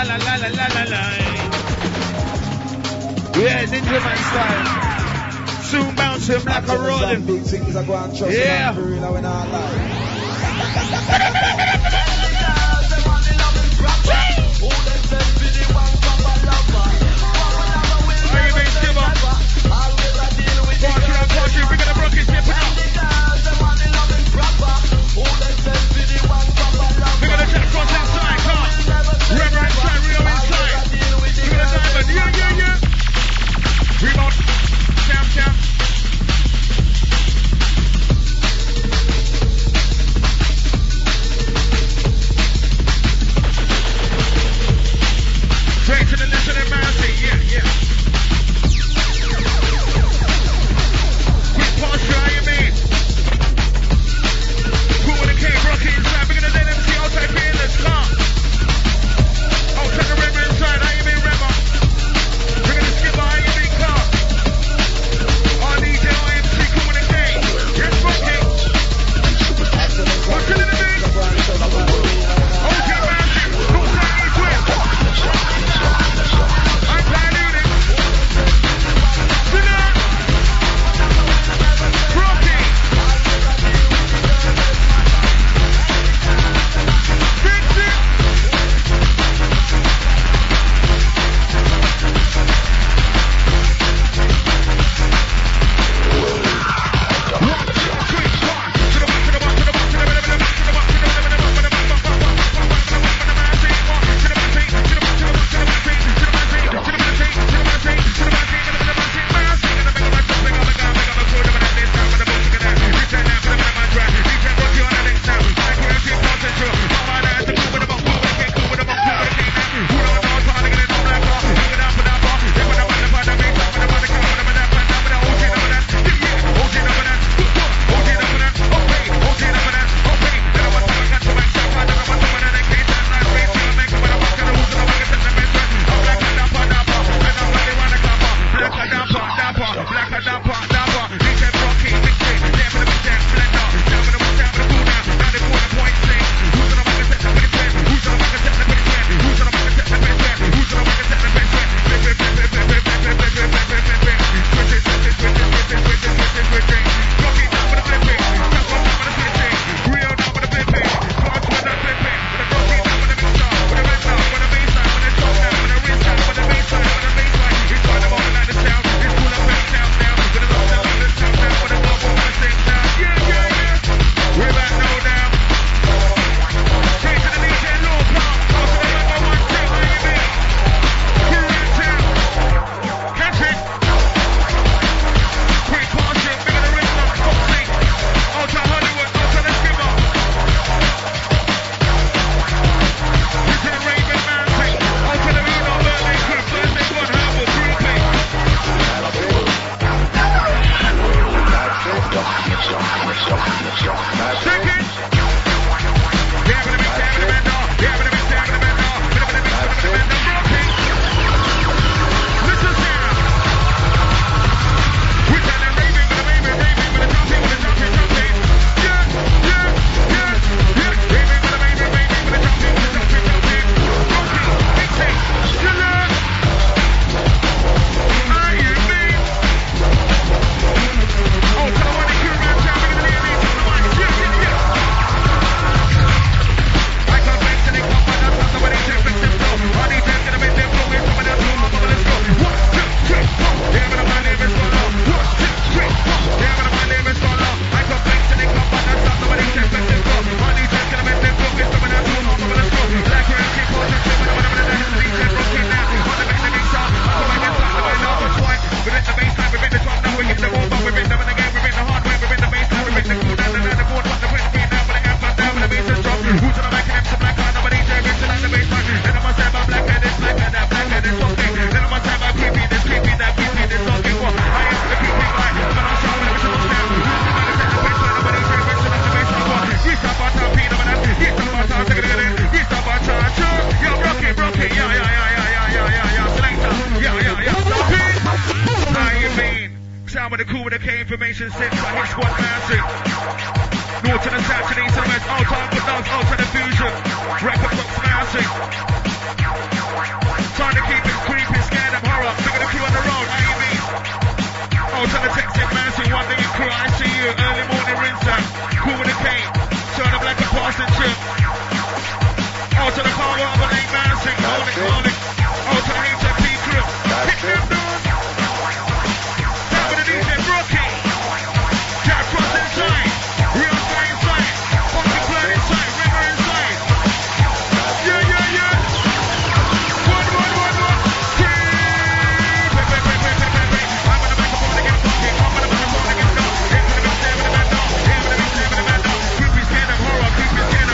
Yeah, Ninja Man style. Soon bouncing like a rolling. Big things I go and trust yeah. for real when I lie. Rebound, champ. Straight to the listening mercy, yeah. Quick pass, try with the cool with the K information sits on his squad massive. North to the south to the east and the west. All time for those, all to the fusion. Record books massive. Trying to keep it creepy, scare them horror. Figure the crew on the road, how you mean? All to the Texas massive, one day in crew, I see you. Early morning rinse out. Cool with the K. Turn the black and passing chip. All to the car, over the lane massive. Hold it. All to the HFP crew. Hit them doors. Down with the DJ Brookie. Jack Frost inside. Real guy inside. Funky Flirt inside. River inside. Yeah. One. I'm gonna make a ball again, funky. I'm gonna make a ball again, no. Into the mix, there with the band, no. Here with the mix, there with the band, no. Creepy scared of horror. Now.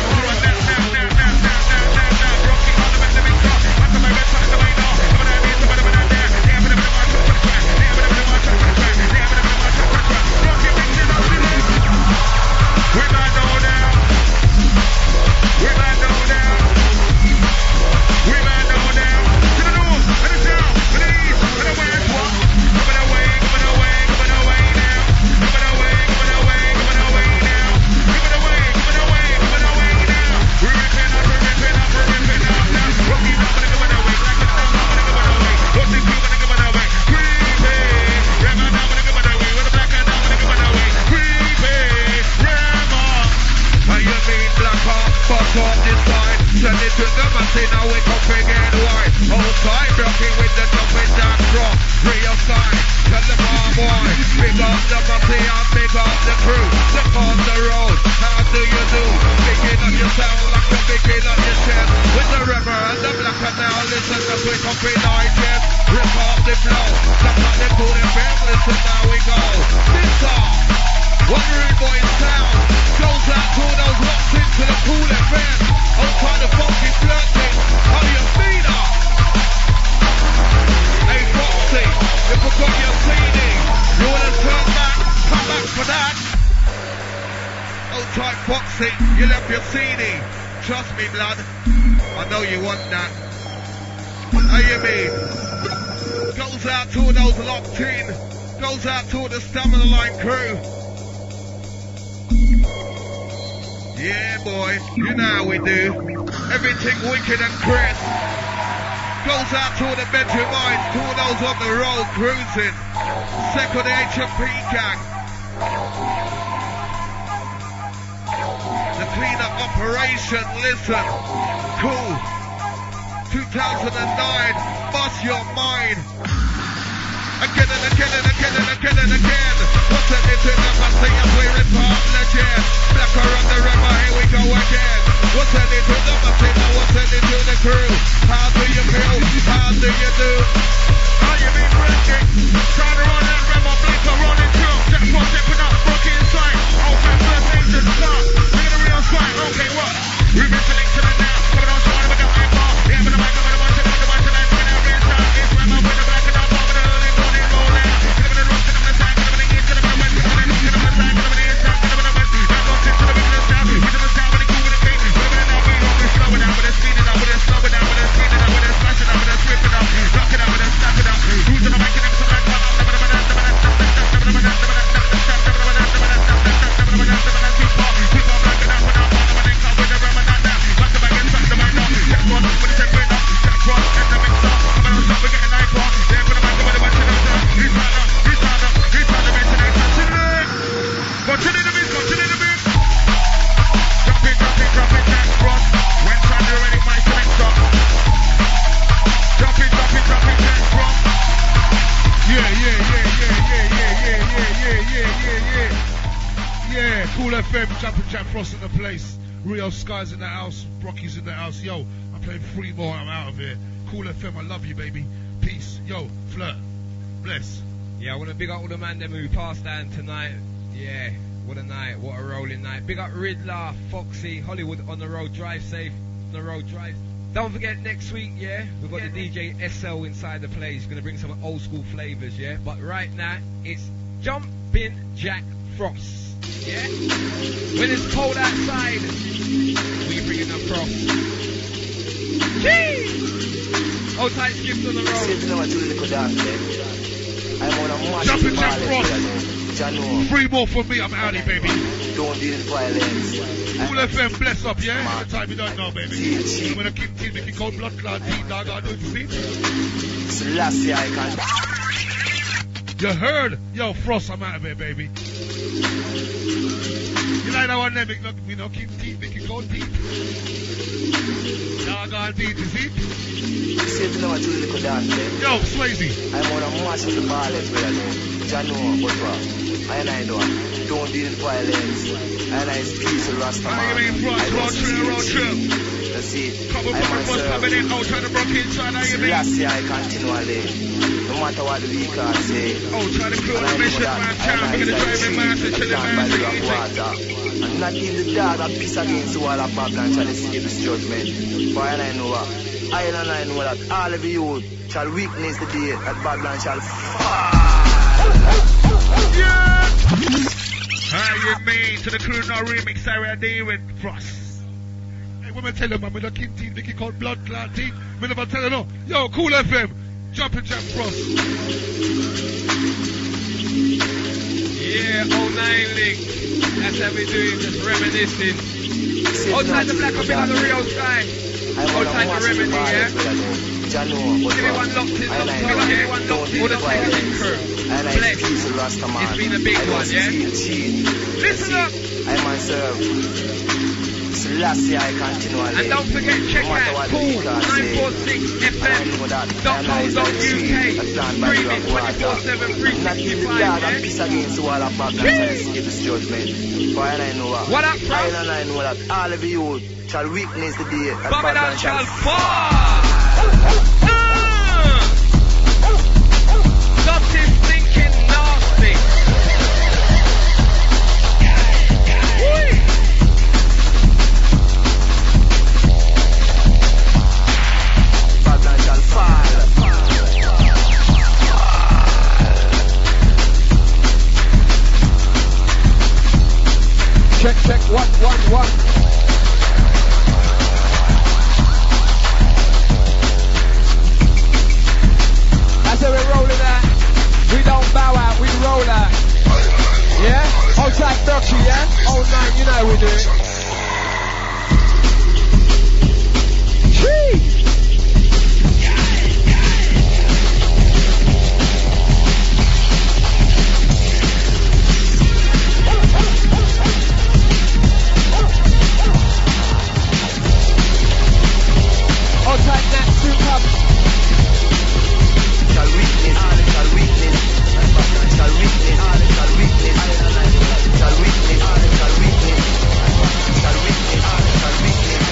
Brookie on the mix, no. I'm the my best on the way, no. I'm gonna be the better than there. Yeah, I'm gonna be the march on the track. Yeah, I'm gonna be the march on the track. Yeah, I'm gonna be the march on the track. Brookie mixes up the list. We might know now. We might know now. We might know now. To the north, to the south, to the east, to the west, what? Coming away now. Coming away now. Coming away now. We're ripping up now. Rocky's not gonna give it away. Black is not gonna give it away. What's the crew gonna give it away? Creepy. Rema not gonna give it away. With the black and not gonna give it away. Creepy. Rema. How you mean black heart? Fuck off this side. Send it to them and say now we come again wide. Hold tight, rocking with the jumping down drop. Real side. Tell them how boy. Big up the Massey and big up the crew. Look on the road. How do you do? Picking up your sound like you're picking up your chest. With the river and the black and now listen to we come digest. Rip off the flow. That's how they call it fam. Listen now we go. This song. One rude boy sound. Goes out to those locked into the cool FM. Outside the funky flirting. How you mean up? Hey Foxy, you forgot your CD. You wanna turn back? Come back for that. Old type Foxy, you left your CD. Trust me, blood. I know you want that. How you mean? Goes out to those locked in. Goes out to the Stamina Line crew. Yeah, boy, you know how we do. Everything wicked and crisp. Goes out to the bedroom eyes, to those on the road cruising. Second HMP gang. The cleanup operation, listen. Cool. 2009, bust your mind. Again and again and again and again and again. What's it into the Massey and play rip-off legend. Blacker on the river, here we go again. What's it into the Massey, now what's it into the crew? How do you feel? How do you do? How you been breaking? Trying to run that river, Blacker running through. Jack Frost stepping up, Brookie inside. Open first agent start. Look at the real squad, okay what? We've been selecting it now. Coming on, showing with the high bar. Yeah, but the mic, coming on, watching the bunch of lights. Coming out, real start. It's Rema with the black and up over the early morning roll out. Coming in the rock, coming on the side, coming in the east, coming on the west, coming in the east, coming on the side, coming in the east, coming on the west. Now goes into the middle of the south. We're in the south with the cool with the king. We're in the now, we always slow it down, with the speed it up, with the slow it down, with the speed it up, with the smash it up, with the sweep it up, rock it up, with the snap it up. Who's on the mic and everything like that? Yeah, Cool FM, Jumpin' Jack Frost in the place. Rio Sky's in the house, Brocky's in the house. Yo, I'm playing 3 more, I'm out of here. Cool FM, I love you, baby. Peace. Yo, Flirt. Bless. Yeah, I want to big up all the man them who passed down tonight. Yeah, what a night, what a rolling night. Big up Riddler, Foxy, Hollywood on the road, drive safe, on the road, drive. Don't forget next week, yeah, we've got the DJ SL inside the place. He's going to bring some old school flavours, yeah. But right now, it's Jumpin' Jack Frost. Yeah? When it's cold outside, we bringing the frost. Jeez! Old tight skips on the road. Jumping Jack Frost. 3 more from me, I'm outie, baby. Don't deal with violence. Cool FM, bless up, yeah? The time you don't know, baby. I'm gonna keep team, making cold blood clot team, dog, I do it, see? Selassie, I can't. You heard? Yo, Frost, I'm out of here, baby. You like that one there, we know, keep teeth, making cold teeth. Dog on teeth, you see? Yo, Swayze. I'm on a match with the violence, brother. Jano, what's wrong? I know. Don't deal with violence. And I peace with Rastaman. I mean, road trip. That's it. Couple coming in, out trying to broke inside, I mean. Selassie, I continually. No matter what the week I say. Oh, try to close the mission, man. We're gonna drive in, man. And not in the dark, that peace against the wall of Babylon shall escape this judgment. For I know what? I know that all of you shall witness the day that Babylon shall fall. Yeah! How you mean to the crew now remix Sarah David Frost? Hey, when I tell them I'm in a kid team, they called blood clot team. Me never tell them no. Yo, Cool FM, Jumping Jack Frost. Yeah, 09 link. That's how we do it, just reminiscing. Outside the black up in the real sky. Outside the remedy, yeah? Everyone locked in, everyone locked in, all the same crew. Flex. It's been a big one, yeah? Listen up! I myself. Selassie, I continually. And don't forget, check out Cool 946 FM.co.uk. Streaming 24/7, 365, yeah? Peace against the wall of Babylon shall escape this judgment. For I know what up, bro? I know that all of you shall witness the day that Babylon shall fall. Justice thinking nasty. Babylon shall fall. Check, 1, 1, 1. That's how we're rolling out. We don't bow out, we roll out. Yeah? Outside Turkey, yeah? 09, you know how we do it. Gee! Outside that, soup up. Shall witness, shall witness, shall witness, shall witness, shall witness, shall witness, shall witness, shall witness.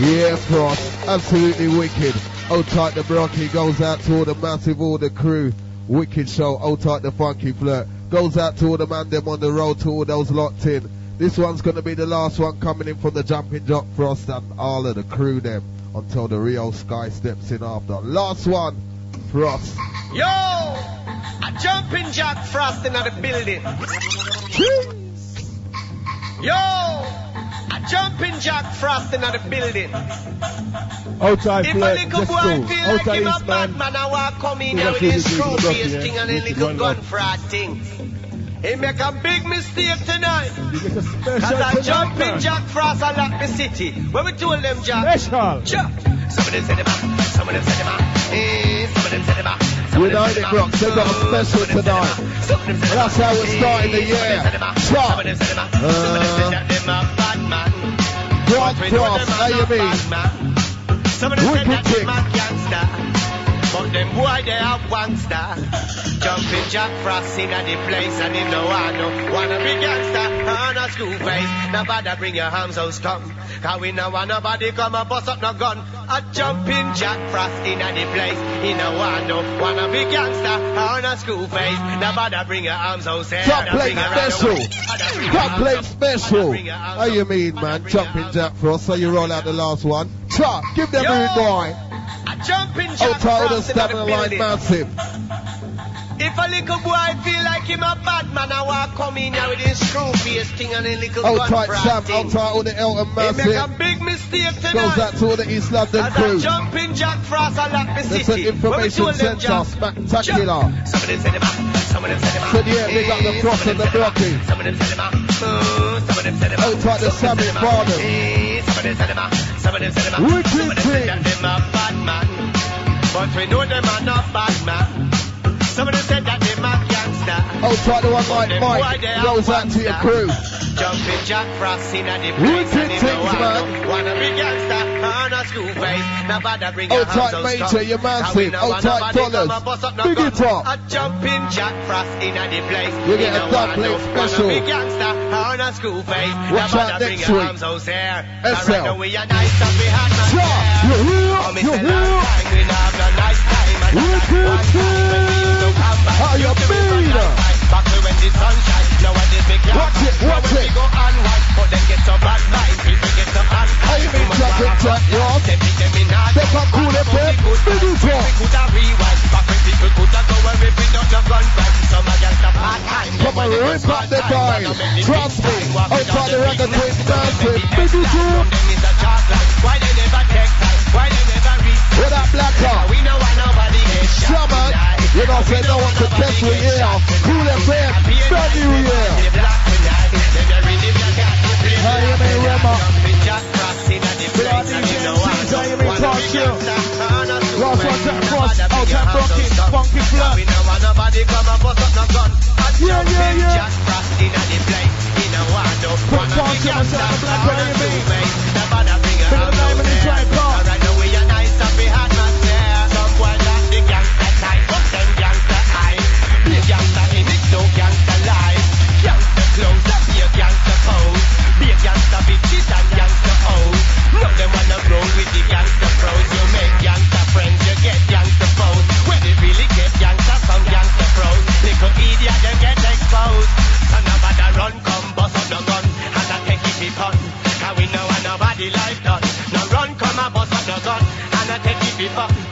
Yeah, Frost. Absolutely wicked. Old Tight the Brocky goes out to all the massive, all the crew. Wicked show. Old Tight the Funky Flirt goes out to all the man them on the road, to all those locked in. This one's gonna be the last one coming in from the Jumping Jack Frost and all of the crew them until the Rio Sky steps in after. Last one, Frost. Yo! A Jumping Jack Frost in the building. Yo! A Jumping Jack Frost in the building. Outside if a little boy feel like him a bad man, I walk come in here with his screw-face thing and a little gun fraud thing. He make a big mistake tonight. Cause I Jumping Jack Frost a lock the city. When we told them Jack. Special. Some of them said him out. Some of them said him out. Some of them said him out. United Rocks, they got a special tonight. That's how we're starting the year. Chop. Broad Cross, how you mean? Some of them said that them a gangster, but them boy they are gangster. Jumping Jack Frost in the place and him no wanna be gangster on a school face. Nobody bring your arms out come, cause we no want nobody come and bust up no gun. A Jumping Jack Frost in the place, he no wanna be gangster on a school face. Nobody bring your arms out say. Top plate special. Top plate special. How you mean, man? Jumping Jack Frost. So you roll out the last one. Chop, give them a boy. A Jumping Jack Frost in the building. Massive. If a little boy feel like him a bad man, I walk come in here with his screw face thing and a little gun Sam, thing. outside all the Elton Massive. He make a big mistake tonight. Goes out to all the East London crew. As a Jumping Jack Frost a lock the city. There's an information centre, spectacular. Some of them said him out. Some of them said him out. So yeah, they got the Frost and the Blocky. Some of them said him out. Some of them said him out. Outside the Sammy Barnum. Some of them said him out. Some of them said him out. Wicked Some of them said that them a bad man, but we know them are not bad man. Some of them said that them a gangster. Outside the one like Mike goes out to your crew. Jumping Jack Frost in the place and he no wanna be gangster on a school face. Nobody bring your hands out Major, you're massive. Outside Dollars. Big it up. A Jumping Jack Frost in the place. You get a double special. Wanna be gangster on a school face. Watch out bring next your week. arms out there. SL. Right now we are nice and we had man there. You're here. You're here. We have a nice time and how you mean? back to when the sun shines. Nowadays we can't. Watch it. We go on white, but then get some bad vibes. People get some bad vibes. How you mean Jumping Jack Ross? They come cool up there. Big it up. We could have rewind. Back when people could have go and rip it up the gun back. Some against the part time. Come on, rip up the time. Trust me. Outside the record twins dancing. Big it up. Why they never take time? Why they never reach? With that black car. We know why nobody gets shot. Shaman. You know, say no one to test with here. Cool FM. Brand new year. How you mean, Rema? Last one, Jack Frost. Outside Brocky. Funky Flirt. Yeah. Put Frost in the center, black, how you mean? Big of the name in the giant car. Right now we are nice and we had man there. Some boy like the gangster type, but them gangster eyes. Be gangster in it, no gangster life. Gangster clothes, that be a gangster pose. Be a gangster bitches and gangster hoes. No them wanna roll with the gangster pros. You make gangster friends, you get gangster foes. When they really get gangster, some gangster pros. Little idiot, they get exposed. So nobody run, come bust up the gun, and I take it be fun. Cause we know nobody like that. Now run, come and bust up the gun, and I take it be fun.